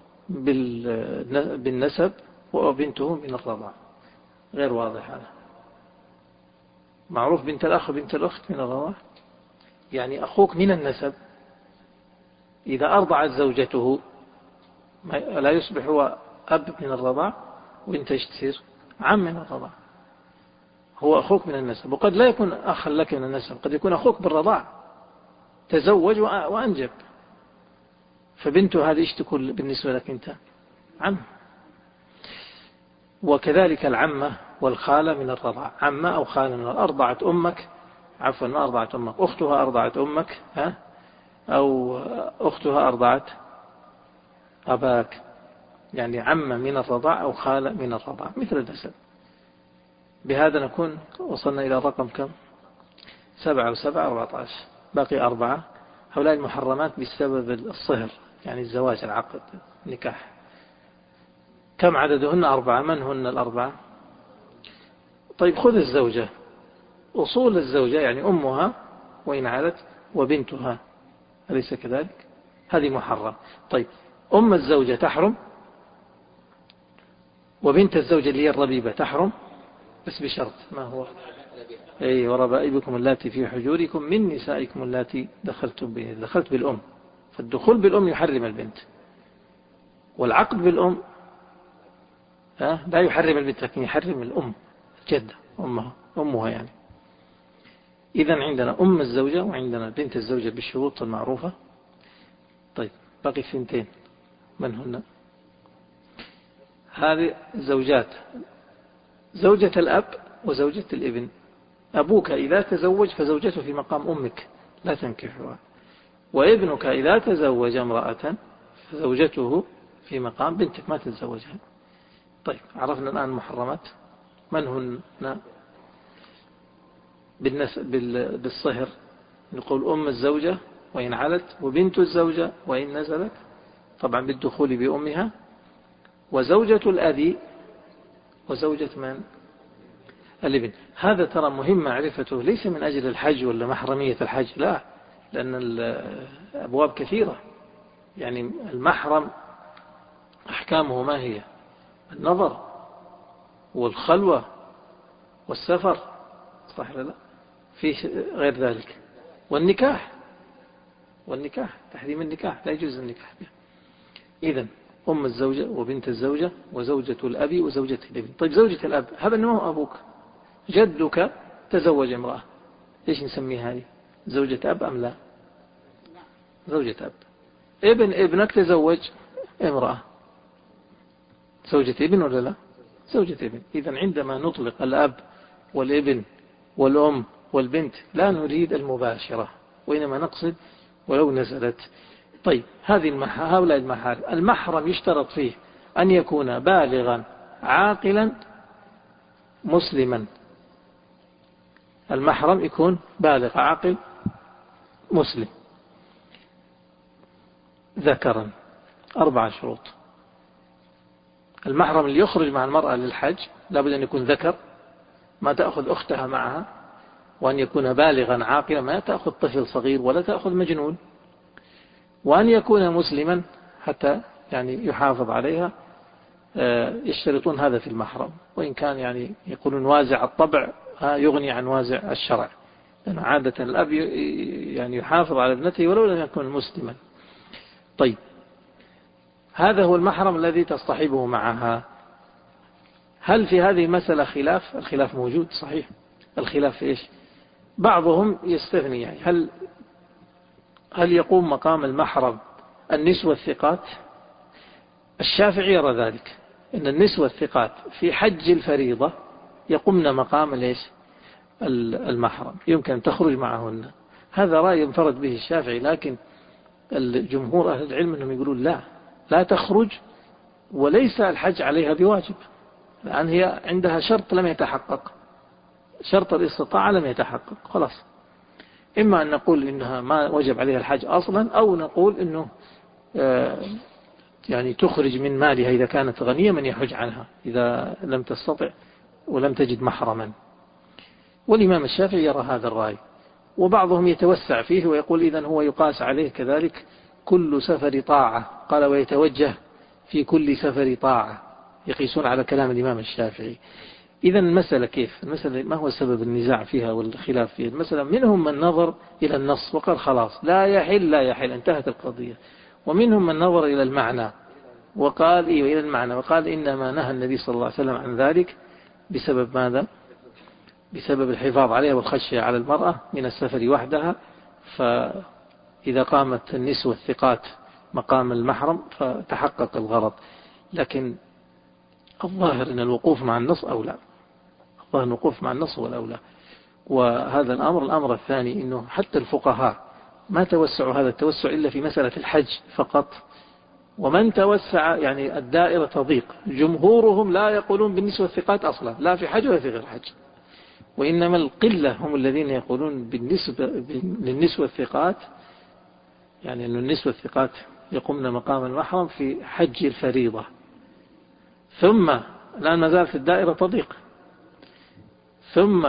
بالنسب وبنته من الرضاع. غير واضح هذا. معروف بنت الأخ وبنت الأخت من الرضاع، يعني أخوك من النسب إذا أرضعت زوجته لا يصبح هو أب من الرضاع، وانت ايش تصير؟ عم من الرضاع. هو أخوك من النسب، وقد لا يكون أخا لك من النسب، قد يكون أخوك بالرضاع تزوج وأنجب، فبنته هذه ايش تكون بالنسبة لك أنت؟ عم. وكذلك العمة والخالة من الرضاع، عمة أو خالة من الرضاع. أرضعت أمك، عفوا ما أرضعت أمك، أختها أرضعت أمك، ها؟ أو أختها أرضعت أباك، يعني عمة من الرضاع أو خالة من الرضاع مثل النسب. بهذا نكون وصلنا إلى رقم كم؟ سبعة وسبعة أربعة عشر. باقي أربعة. هؤلاء المحرمات بسبب الصهر، يعني الزواج، العقد، النكاح. كم عددهن؟ أربعة. من هن الأربعة؟ طيب خذ الزوجة، أصول الزوجة يعني أمها وإن عالت وبنتها، أليس كذلك؟ هذه محرم. طيب أم الزوجة تحرم، وبنت الزوجة اللي هي الربيبة تحرم، بس بشرط. ما هو؟ أي وربائبكم اللاتي في حجوركم من نسائكم اللاتي دخلتم به. دخلت بالأم، فالدخول بالأم يحرم البنت، والعقد بالأم لا يحرم البنت لكن يحرم الأم، جدة أمها، أمها يعني. إذن عندنا أم الزوجة وعندنا بنت الزوجة بالشروط المعروفة. طيب باقي ثنتين، من هن؟ هذه زوجات، زوجة الأب وزوجة الابن. أبوك إذا تزوج فزوجته في مقام أمك لا تنكحها، وابنك إذا تزوج امرأة فزوجته في مقام بنتك ما تتزوجها. طيب عرفنا الآن محرمات. من هن؟ بالصهر نقول أم الزوجة وإن علت، وبنت الزوجة وإن نزلت، طبعا بالدخول بأمها، وزوجة الأبي، وزوجة من؟ الابن. هذا ترى مهم معرفته، ليس من أجل الحج ولا محرمية الحج، لا، لأن الأبواب كثيرة. يعني المحرم أحكامه ما هي؟ النظر والخلوة والسفر، صح ولا لا؟ في غير ذلك، والنكاح، والنكاح تحريم النكاح، لا يجوز النكاح به. إذن أم الزوجة وبنت الزوجة وزوجة الأبي وزوجة الابن. طيب زوجة الأب، هذا أنه أبوك، جدك تزوج امرأة، إيش نسميها هذه؟ زوجة أب أم لا؟ زوجة أب. ابن ابنك تزوج امرأة، زوجة ابن ولا لا؟ زوجة ابن. إذن عندما نطلق الأب والابن والأم والبنت لا نريد المباشرة، وإنما نقصد ولو نزلت. طيب هذه المح... هؤلاء المحارم. المحرم يشترط فيه أن يكون بالغا عاقلا مسلما. المحرم يكون بالغ عاقل مسلم ذكرا. أربع شروط. المحرم اللي يخرج مع المرأة للحج لابد أن يكون ذكر، ما تأخذ أختها معها، وأن يكون بالغا عاقلا، ما تأخذ طفل صغير ولا تأخذ مجنون، وأن يكون مسلما حتى يعني يحافظ عليها. يشترطون هذا في المحرم، وإن كان يعني يقولون وازع الطبع يغني عن وازع الشرع، لأن عادة الأب يعني يحافظ على ابنته ولو لم يكن مسلما. طيب هذا هو المحرم الذي تصطحبه معها. هل في هذه المسألة خلاف؟ الخلاف موجود صحيح. الخلاف في إيش؟ بعضهم يستثني، يعني هل هل يقوم مقام المحرم النسوة الثقات؟ الشافعي يرى ذلك، إن النسوة الثقات في حج الفريضة يقومن مقام ليش؟ المحرم، يمكن أن تخرج معهن. هذا رأي انفرد به الشافعي، لكن الجمهور أهل العلم أنهم يقولون لا، لا تخرج، وليس الحج عليها بواجب، لأن هي عندها شرط لم يتحقق، شرط الاستطاعة لم يتحقق. خلاص، إما أن نقول إنها ما وجب عليها الحج أصلا، أو نقول إنه يعني تخرج من مالها إذا كانت غنية من يحج عنها إذا لم تستطع ولم تجد محرما. والإمام الشافعي يرى هذا الرأي، وبعضهم يتوسع فيه ويقول إذن هو يقاس عليه كذلك كل سفر طاعة، قال ويتوجه في كل سفر طاعة، يقيسون على كلام الإمام الشافعي. إذن المسألة كيف؟ المسألة ما هو سبب النزاع فيها والخلاف فيها؟ المسألة منهم من نظر إلى النص وقال خلاص لا يحل لا يحل، انتهت القضية. ومنهم من نظر إلى المعنى وقال إيه إلى المعنى وقال إنما نهى النبي صلى الله عليه وسلم عن ذلك بسبب ماذا؟ بسبب الحفاظ عليها والخشية على المرأة من السفر وحدها، فإذا قامت النسوة الثقات مقام المحرم فتحقق الغرض. لكن الظاهر أن الوقوف مع النص أولى، الظاهر الوقوف مع النص هو الأولى. وهذا الأمر. الأمر الثاني أنه حتى الفقهاء ما توسعوا هذا التوسع إلا في مسألة الحج فقط، ومن توسع يعني الدائرة تضيق. جمهورهم لا يقولون بالنسبة الثقات أصلا، لا في حج ولا في غير حج، وإنما القلة هم الذين يقولون بالنسبة للنسوة الثقات، يعني أن النسوة الثقات يقومن مقام المحرم في حج الفريضة. ثم الآن ما زال في الدائرة تضيق، ثم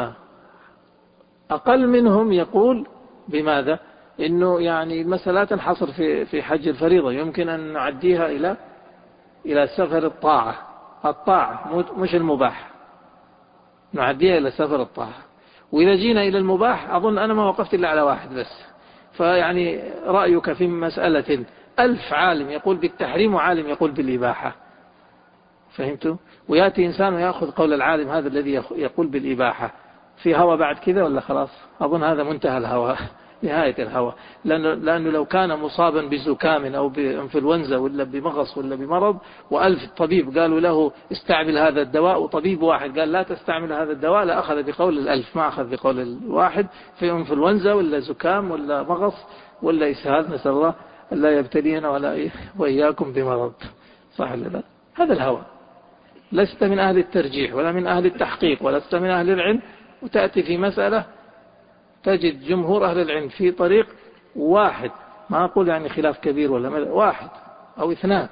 أقل منهم يقول بماذا؟ إنه يعني المسألة تنحصر في في حج الفريضة، يمكن أن نعديها إلى إلى سفر الطاعة، الطاعة مش المباح، نعديها إلى سفر الطاعة. وإذا جينا إلى المباح أظن أنا ما وقفت إلا على واحد بس. فيعني رأيك في مسألة ألف عالم يقول بالتحريم وعالم يقول بالإباحة، فهمتوا؟ ويأتي إنسان ويأخذ قول العالم هذا الذي يقول بالإباحة، في هوى بعد كذا ولا خلاص؟ أظن هذا منتهى الهوى، نهاية الهوى. لأنه, لأنه لو كان مصابا بزكام أو بإنفلونزا ولا بمغص ولا بمرض وألف طبيب قالوا له استعمل هذا الدواء، وطبيب واحد قال لا تستعمل هذا الدواء، لا أخذ بقول الألف ما أخذ بقول الواحد في إنفلونزا ولا زكام ولا مغص ولا إسهال، نسأل الله لا يبتلينا ولا وإياكم بمرض، صح ولا لا؟ هذا الهوى. لست من أهل الترجيح ولا من أهل التحقيق ولست من أهل العلم، وتأتي في مسألة تجد جمهور أهل العلم في طريق واحد، ما أقول يعني خلاف كبير ولا واحد أو اثنان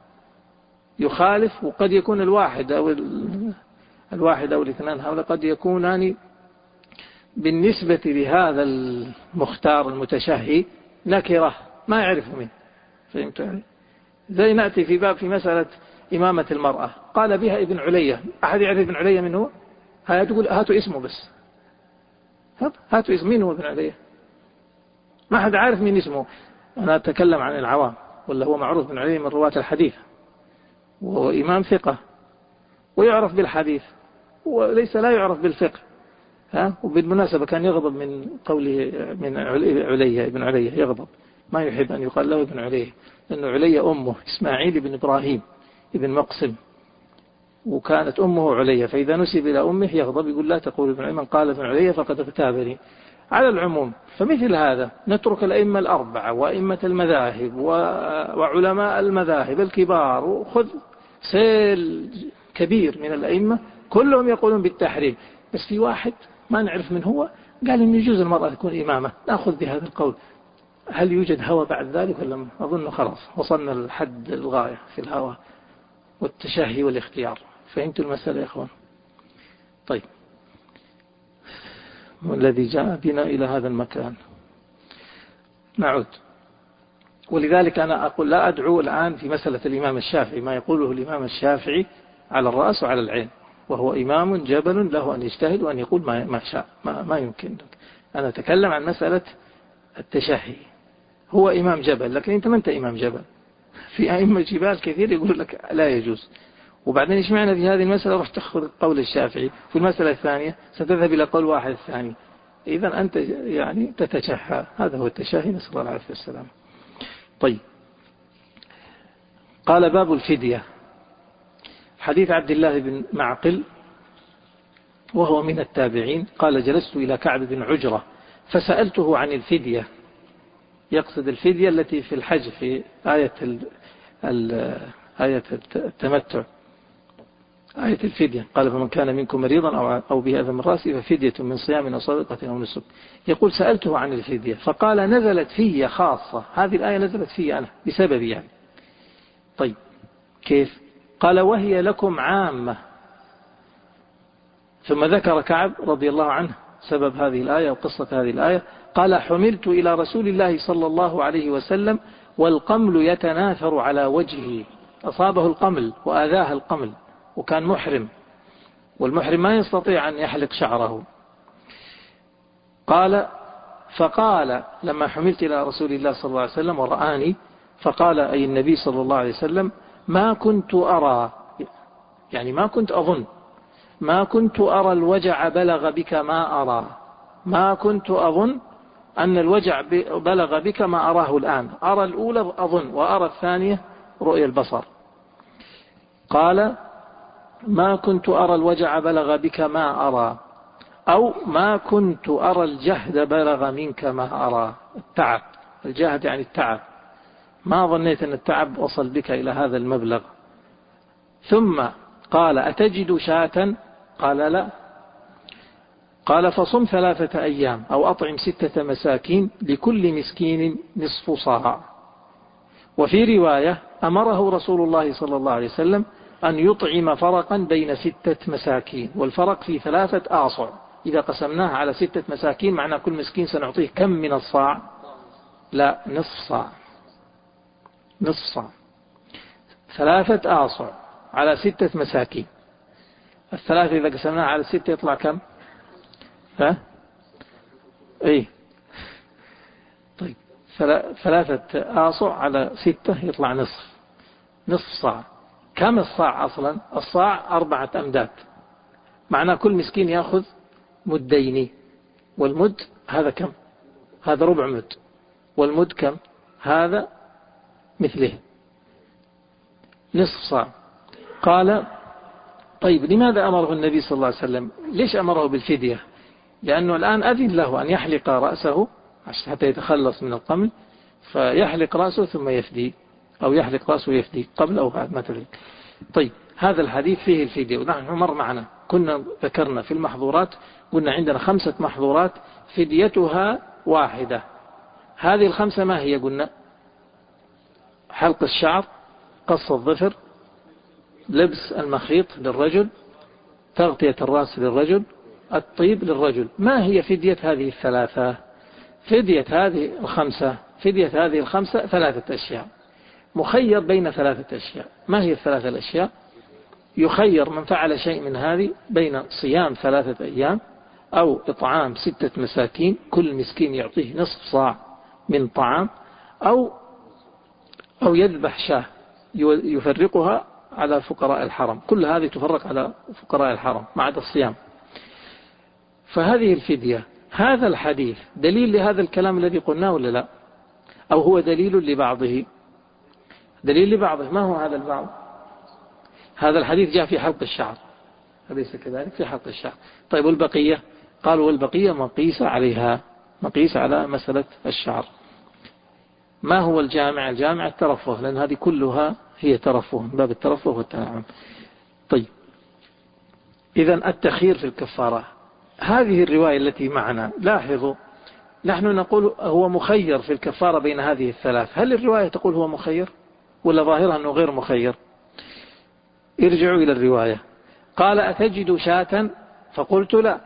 يخالف، وقد يكون الواحد أو الواحد أو الاثنان هؤلاء قد يكونان بالنسبة لهذا المختار المتشهي نكرة ما يعرف منه، فهمت يعني؟ زي نأتي في باب في مسألة إمامة المرأة، قال بها ابن علية. أحد يعرف ابن علية من هو؟ هاتوا هاتوا اسمه بس، هاتوا اسم مين هو ابن علية؟ ما حد عارف مين اسمه. أنا أتكلم عن العوام، ولا هو معروف ابن علية من رواة الحديث، وهو إمام ثقة ويعرف بالحديث وليس لا يعرف بالفقه. ها؟ وبالمناسبة كان يغضب من قوله من علية، ابن علية يغضب، ما يحب أن يقال له ابن علية، لأنه علية أمه إسماعيل بن إبراهيم ابن مقسم، وكانت أمه علية، فإذا نسب إلى أمه يغضب، يقول لا تقول ابن علية، من قال ابن علية فقد اغتابني. على العموم فمثل هذا نترك الأئمة الأربعة وأئمة المذاهب وعلماء المذاهب الكبار، وخذ سيل كبير من الأئمة كلهم يقولون بالتحريم، بس في واحد ما نعرف من هو قال إن يجوز المرأة تكون إمامة، نأخذ بهذا القول. هل يوجد هوى بعد ذلك ولا؟ أظن خلاص وصلنا للحد الغاية في الهوى والتشهي والاختيار. فهمت المسألة يا إخوان؟ طيب، والذي جاء بنا إلى هذا المكان نعود. ولذلك أنا أقول لا أدعو الآن في مسألة الإمام الشافعي ما يقوله الإمام الشافعي على الرأس وعلى العين، وهو إمام جبل له أن يجتهد وأن يقول ما ما شاء، ما, ما يمكن. أنا أتكلم عن مسألة التشهي. هو إمام جبل، لكن أنت ما أنت إمام جبل. في أئمة جبال كثير يقول لك لا يجوز، وبعدين إيش معنى في هذه المسألة رح تأخذ قول الشافعي، في المسألة الثانية ستذهب إلى قول واحد الثاني، إذا أنت يعني تتشهى. هذا هو التشهي، نسأل الله العافية والسلام. طيب، قال باب الفدية. حديث عبد الله بن معقل وهو من التابعين قال جلست إلى كعب بن عجرة فسألته عن الفدية، يقصد الفدية التي في الحج في آية آية التمتع، آية الفدية. قال فمن كان منكم مريضا أو به أذى من رأسه ففدية من صيام أو صدقة أو نسك. يقول سألته عن الفدية فقال نزلت في خاصة، هذه الآية نزلت في أنا بسببي يعني. طيب كيف؟ قال وهي لكم عامة. ثم ذكر كعب رضي الله عنه سبب هذه الآية وقصة هذه الآية. قال حملت إلى رسول الله صلى الله عليه وسلم والقمل يتناثر على وجهه، أصابه القمل وآذاه القمل، وكان محرم، والمحرم ما يستطيع أن يحلق شعره. قال فقال لما حملت إلى رسول الله صلى الله عليه وسلم ورآني، فقال أي النبي صلى الله عليه وسلم ما كنت أرى، يعني ما كنت أظن، ما كنت أرى الوجع بلغ بك ما أرى، ما كنت أظن أن الوجع بلغ بك ما أراه الآن، أرى الأولى أظن وأرى الثانية رؤية البصر. قال ما كنت أرى الوجع بلغ بك ما أرى، أو ما كنت أرى الجهد بلغ منك ما أرى، التعب، الجهد يعني التعب، ما ظنيت أن التعب وصل بك إلى هذا المبلغ. ثم قال أتجد شاة؟ قال لا. قال فصم ثلاثة أيام أو أطعم ستة مساكين لكل مسكين نصف صاع. وفي رواية أمره رسول الله صلى الله عليه وسلم أن يطعم فرقا بين ستة مساكين، والفرق في ثلاثة آصع. إذا قسمناه على ستة مساكين معنى كل مسكين سنعطيه كم من الصاع؟ لا، نصف صاع. نصف صاع، ثلاثة آصع على ستة مساكين. الثلاثة إذا قسمناها على ستة يطلع كم؟ ها؟ إيه، طيب ثلاثة آصع على ستة يطلع نصف. نصف صاع. كم الصاع أصلا؟ الصاع أربعة أمداد، معنى كل مسكين يأخذ مدين. والمد هذا كم؟ هذا ربع مد. والمد كم؟ هذا مثله نصف صاع. قال طيب لماذا أمره النبي صلى الله عليه وسلم؟ ليش أمره بالفدية؟ لأنه الآن أذن له أن يحلق رأسه حتى يتخلص من القمل، فيحلق رأسه ثم يفدي، أو يحلق رأسه ويفدي قبل أو بعد ما تريد. طيب هذا الحديث فيه الفدية، ونحن مر معنا كنا ذكرنا في المحظورات، قلنا عندنا خمسة محظورات فديتها واحدة. هذه الخمسة ما هي؟ قلنا حلق الشعر، قص الظفر، لبس المخيط للرجل، تغطية الرأس للرجل، الطيب للرجل. ما هي فدية هذه الثلاثة؟ فدية هذه الخمسة فدية هذه الخمسة ثلاثة أشياء، مخير بين ثلاثة أشياء. ما هي الثلاثة الأشياء؟ يخير من فعل شيء من هذه بين صيام ثلاثة أيام أو إطعام ستة مساكين كل مسكين يعطيه نصف صاع من طعام، أو أو يذبح شاة يفرقها على فقراء الحرم. كل هذه تفرق على فقراء الحرم ما عدا الصيام. فهذه الفدية. هذا الحديث دليل لهذا الكلام الذي قلناه ولا لا؟ أو هو دليل لبعضه؟ دليل لبعضه. ما هو هذا البعض؟ هذا الحديث جاء في حلق الشعر، أليس كذلك؟ في حلق الشعر. طيب والبقية؟ قالوا والبقية مقيس عليها، مقيس على مسألة الشعر. ما هو الجامع؟ الجامع الترفه، لأن هذه كلها هي ترفه، باب الترفه والتنعم. طيب إذن التخيير في الكفارة. هذه الرواية التي معنا، لاحظوا نحن نقول هو مخير في الكفارة بين هذه الثلاث. هل الرواية تقول هو مخير ولا ظاهرها أنه غير مخير؟ ارجعوا إلى الرواية. قال أتجد شاة؟ فقلت لا.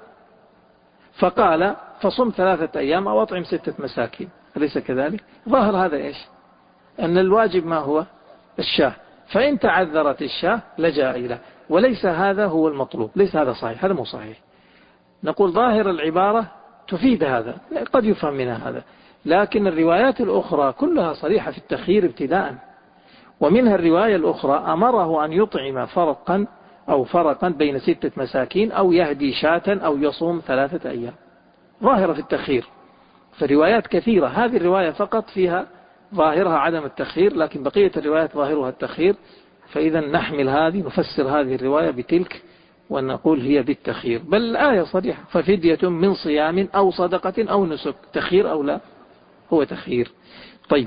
فقال فصم ثلاثة أيام أو أطعم ستة مساكين، أليس كذلك؟ ظاهر هذا إيش؟ أن الواجب ما هو؟ الشاة. فإن تعذرت الشاة لجأ إلى، وليس هذا هو المطلوب، ليس هذا صحيح، هذا مو صحيح. نقول ظاهر العبارة تفيد هذا، قد يفهم منها هذا، لكن الروايات الأخرى كلها صريحة في التخيير ابتداء. ومنها الرواية الأخرى أمره أن يطعم فرقا أو فرقا بين ستة مساكين أو يهدي شاة أو يصوم ثلاثة أيام، ظاهرة في التخيير. فروايات كثيرة، هذه الرواية فقط فيها ظاهرها عدم التخيير، لكن بقية الروايات ظاهرها التخيير. فإذا نحمل هذه، نفسر هذه الرواية بتلك ونقول هي بالتخيير. بل الآية صريحة، ففدية من صيام أو صدقة أو نسك. تخيير أو لا؟ هو تخيير. طيب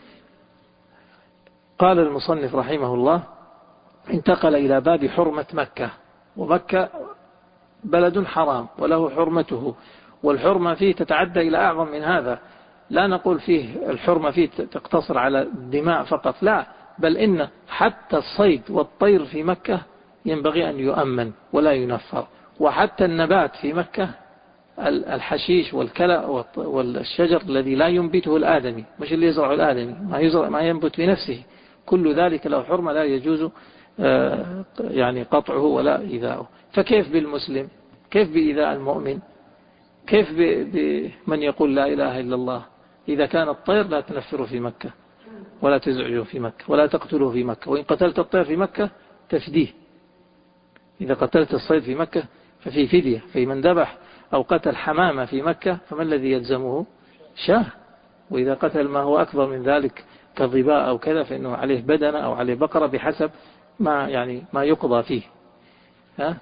قال المصنف رحمه الله انتقل إلى باب حرمة مكة. ومكة بلد حرام وله حرمته، والحرمة فيه تتعدى إلى أعظم من هذا. لا نقول فيه الحرمة فيه تقتصر على الدماء فقط، لا، بل إن حتى الصيد والطير في مكة ينبغي أن يؤمن ولا ينفر. وحتى النبات في مكة، الحشيش والكلى والشجر الذي لا ينبته الآدمي، مش اللي يزرع الآدمي، ما يزرع ما ينبت بنفسه، كل ذلك له حرمة لا يجوز يعني قطعه ولا إيذاؤه. فكيف بالمسلم؟ كيف بإيذاء المؤمن؟ كيف بمن يقول لا إله إلا الله؟ إذا كان الطير لا تنفره في مكة ولا تزعجه في مكة ولا تقتله في مكة، وإن قتلت الطير في مكة تفديه. إذا قتلت الصيد في مكة ففي فدية. في من ذبح أو قتل حمامة في مكة فما الذي يلزمه؟ شاه. وإذا قتل ما هو أكبر من ذلك كالظباء أو كذا فإنه عليه بدنة أو عليه بقرة بحسب ما يعني ما يقضى فيه. ها؟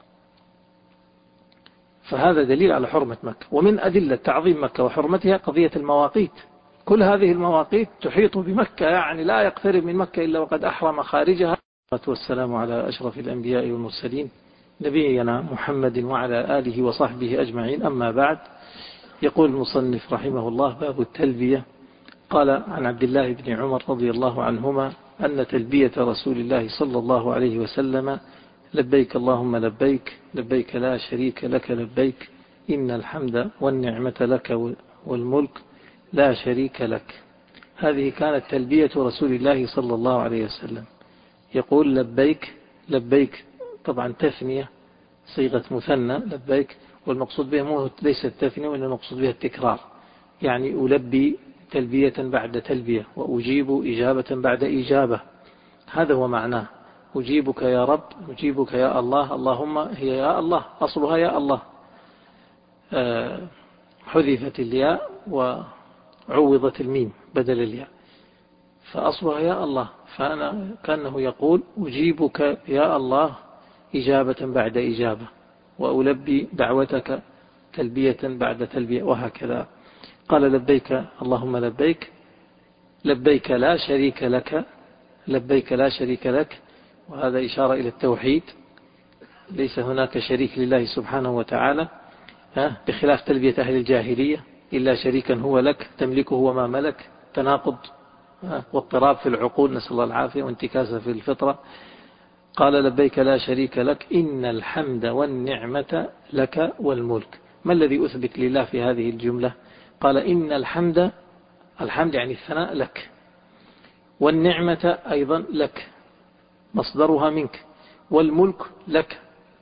فهذا دليل على حرمة مكة. ومن أدلة تعظيم مكة وحرمتها قضية المواقيت. كل هذه المواقيت تحيط بمكة، يعني لا يقترب من مكة إلا وقد أحرم خارجها. والسلام على أشرف الأنبياء والمرسلين نبينا محمد وعلى آله وصحبه أجمعين، أما بعد. يقول المصنف رحمه الله: باب التلبية. قال عن عبد الله بن عمر رضي الله عنهما أن تلبية رسول الله صلى الله عليه وسلم: لبيك اللهم لبيك، لبيك لا شريك لك لبيك، إن الحمد والنعمة لك والملك لا شريك لك. هذه كانت تلبية رسول الله صلى الله عليه وسلم. يقول لبيك، لبيك طبعا تثنية، صيغة مثنى لبيك، والمقصود بها مو ليس التثنية وإنما المقصود بها التكرار، يعني ألبي تلبية بعد تلبية، وأجيب إجابة بعد إجابة. هذا هو معناه: أجيبك يا رب، أجيبك يا الله، اللهم هي يا الله، أصلها يا الله، أه حذفت الياء وعوضت الميم بدل الياء، فأصلها يا الله. فأنا كأنه يقول: أجيبك يا الله إجابة بعد إجابة، وألبي دعوتك تلبية بعد تلبية، وهكذا. قال: لبيك اللهم لبيك، لبيك لا شريك لك، لبيك لا شريك لك، وهذا إشارة إلى التوحيد، ليس هناك شريك لله سبحانه وتعالى، بخلاف تلبية أهل الجاهلية: إلا شريكا هو لك تملكه وما ملك، تناقض واضطراب في العقول، نسأل الله العافية، وانتكاسة في الفطرة. قال: لبيك لا شريك لك، إن الحمد والنعمة لك والملك. ما الذي أثبت لله في هذه الجملة؟ قال: إن الحمد، الحمد يعني الثناء لك، والنعمة أيضا لك، مصدرها منك، والملك لك.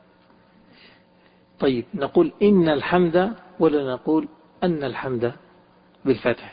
طيب، نقول إن الحمد ولا نقول أن الحمد بالفتح؟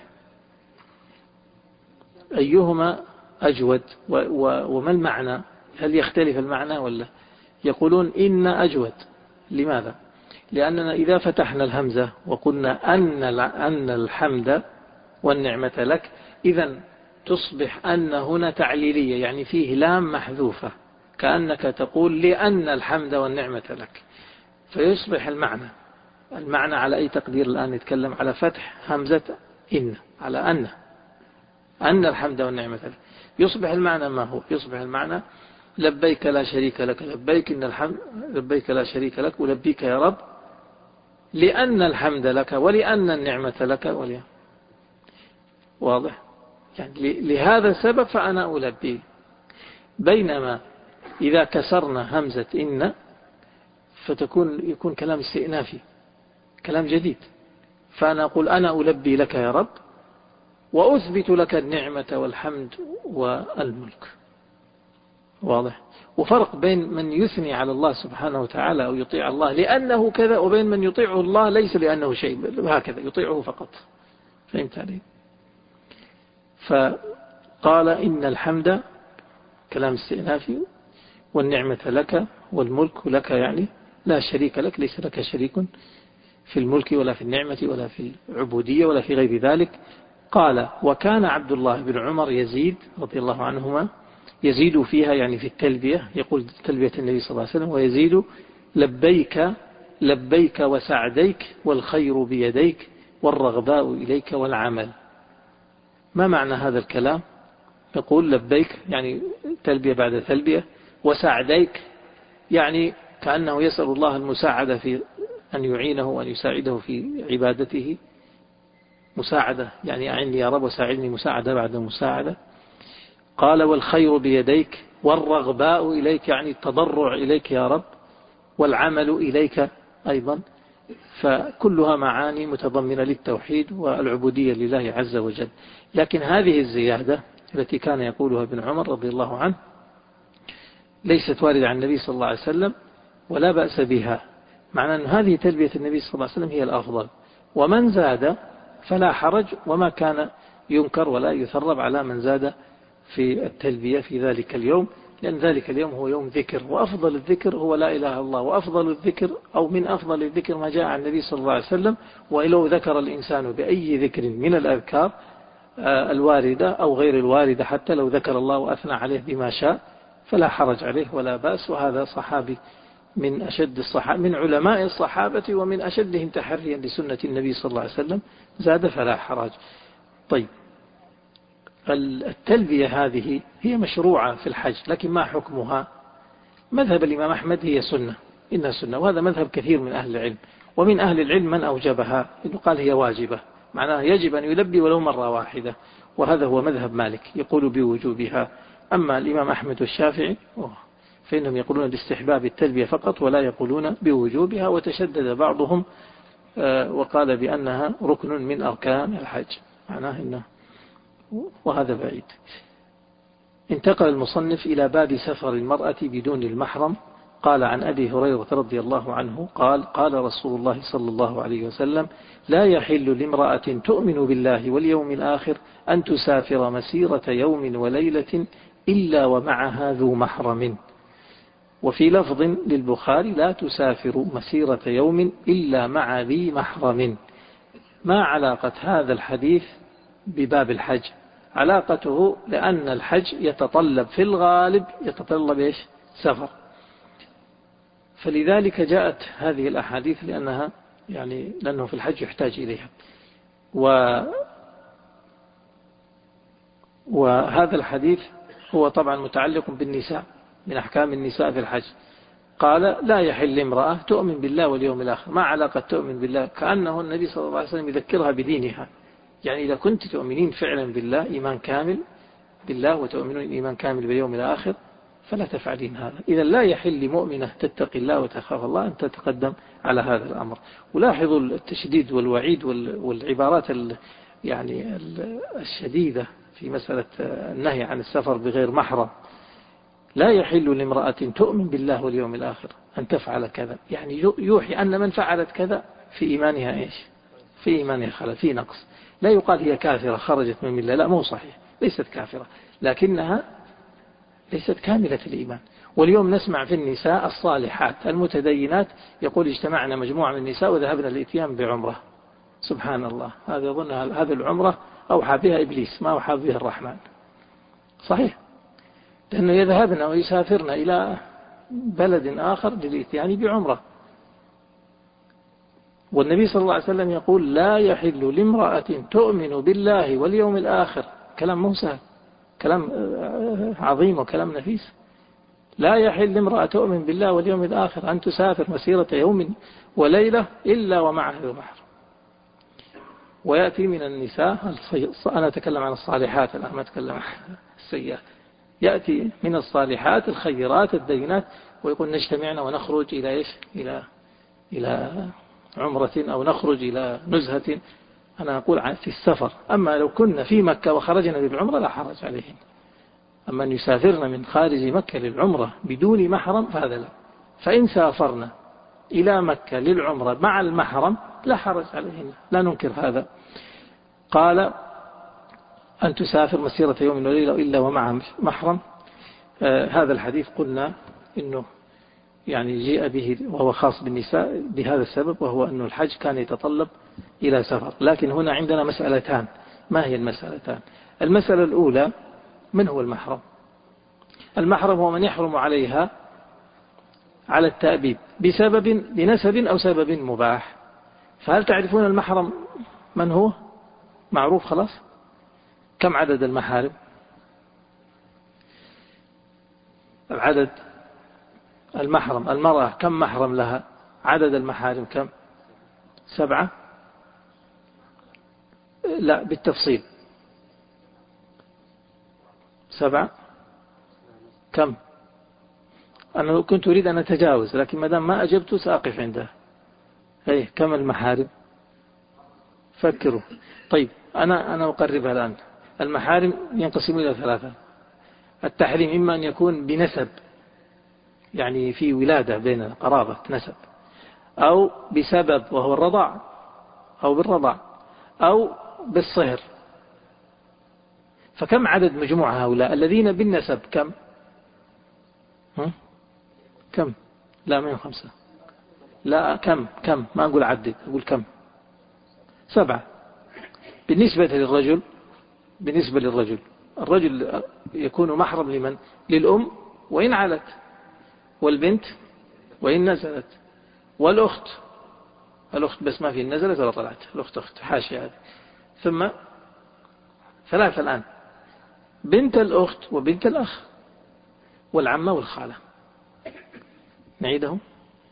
أيهما أجود؟ وما المعنى؟ هل يختلف المعنى ولا؟ يقولون إن أجود. لماذا؟ لأننا إذا فتحنا الهمزة وقلنا أن أن الحمد والنعمة لك، إذن تصبح أن هنا تعليلية، يعني فيه لام محذوفة، كأنك تقول لأن الحمد والنعمة لك، فيصبح المعنى المعنى على أي تقدير الآن؟ نتكلم على فتح همزة إن، على أن أن الحمد والنعمة لك. يصبح المعنى ما هو؟ يصبح المعنى: لبيك لا شريك لك لبيك، إن الحمد، لبيك لا شريك لك، ولبيك يا رب، لأن الحمد لك ولأن النعمة لك ولأن. واضح؟ يعني لهذا السبب فأنا ألبي. بينما إذا كسرنا همزة إن فتكون يكون كلام استئنافي، كلام جديد، فأنا أقول: أنا ألبي لك يا رب، وأثبت لك النعمة والحمد والملك. واضح؟ وفرق بين من يثني على الله سبحانه وتعالى أو يطيع الله لأنه كذا، وبين من يطيعه الله ليس لأنه شيء، هكذا يطيعه فقط. فهمت علي؟ فقال: إن الحمد كلام استئنافي، والنعمة لك، والملك لك، يعني لا شريك لك، ليس لك شريك في الملك ولا في النعمة ولا في العبودية ولا في غير ذلك. قال: وكان عبد الله بن عمر يزيد رضي الله عنهما يزيد فيها، يعني في التلبية، يقول تلبية النبي صلى الله عليه وسلم، ويزيد: لبيك لبيك وسعديك، والخير بيديك، والرغباء إليك والعمل. ما معنى هذا الكلام؟ يقول: لبيك يعني تلبية بعد تلبية، وسعديك يعني كأنه يسأل الله المساعدة في أن يعينه وأن يساعده في عبادته، مساعدة يعني أعني يا رب وساعدني مساعدة بعد مساعدة. قال: والخير بيديك، والرغباء إليك يعني التضرع إليك يا رب، والعمل إليك أيضا. فكلها معاني متضمنة للتوحيد والعبودية لله عز وجل. لكن هذه الزيادة التي كان يقولها ابن عمر رضي الله عنه ليست واردة عن النبي صلى الله عليه وسلم، ولا بأس بها، معنى أن هذه تلبية النبي صلى الله عليه وسلم هي الأفضل، ومن زاد فلا حرج، وما كان ينكر ولا يثرب على من زاد في التلبية في ذلك اليوم، لأن ذلك اليوم هو يوم ذكر، وأفضل الذكر هو لا إله إلا الله، وأفضل الذكر أو من أفضل الذكر ما جاء عن النبي صلى الله عليه وسلم. ولو ذكر الإنسان بأي ذكر من الأذكار الواردة أو غير الواردة، حتى لو ذكر الله وأثنى عليه بما شاء فلا حرج عليه ولا بأس. وهذا صحابي من أشد الصحابة، من علماء الصحابة ومن أشدهم تحريا لسنة النبي صلى الله عليه وسلم، زاد فلا حرج. طيب، التلبية هذه هي مشروعة في الحج، لكن ما حكمها؟ مذهب الإمام أحمد هي سنة، إنها سنة. وهذا مذهب كثير من أهل العلم، ومن أهل العلم من أوجبها إنه قال هي واجبة، معناها يجب أن يلبي ولو مرة واحدة، وهذا هو مذهب مالك يقول بوجوبها. أما الإمام أحمد والشافعي فإنهم يقولون باستحباب التلبية فقط ولا يقولون بوجوبها، وتشدد بعضهم وقال بأنها ركن من أركان الحج، معناه إنه، وهذا بعيد. انتقل المصنف إلى باب سفر المرأة بدون المحرم. قال عن أبي هريرة رضي الله عنه قال قال رسول الله صلى الله عليه وسلم: لا يحل لامرأة تؤمن بالله واليوم الآخر أن تسافر مسيرة يوم وليلة إلا ومعها ذو محرم. وفي لفظ للبخاري: لا تسافر مسيرة يوم إلا مع ذي محرم. ما علاقة هذا الحديث بباب الحج؟ علاقته لأن الحج يتطلب في الغالب يتطلب إيش؟ سفر، فلذلك جاءت هذه الأحاديث، لأنها يعني لأنه في الحج يحتاج إليها. و وهذا الحديث هو طبعا متعلق بالنساء، من أحكام النساء في الحج. قال: لا يحل امرأة تؤمن بالله واليوم الآخر. ما علاقة تؤمن بالله؟ كأنه النبي صلى الله عليه وسلم يذكرها بدينها، يعني إذا كنت تؤمنين فعلا بالله إيمان كامل بالله وتؤمنون إيمان كامل باليوم الآخر فلا تفعلين هذا. إذا لا يحل لمؤمنة تتقي الله وتخاف الله أن تتقدم على هذا الأمر. ولاحظوا التشديد والوعيد والعبارات يعني الشديدة في مسألة النهي عن السفر بغير محرم. لا يحل لامرأة تؤمن بالله واليوم الآخر أن تفعل كذا، يعني يوحي أن من فعلت كذا في إيمانها إيش؟ في إيمانها خلل، في نقص. لا يقال هي كافرة خرجت من الله، لا، مو صحيح، ليست كافرة، لكنها ليست كاملة الإيمان. واليوم نسمع في النساء الصالحات المتدينات يقول: اجتمعنا مجموعة من النساء وذهبنا للإتيان بعمرة. سبحان الله، هذا يظن هذه العمرة أوحى بها إبليس، ما أوحى بها الرحمن. صحيح، لأنه يذهبن ويسافرن إلى بلد آخر للإتيان بعمرة. والنبي صلى الله عليه وسلم يقول: لا يحل لامرأة تؤمن بالله واليوم الآخر. كلام موسى، كلام عظيم وكلام نفيس. لا يحل لامرأة تؤمن بالله واليوم الآخر أن تسافر مسيرة يوم وليلة إلا ومعها ذو محرم. ويأتي من النساء، أنا أتكلم عن الصالحات الآن ما أتكلم عن السيئات، يأتي من الصالحات الخيرات الدينات ويقول: نجتمعنا ونخرج إلى إيش؟ إلى إلى عمرة أو نخرج إلى نزهة. أنا أقول في السفر. أما لو كنا في مكة وخرجنا بالعمرة لا حرج عليهم. أما أن يسافرنا من خارج مكة للعمرة بدون محرم فهذا لا. فإن سافرنا إلى مكة للعمرة مع المحرم لا حرج عليهم، لا ننكر هذا. قال: أن تسافر مسيرة يوم وليلة إلا ومع محرم. آه هذا الحديث قلنا إنه يعني جاء به وهو خاص بالنساء بهذا السبب، وهو أن الحج كان يتطلب إلى سفر. لكن هنا عندنا مسألتان. ما هي المسألتان؟ المسألة الأولى: من هو المحرم؟ المحرم هو من يحرم عليها على التأبيد بسبب بنسب أو سبب مباح. فهل تعرفون المحرم من هو؟ معروف خلاص. كم عدد المحارم؟ العدد المحرم، المرأة كم محرم لها؟ عدد المحارم كم؟ سبعة؟ لا، بالتفصيل. سبعة؟ كم؟ أنا كنت أريد أن أتجاوز، لكن ما دام ما أجبت سأقف عنده. أي كم المحارم؟ فكروا. طيب، أنا أنا أقربها الآن. المحارم ينقسم إلى ثلاثة. التحريم إما أن يكون بنسب، يعني في ولادة بين قرابة نسب، أو بسبب وهو الرضاع، أو بالرضاع، أو بالصهر. فكم عدد مجموع هؤلاء الذين بالنسب؟ كم؟ هم؟ كم؟ لا، مئة وخمسة. لا، كم كم ما أقول عدد، أقول كم؟ سبعة. بالنسبة للرجل بالنسبة للرجل الرجل يكون محرم لمن؟ للأم وإن علت، والبنت وإن نزلت، والأخت. الأخت بس ما في نزلت ولا طلعت، الأخت أخت حاشية هذه. ثم ثلاثة الآن: بنت الأخت وبنت الأخ والعمة والخالة. نعيدهم: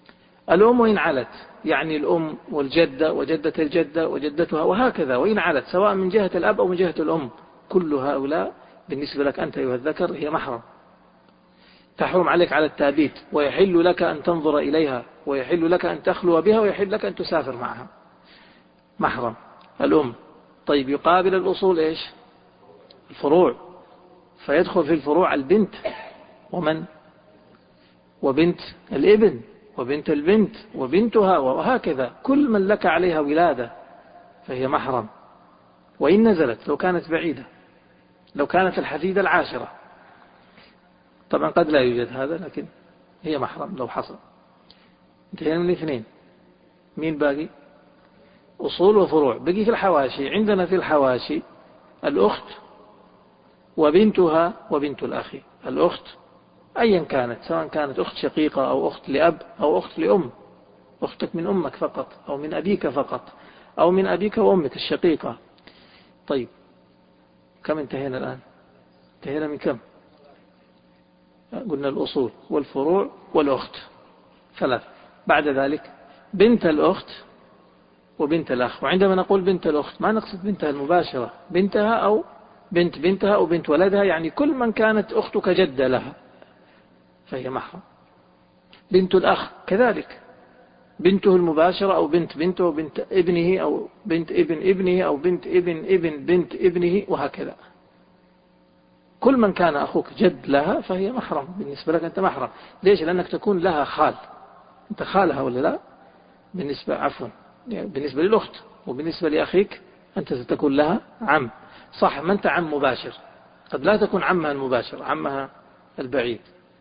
الأم وإن علت، يعني الأم والجدة وجدة الجدة وجدتها وهكذا، وإن علت سواء من جهة الأب أو من جهة الأم، كل هؤلاء بالنسبة لك أنت أيها الذكر هي محرم، تحرم عليك على التأبيد، ويحل لك أن تنظر إليها، ويحل لك أن تخلو بها، ويحل لك أن تسافر معها. محرم الأم. طيب يقابل الأصول إيش؟ الفروع، فيدخل في الفروع البنت ومن وبنت الابن وبنت البنت وبنتها وهكذا، كل من لك عليها ولادة فهي محرم، وإن نزلت لو كانت بعيدة، لو كانت الحفيدة العاشرة. طبعا قد لا يوجد هذا، لكن هي محرم لو حصل. انتهينا من الاثنين. مين باقي؟ أصول وفروع. بقي في الحواشي. عندنا في الحواشي الأخت وبنتها وبنت الأخ. الأخت أيا كانت، سواء كانت أخت شقيقة أو أخت لأب أو أخت لأم، أختك من أمك فقط أو من أبيك فقط أو من أبيك وأمك الشقيقة. طيب كم انتهينا الآن؟ انتهينا من كم؟ قلنا الأصول والفروع والأخت ثلاث. بعد ذلك بنت الأخت وبنت الأخ. وعندما نقول بنت الأخت ما نقصد بنتها المباشرة، بنتها أو بنت بنتها أو بنت ولدها، يعني كل من كانت أختك جدة لها فهي محرم. بنت الأخ كذلك، بنته المباشرة أو بنت بنته أو بنت ابنه أو بنت ابن ابنه أو بنت ابن ابن بنت ابنه وهكذا. كل من كان أخوك جد لها فهي محرم بالنسبة لك، أنت محرم. ليش؟ لأنك تكون لها خال، أنت خالها ولا لا؟ بالنسبة عفوا يعني بالنسبة للأخت، وبالنسبة لأخيك أنت ستكون لها عم. صح، ما أنت عم مباشر، قد لا تكون عمها المباشر، عمها البعيد.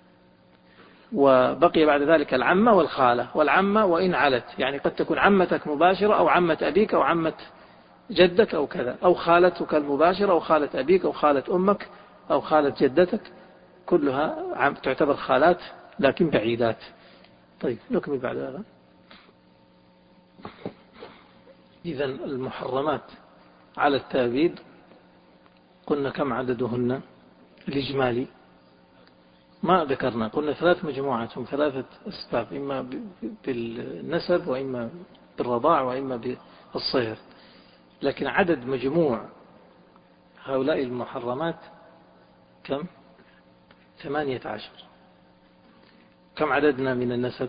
وبقي بعد ذلك العمة والخالة. والعمة وإن علت، يعني قد تكون عمتك مباشرة أو عمة أبيك أو عمة جدك أو كذا، أو خالتك المباشرة أو خالة أبيك أو خالة أمك أو خالة جدتك، كلها تعتبر خالات لكن بعيدات. طيب نكمل بعد هذا. إذن المحرمات على التأبيد قلنا كم عددهن الإجمالي؟ ما ذكرنا، قلنا ثلاث مجموعات، هم ثلاثة أسباب، إما بالنسب وإما بالرضاع وإما بالصهر. لكن عدد مجموع هؤلاء المحرمات كم؟ ثمانية عشر. كم عددنا من النسب؟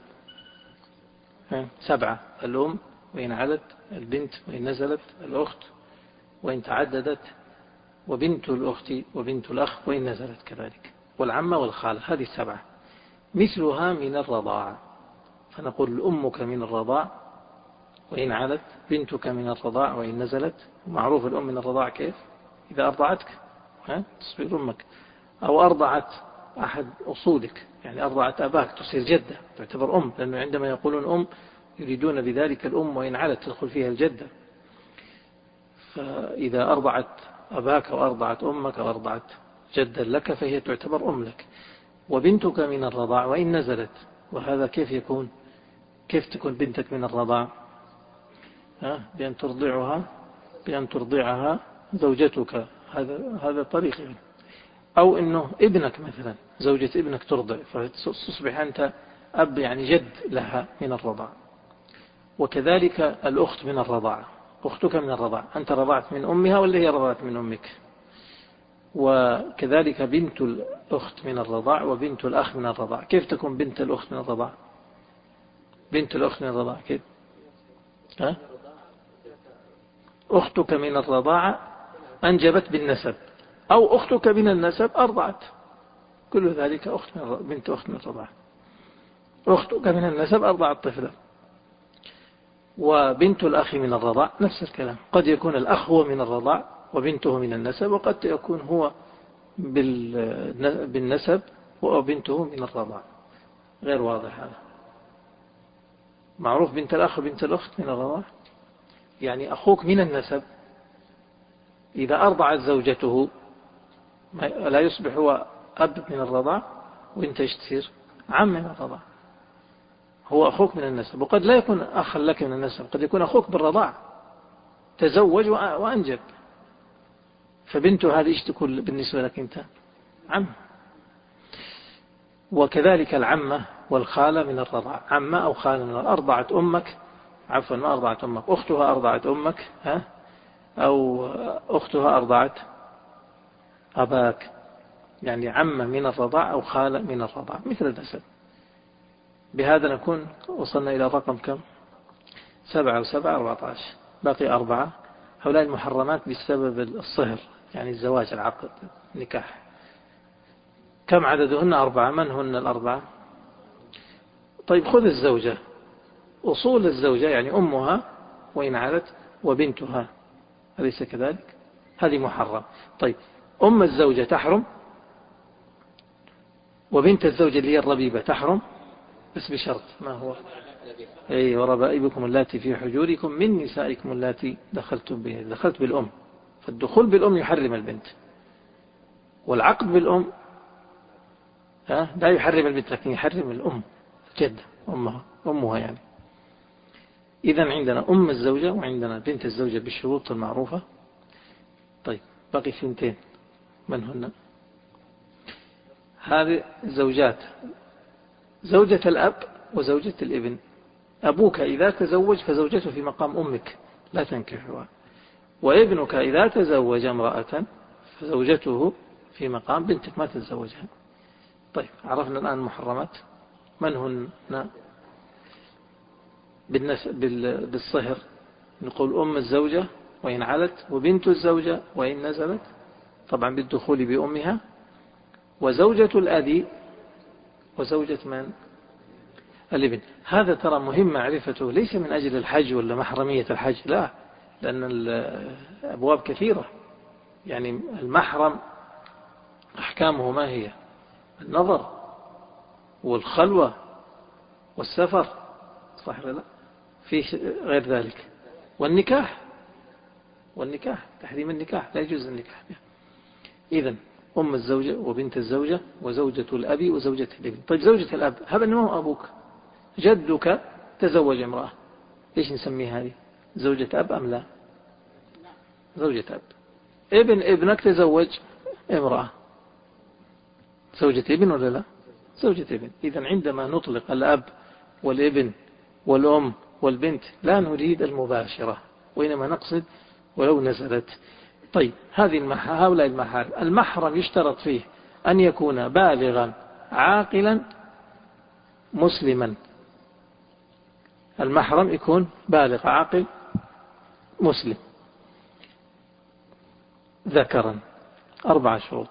سبعة. الأم وإن علت، البنت وإن نزلت، الأخت وإن تعددت، وبنت الأخت وبنت الأخ وإن نزلت كذلك، والعمة والخالة. هذه السبعة مثلها من الرضاعة، فنقول أمك من الرضاع وإن علت، بنتك من الرضاع وإن نزلت. معروف الأم من الرضاع كيف؟ إذا أرضعتك تصير أمك، أو أرضعت أحد أصولك، يعني أرضعت أباك تصير جدة، تعتبر أم، لأنه عندما يقولون أم يريدون بذلك الأم وإن علت تدخل فيها الجدة. فإذا أرضعت أباك أو أرضعت أمك أو أرضعت جدا لك فهي تعتبر أم لك. وبنتك من الرضاع وإن نزلت. وهذا كيف يكون؟ كيف تكون بنتك من الرضاع؟ ها؟ بأن ترضعها بأن ترضعها زوجتك، هذا هذا طريق يعني. أو إنه ابنك مثلا، زوجة ابنك ترضع فتصبح أنت أب، يعني جد لها من الرضاع. وكذلك الأخت من الرضاعة، أختك من الرضاعة، أنت رضعت من أمها ولا هي رضعت من أمك. وكذلك بنت الأخت من الرضاع وبنت الأخ من الرضاع. كيف تكون بنت الأخت من الرضاع؟ بنت الأخت من الرضاع كيف؟ ها؟ أختك من الرضاعة أنجبت بالنسب، أو أختك من النسب أرضعت، كل ذلك أخت من بنت أخت من الرضاعة. أختك من النسب أرضعت طفلا. وبنت الأخ من الرضاع نفس الكلام، قد يكون الأخ هو من الرضاع وبنته من النسب، وقد يكون هو بالنسب وبنته من الرضاع. غير واضح هذا. معروف بنت الأخ وبنت الأخت من الرضاع، يعني أخوك من النسب إذا أرضعت زوجته لا يصبح هو أب من الرضاع، وإنت ايش تصير؟ عم من الرضاع. هو أخوك من النسب، وقد لا يكون أخا لك من النسب، قد يكون أخوك بالرضاع تزوج وأنجب، فبنته هذه ايش تكون بالنسبة لك أنت؟ عم. وكذلك العمة والخالة من الرضاع. عمة أو خالة من الرضاع. أرضعت أمك، عفوا ما أرضعت أمك، أختها أرضعت أمك، ها؟ أو أختها أرضعت أباك، يعني عمة من الرضاع أو خالة من الرضاع مثل النسب. بهذا نكون وصلنا إلى رقم كم؟ سبعة وسبعة أربعة عشر. باقي أربعة. هؤلاء المحرمات بسبب الصهر، يعني الزواج، العقد، النكاح. كم عددهن؟ أربعة. من هن الأربعة؟ طيب خذ الزوجة، أصول الزوجة يعني أمها وإن عادت وبنتها، أليس كذلك؟ هذه محرم. طيب أم الزوجة تحرم، وبنت الزوجة اللي هي الربيبة تحرم، بس بشرط. ما هو؟ أي وربائبكم اللاتي في حجوركم من نسائكم اللاتي دخلتم به. دخلت بالأم، فالدخول بالأم يحرم البنت، والعقد بالأم ها لا يحرم البنت لكن يحرم الأم جد أمها أمها يعني. إذن عندنا أم الزوجة وعندنا بنت الزوجة بالشروط المعروفة. طيب باقي ثنتين، من هن؟ هذه زوجات، زوجة الأب وزوجة الابن. أبوك إذا تزوج فزوجته في مقام أمك لا تنكحها، وابنك إذا تزوج امرأة فزوجته في مقام بنتك ما تتزوجها. طيب عرفنا الآن محرمات. من هن؟ بالصهر نقول أم الزوجة وإن علت، وبنت الزوجة وإن نزلت، طبعا بالدخول بأمها، وزوجة الأبي، وزوجة من؟ الابن. هذا ترى مهم معرفته، ليس من أجل الحج ولا محرمية الحج، لا، لأن الأبواب كثيرة. يعني المحرم أحكامه ما هي؟ النظر والخلوة والسفر، صح ولا لا؟ في غير ذلك، والنكاح، والنكاح تحريم النكاح، لا يجوز النكاح. إذن أم الزوجة وبنت الزوجة وزوجة الأبي وزوجة الابن. طيب زوجة الأب، هذا أنه أبوك، جدك تزوج امرأة، ليش نسميه هذه زوجة أب أم لا؟ زوجة أب. ابن ابنك تزوج امرأة، زوجة ابن ولا لا؟ زوجة ابن. إذن عندما نطلق الأب والابن والأم والبنت لا نريد المباشرة، وإنما نقصد ولو نزلت. طيب هذه هؤلاء المحارم. المحرم يشترط فيه أن يكون بالغا عاقلا مسلما. المحرم يكون بالغ عاقل مسلم ذكرا. أربع شروط.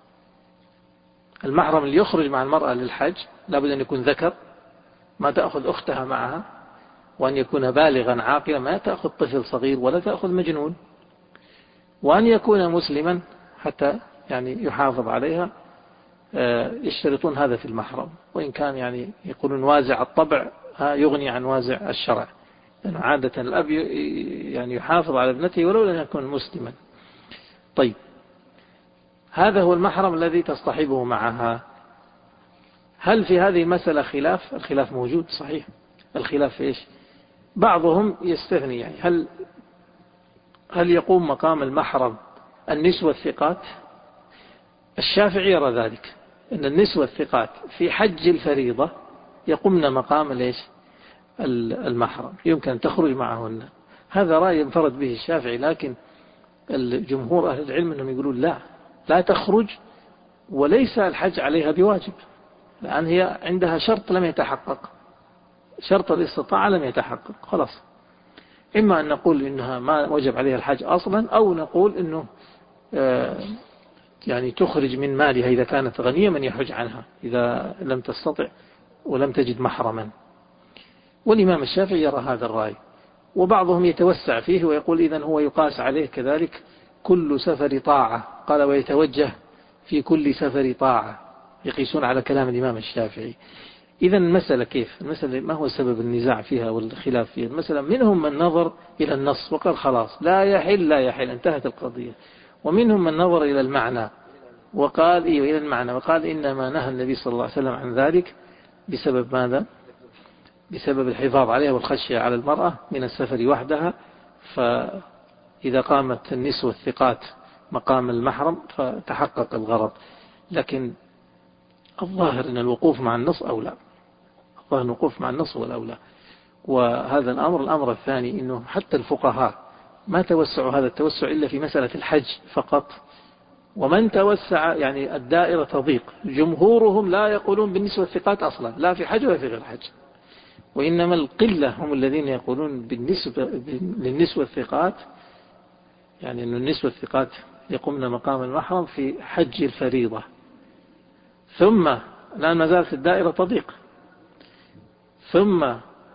المحرم اللي يخرج مع المرأة للحج لابد أن يكون ذكر، ما تأخذ أختها معها، وأن يكون بالغا عاقلا، ما تأخذ طفل صغير ولا تأخذ مجنون، وأن يكون مسلما حتى يعني يحافظ عليها. يشترطون هذا في المحرم، وإن كان يعني يقولون وازع الطبع يغني عن وازع الشرع، لأن عادة الأب يعني يحافظ على ابنته ولو لم يكن مسلما. طيب هذا هو المحرم الذي تصطحبه معها. هل في هذه المسألة خلاف؟ الخلاف موجود صحيح. الخلاف في إيش؟ بعضهم يستثني، يعني هل هل يقوم مقام المحرم النسوة الثقات؟ الشافعي يرى ذلك، أن النسوة الثقات في حج الفريضة يقومن مقام ليش؟ المحرم، يمكن أن تخرج معهن. هذا رأي انفرد به الشافعي، لكن الجمهور أهل العلم أنهم يقولون لا، لا تخرج، وليس الحج عليها بواجب، لأن هي عندها شرط لم يتحقق، شرط الاستطاعة لم يتحقق. خلاص، إما أن نقول إنها ما وجب عليها الحج أصلا، أو نقول إنه يعني تخرج من مالها إذا كانت غنية من يحج عنها إذا لم تستطع ولم تجد محرما. والإمام الشافعي يرى هذا الرأي. وبعضهم يتوسع فيه ويقول إذن هو يقاس عليه كذلك كل سفر طاعة، قال ويتوجه في كل سفر طاعة، يقيسون على كلام الإمام الشافعي. إذن المسألة كيف؟ المسألة ما هو سبب النزاع فيها والخلاف فيها؟ المسألة منهم من نظر إلى النص وقال خلاص لا يحل لا يحل، انتهت القضية. ومنهم من نظر إلى المعنى وقال إيه إلى المعنى وقال إنما نهى النبي صلى الله عليه وسلم عن ذلك بسبب ماذا؟ بسبب الحفاظ عليها والخشية على المرأة من السفر وحدها، فإذا قامت النسوة الثقات مقام المحرم فتحقق الغرض. لكن الظاهر أن الوقوف مع النص أولى، والوقوف مع النص والأولى. وهذا الأمر. الأمر الثاني أنه حتى الفقهاء ما توسعوا هذا التوسع إلا في مسألة الحج فقط، ومن توسع يعني الدائرة تضيق. جمهورهم لا يقولون بالنسبة الثقات أصلا، لا في حج ولا في غير حج، وإنما القلة هم الذين يقولون بالنسبة للنسوة الثقات، يعني أن النسوة الثقات يقومن مقام المحرم في حج الفريضة. ثم الآن ما زالت الدائرة تضيق، ثم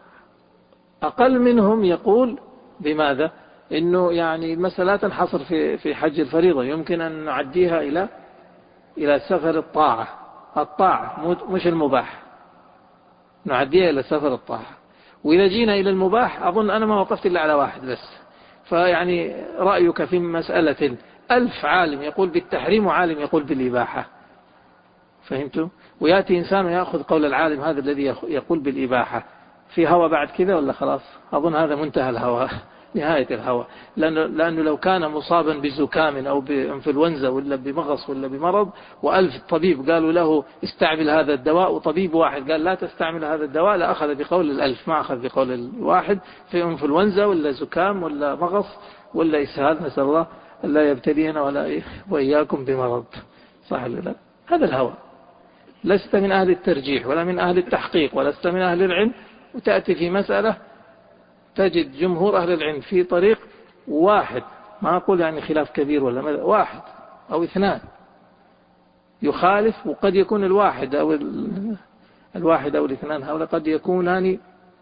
أقل منهم يقول بماذا؟ إنه يعني المسألة تنحصر في في حج الفريضة، يمكن أن نعديها إلى إلى سفر الطاعة، الطاعة مش المباح، نعديها إلى سفر الطاعة. وإذا جينا إلى المباح أظن أنا ما وقفت إلا على واحد بس. فيعني رأيك في مسألة ألف عالم يقول بالتحريم وعالم يقول بالإباحة، فهمتوا؟ ويأتي إنسان ويأخذ قول العالم هذا الذي يقول بالإباحة، في هوى بعد كذا ولا خلاص؟ أظن هذا منتهى الهوى، نهاية الهوى. لأنه, لأنه لو كان مصابا بزكام أو بإنفلونزا ولا بمغص ولا بمرض وألف طبيب قالوا له استعمل هذا الدواء، وطبيب واحد قال لا تستعمل هذا الدواء، لأخذ بقول الألف ما أخذ بقول الواحد في إنفلونزا ولا زكام ولا مغص ولا إسهال، نسأل الله لا يبتلينا ولا وإياكم بمرض. صح ولا لا؟ هذا الهوى. لست من أهل الترجيح ولا من أهل التحقيق ولست من أهل العلم، وتأتي في مسألة تجد جمهور أهل العلم في طريق واحد، ما أقول يعني خلاف كبير ولا واحد أو اثنان يخالف، وقد يكون الواحد أو الواحد أو الاثنان هؤلاء قد يكونان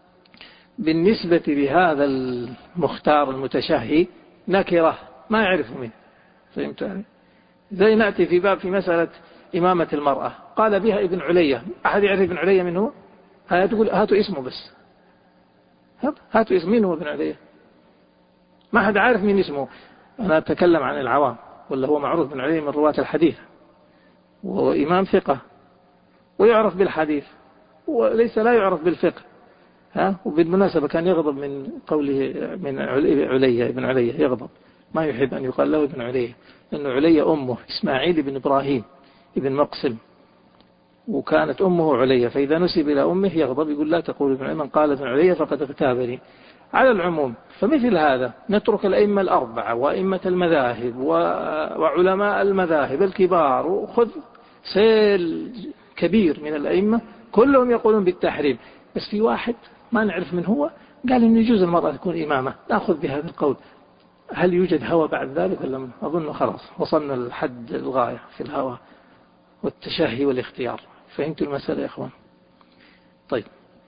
بالنسبة لهذا المختار المتشهي نكرة ما يعرف منه. فهمت يعني؟ زي نأتي في باب في مسألة إمامة المرأة، قال بها ابن علية. أحد يعرف ابن علية منه؟ هتقول هاتوا اسمه بس، هاتوا اسم مين هو ابن علية؟ ما حد عارف مين اسمه. أنا أتكلم عن العوام، ولا هو معروف ابن علية من رواة الحديث، وهو إمام ثقة ويعرف بالحديث وليس لا يعرف بالفقه. ها؟ وبالمناسبة كان يغضب من قوله من علية، ابن علية يغضب، ما يحب أن يقال له ابن علية، لأنه علية أمه إسماعيل بن إبراهيم ابن مقسم، وكانت أمه علية، فإذا نسب إلى أمه يغضب، يقول لا تقول ابن علية، من قال ابن علية فقد اغتابني. على العموم فمثل هذا نترك الأئمة الأربعة وأئمة المذاهب وعلماء المذاهب الكبار، وخذ سيل كبير من الأئمة كلهم يقولون بالتحريم، بس في واحد ما نعرف من هو قال إنه يجوز المرأة تكون إمامة، نأخذ بهذا القول. هل يوجد هوى بعد ذلك ولا؟ أظن خلاص وصلنا لحد الغاية في الهوى والتشهي والاختيار. فهمت المسألة يا إخوان؟ طيب،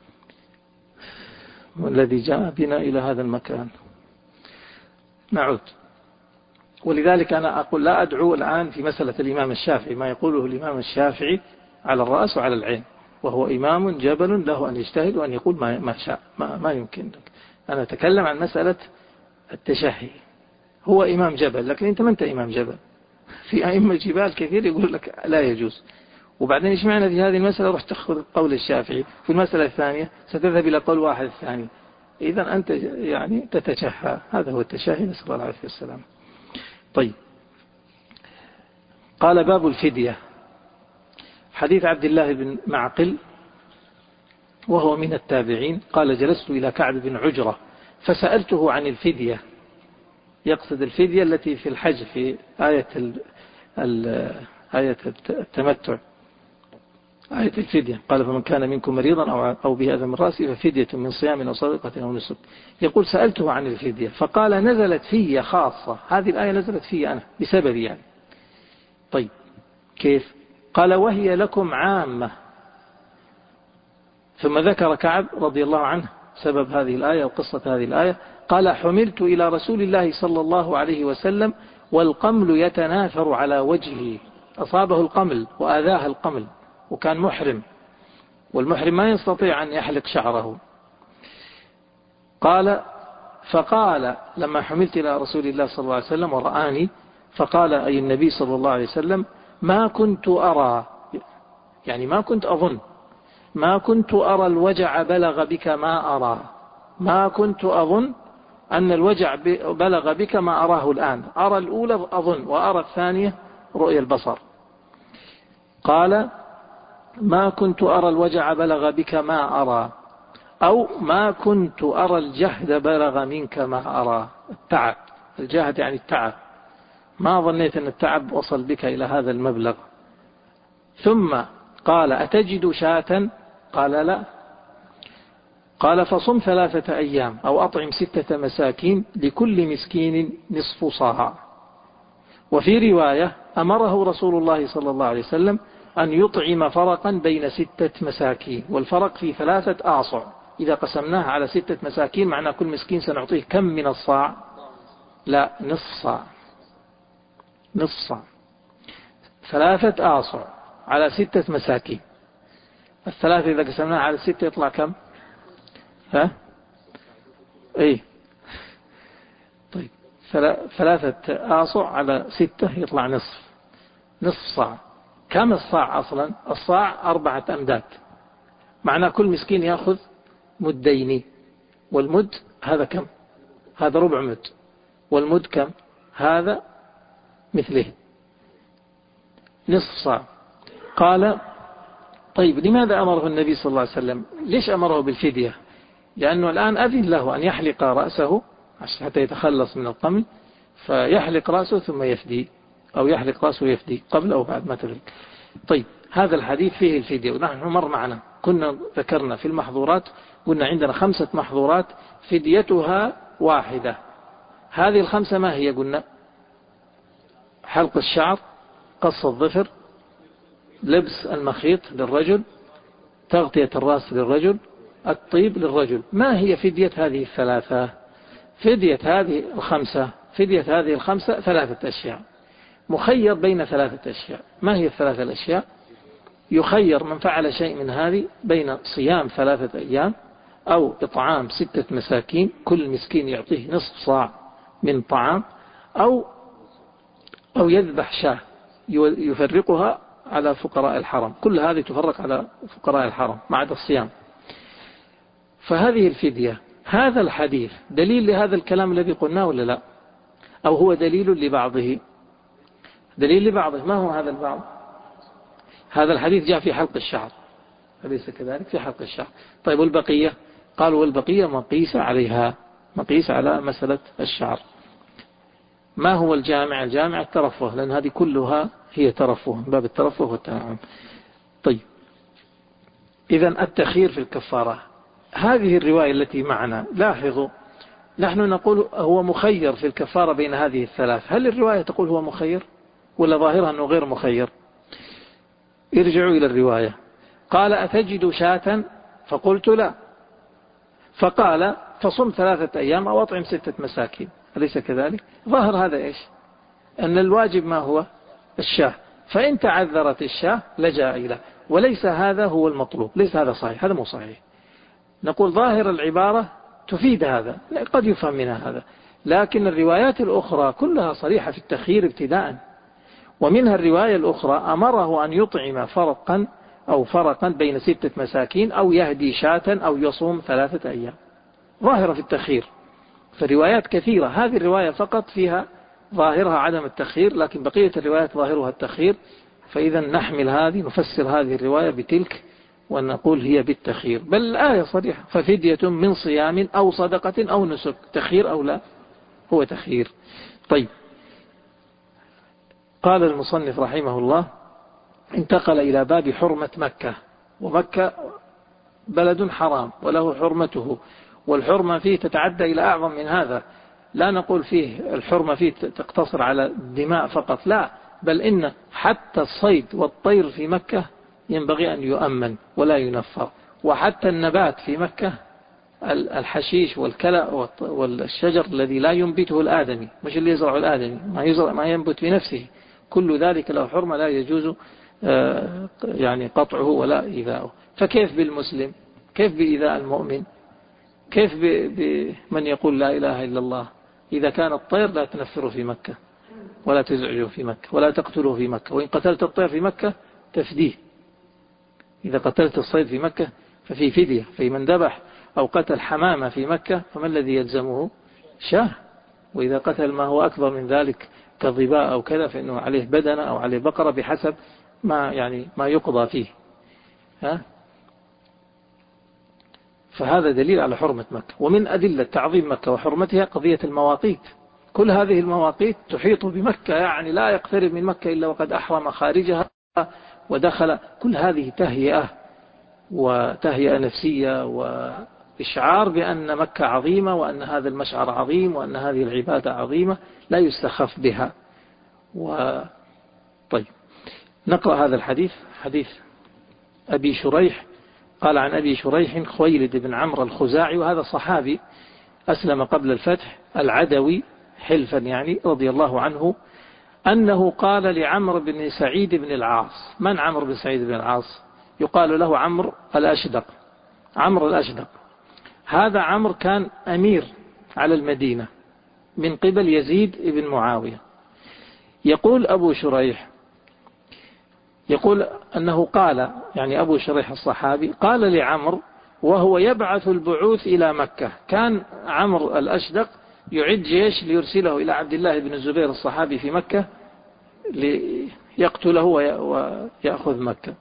والذي جاء بنا إلى هذا المكان نعود. ولذلك أنا أقول لا أدعو الآن في مسألة الإمام الشافعي ما يقوله الإمام الشافعي على الرأس وعلى العين، وهو إمام جبل له أن يجتهد وأن يقول ما, ما شاء ما, ما يمكن لك. أنا أتكلم عن مسألة التشهي. هو إمام جبل، لكن أنت ما أنت إمام جبل. في أئمة جبال كثير يقول لك لا يجوز، وبعدين إيش معنى في هذه المسألة رح تأخذ قول الشافعي، في المسألة الثانية ستذهب إلى قول واحد الثاني، إذا أنت يعني تتشهى. هذا هو التشهي، نسأل الله العافية والسلام. طيب، قال باب الفدية. حديث عبد الله بن معقل وهو من التابعين قال جلست إلى كعب بن عجرة فسألته عن الفدية، يقصد الفدية التي في الحج في آية آية التمتع، آية الفدية. قال فمن كان منكم مريضا أو به أذى من رأسه ففدية من صيام أو صدقة أو نسك. يقول سألته عن الفدية فقال نزلت في خاصة، هذه الآية نزلت في أنا بسببي يعني. طيب كيف؟ قال وهي لكم عامة. ثم ذكر كعب رضي الله عنه سبب هذه الآية وقصة هذه الآية. قال حملت إلى رسول الله صلى الله عليه وسلم والقمل يتناثر على وجهه، أصابه القمل وآذاه القمل، وكان محرم، والمحرم ما يستطيع أن يحلق شعره. قال فقال لما حملت إلى رسول الله صلى الله عليه وسلم ورآني، فقال أي النبي صلى الله عليه وسلم ما كنت أرى، يعني ما كنت أظن، ما كنت أرى الوجع بلغ بك ما أرى، ما كنت أظن أن الوجع بلغ بك ما أراه الآن، أرى الأولى أظن وأرى الثانية رؤية البصر. قال ما كنت أرى الوجع بلغ بك ما أرى، أو ما كنت أرى الجهد بلغ منك ما أرى. التعب، الجهد يعني التعب، ما ظنيت أن التعب وصل بك إلى هذا المبلغ. ثم قال أتجد شاة؟ قال لا. قال فصم ثلاثة أيام أو أطعم ستة مساكين لكل مسكين نصف صاع. وفي رواية أمره رسول الله صلى الله عليه وسلم أن يطعم فرقا بين ستة مساكين، والفرق في ثلاثة أعصع. إذا قسمناه على ستة مساكين معنى كل مسكين سنعطيه كم من الصاع؟ لا، نصف صاع. نصف صاع، ثلاثة أعصع على ستة مساكين. الثلاثة إذا قسمناها على ستة يطلع كم؟ ها؟ إيه، طيب ثلاثة أعصع على ستة يطلع نصف، نصف صاع. كم الصاع أصلا؟ الصاع أربعة أمداد، معنى كل مسكين يأخذ مدين. والمد هذا كم؟ هذا ربع مد. والمد كم؟ هذا مثله، نصف صاع. قال طيب لماذا أمره النبي صلى الله عليه وسلم؟ ليش أمره بالفدية؟ لأنه الآن أذن له أن يحلق رأسه حتى يتخلص من القمل، فيحلق رأسه ثم يفدي، أو يحلق رأسه ويفدي قبل أو بعد ما تفدي. طيب هذا الحديث فيه الفدية، ونحن مر معنا كنا ذكرنا في المحظورات، قلنا عندنا خمسة محظورات فديتها واحدة. هذه الخمسة ما هي؟ قلنا حلق الشعر، قص الظفر، لبس المخيط للرجل، تغطية الرأس للرجل، الطيب للرجل. ما هي فدية هذه الثلاثة؟ فدية هذه الخمسة فدية هذه الخمسة ثلاثة أشياء، مخير بين ثلاثة أشياء. ما هي الثلاثة الأشياء؟ يخير من فعل شيء من هذه بين صيام ثلاثة أيام، أو إطعام ستة مساكين كل مسكين يعطيه نصف صاع من طعام، أو أو يذبح شاة يفرقها على فقراء الحرم. كل هذه تفرق على فقراء الحرم ما عدا الصيام. فهذه الفدية. هذا الحديث دليل لهذا الكلام الذي قلناه ولا لا؟ أو هو دليل لبعضه؟ دليل لبعضه. ما هو هذا البعض؟ هذا الحديث جاء في حلق الشعر، أليس كذلك؟ في حلق الشعر. طيب والبقية؟ قالوا والبقية مقيس عليها، مقيس على مسألة الشعر. ما هو الجامع؟ الجامع الترفه، لأن هذه كلها هي ترفه، باب الترفه والتنعم. طيب إذن التخيير في الكفارة. هذه الرواية التي معنا، لاحظوا نحن نقول هو مخير في الكفارة بين هذه الثلاث. هل الرواية تقول هو مخير ولا ظاهرها أنه غير مخير؟ ارجعوا إلى الرواية. قال أتجد شاة؟ فقلت لا. فقال فصم ثلاثة أيام أو أطعم ستة مساكين، أليس كذلك؟ ظاهر هذا إيش؟ أن الواجب ما هو؟ الشاة. فإن تعذرت الشاة لجأ إلى، وليس هذا هو المطلوب، ليس هذا صحيح، هذا مو صحيح. نقول ظاهر العبارة تفيد هذا، قد يفهم منها هذا، لكن الروايات الأخرى كلها صريحة في التخيير ابتداء. ومنها الرواية الأخرى أمره أن يطعم فرقا أو فرقا بين ستة مساكين، أو يهدي شاة، أو يصوم ثلاثة أيام. ظاهرة في التخيير. فالروايات كثيرة، هذه الرواية فقط فيها ظاهرها عدم التخيير، لكن بقية الروايات ظاهرها التخيير. فإذا نحمل هذه، نفسر هذه الرواية بتلك ونقول هي بالتخيير. بل الآية صريحة، ففدية من صيام أو صدقة أو نسك. تخيير أو لا؟ هو تخيير. طيب قال المصنف رحمه الله انتقل إلى باب حرمة مكة. ومكة بلد حرام وله حرمته، والحرمة فيه تتعدى إلى أعظم من هذا. لا نقول فيه الحرمة فيه تقتصر على الدماء فقط، لا، بل إن حتى الصيد والطير في مكة ينبغي أن يؤمن ولا ينفر. وحتى النبات في مكة، الحشيش والكلأ والشجر الذي لا ينبته الآدمي، مش اللي يزرع الآدمي، ما يزرع ما ينبت بنفسه، كل ذلك له حرمة لا يجوز يعني قطعه ولا إيذاؤه. فكيف بالمسلم؟ كيف بإيذاء المؤمن؟ كيف بمن يقول لا إله إلا الله؟ إذا كان الطير لا تنفره في مكة ولا تزعجه في مكة ولا تقتله في مكة، وإن قتلت الطير في مكة تفديه. إذا قتلت الصيد في مكة ففي فدية. في من ذبح أو قتل حمامة في مكة فما الذي يلزمه؟ شاه. وإذا قتل ما هو أكبر من ذلك كظباء أو كذا فإنه عليه بدنة أو عليه بقرة بحسب ما يعني ما يقضى فيه. ها؟ فهذا دليل على حرمة مكة. ومن أدلة تعظيم مكة وحرمتها قضية المواقيت. كل هذه المواقيت تحيط بمكة، يعني لا يقترب من مكة إلا وقد أحرم خارجها ودخل. كل هذه تهيئة وتهيئة نفسية وإشعار بأن مكة عظيمة، وأن هذا المشعر عظيم، وأن هذه العبادة عظيمة لا يستخف بها. و... طيب نقرأ هذا الحديث، حديث أبي شريح. قال عن أبي شريح خويلد بن عمرو الخزاعي، وهذا صحابي أسلم قبل الفتح، العدوي حلفا يعني، رضي الله عنه، أنه قال لعمرو بن سعيد بن العاص. من عمرو بن سعيد بن العاص؟ يقال له عمرو الأشدق. عمرو الأشدق هذا عمرو كان أمير على المدينة من قبل يزيد بن معاوية. يقول أبو شريح، يقول أنه قال، يعني أبو شريح الصحابي قال لعمرو وهو يبعث البعوث إلى مكة. كان عمرو الأشدق يعد جيش ليرسله إلى عبد الله بن الزبير الصحابي في مكة ليقتله ويأخذ مكة.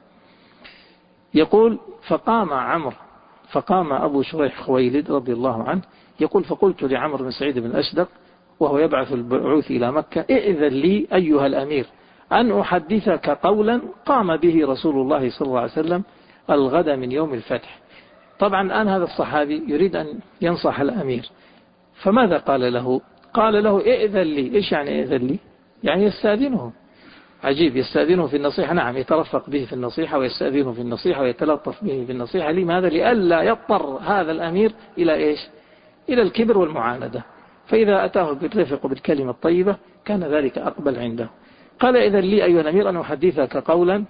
يقول فقام عمرو، فقام أبو شريح خويلد رضي الله عنه، يقول فقلت لعمرو بن سعيد بن الأشدق وهو يبعث البعوث إلى مكة ائذن لي أيها الأمير أن أحدثك قولا قام به رسول الله صلى الله عليه وسلم الغد من يوم الفتح. طبعا الآن هذا الصحابي يريد أن ينصح الأمير، فماذا قال له؟ قال له ائذن لي. إيش يعني ائذن لي؟ يعني يستأذنه. عجيب، يستأذنه في النصيحة. نعم، يترفق به في النصيحة ويستأذنه في النصيحة ويتلطف به في النصيحة. لماذا؟ لئلا يضطر هذا الأمير إلى إيش؟ إلى الكبر والمعاندة. فإذا أتاه بالرفق بالكلمة الطيبة كان ذلك أقبل عنده. قال إذن لي أيها الأمير أن أحدثك قولا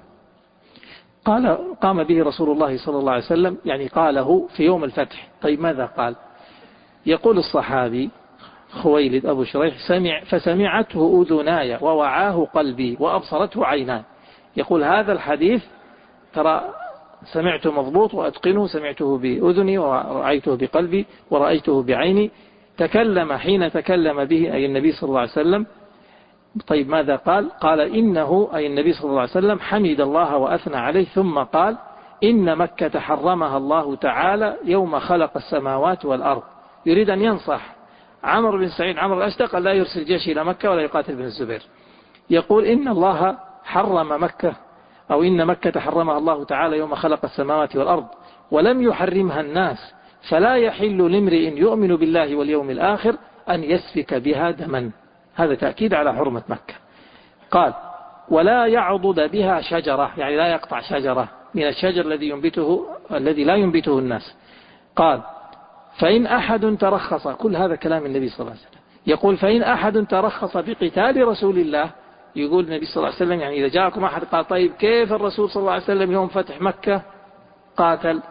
قال قام به رسول الله صلى الله عليه وسلم، يعني قاله في يوم الفتح. طيب ماذا قال؟ يقول الصحابي خويلد أبو شريح سمع فسمعته أذناي ووعاه قلبي وأبصرته عيناي. يقول هذا الحديث ترى سمعته مضبوط وأتقنه، سمعته بأذني ورأيته بقلبي ورأيته بعيني. تكلم حين تكلم به أي النبي صلى الله عليه وسلم. طيب ماذا قال؟ قال إنه أي النبي صلى الله عليه وسلم حمد الله وأثنى عليه، ثم قال إن مكة حرمها الله تعالى يوم خلق السماوات والأرض. يريد أن ينصح عمرو بن سعيد عمرو الأشدق لا يرسل جيش إلى مكة ولا يقاتل بن الزبير. يقول إن الله حرم مكة، أو إن مكة حرمها الله تعالى يوم خلق السماوات والأرض ولم يحرمها الناس، فلا يحل لامرئ يؤمن بالله واليوم الآخر أن يسفك بها دما. هذا تأكيد على حرمة مكة. قال ولا يعضد بها شجرة، يعني لا يقطع شجرة من الشجر الذي ينبته الذي لا ينبته الناس. قال فإن أحد ترخص، كل هذا كلام النبي صلى الله عليه وسلم. يقول فإن أحد ترخص بقتال رسول الله، يقول النبي صلى الله عليه وسلم يعني إذا جاءكم أحد قال طيب كيف الرسول صلى الله عليه وسلم يوم فتح مكة قاتل؟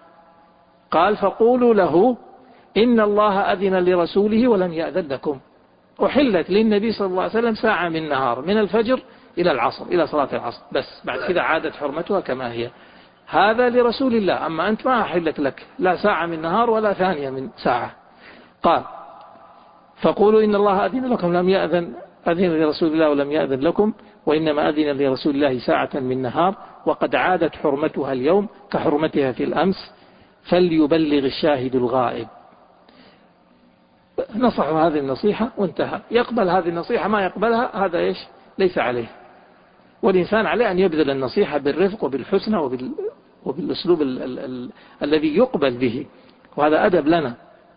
قال فقولوا له إن الله أذن لرسوله ولم يأذن لكم. أحلت للنبي صلى الله عليه وسلم ساعة من نهار من الفجر إلى العصر، إلى صلاة العصر بس، بعد كذا عادت حرمتها كما هي. هذا لرسول الله، أما أنت ما أحلت لك لا ساعة من نهار ولا ثانية من ساعة. قال فقولوا إن الله أذن لكم لم يأذن أذن لرسول الله ولم يأذن لكم، وإنما أذن لرسول الله ساعة من نهار، وقد عادت حرمتها اليوم كحرمتها في الأمس، فليبلغ الشاهد الغائب. نصح هذه النصيحة وانتهى. يقبل هذه النصيحة ما يقبلها هذا إيش ليس عليه. والإنسان عليه أن يبذل النصيحة بالرفق وبالحسنى وبال... وبالأسلوب ال... ال... ال... الذي يقبل به، وهذا أدب لنا.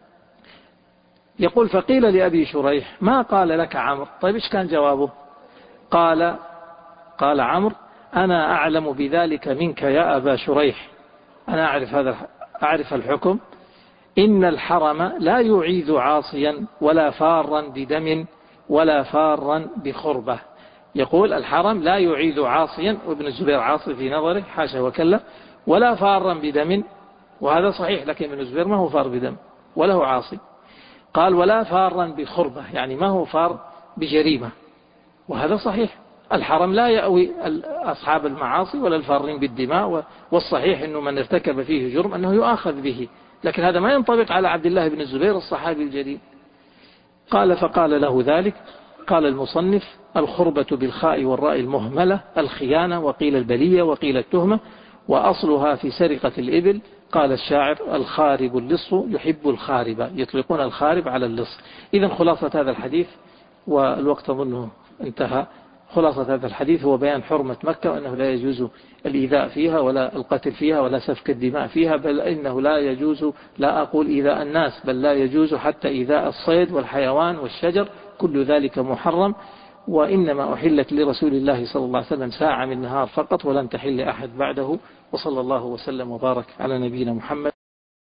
يقول فقيل لأبي شريح ما قال لك عمرو؟ طيب إيش كان جوابه؟ قال قال عمرو أنا أعلم بذلك منك يا أبا شريح، أنا أعرف هذا أعرف الحكم. إن الحرم لا يعيذ عاصيا ولا فارا بدم ولا فارا بخربة. يقول الحرم لا يعيذ عاصيا، وابن الزبير عاصي في نظره حاشا وكلا، ولا فارا بدم، وهذا صحيح، لكن ابن الزبير ما هو فار بدم وله عاصي. قال ولا فارا بخربة، يعني ما هو فار بجريمة، وهذا صحيح. الحرم لا يأوي أصحاب المعاصي ولا الفارين بالدماء، والصحيح أنه من ارتكب فيه جرم أنه يؤاخذ به، لكن هذا ما ينطبق على عبد الله بن الزبير الصحابي الجليل. قال فقال له ذلك. قال المصنف الخربة بالخاء والراء المهملة الخيانة، وقيل البلية وقيل التهمة، وأصلها في سرقة الإبل. قال الشاعر: الخارب اللص يحب الخارب، يطلقون الخارب على اللص. إذن خلاصة هذا الحديث، والوقت أظنه انتهى، خلاصة هذا الحديث هو بيان حرمة مكة، وأنه لا يجوز الإيذاء فيها ولا القتل فيها ولا سفك الدماء فيها، بل إنه لا يجوز، لا أقول إيذاء الناس، بل لا يجوز حتى إيذاء الصيد والحيوان والشجر، كل ذلك محرم. وإنما أحلت لرسول الله صلى الله عليه وسلم ساعة من نهار فقط، ولن تحل أحد بعده. وصلى الله وسلم وبارك على نبينا محمد.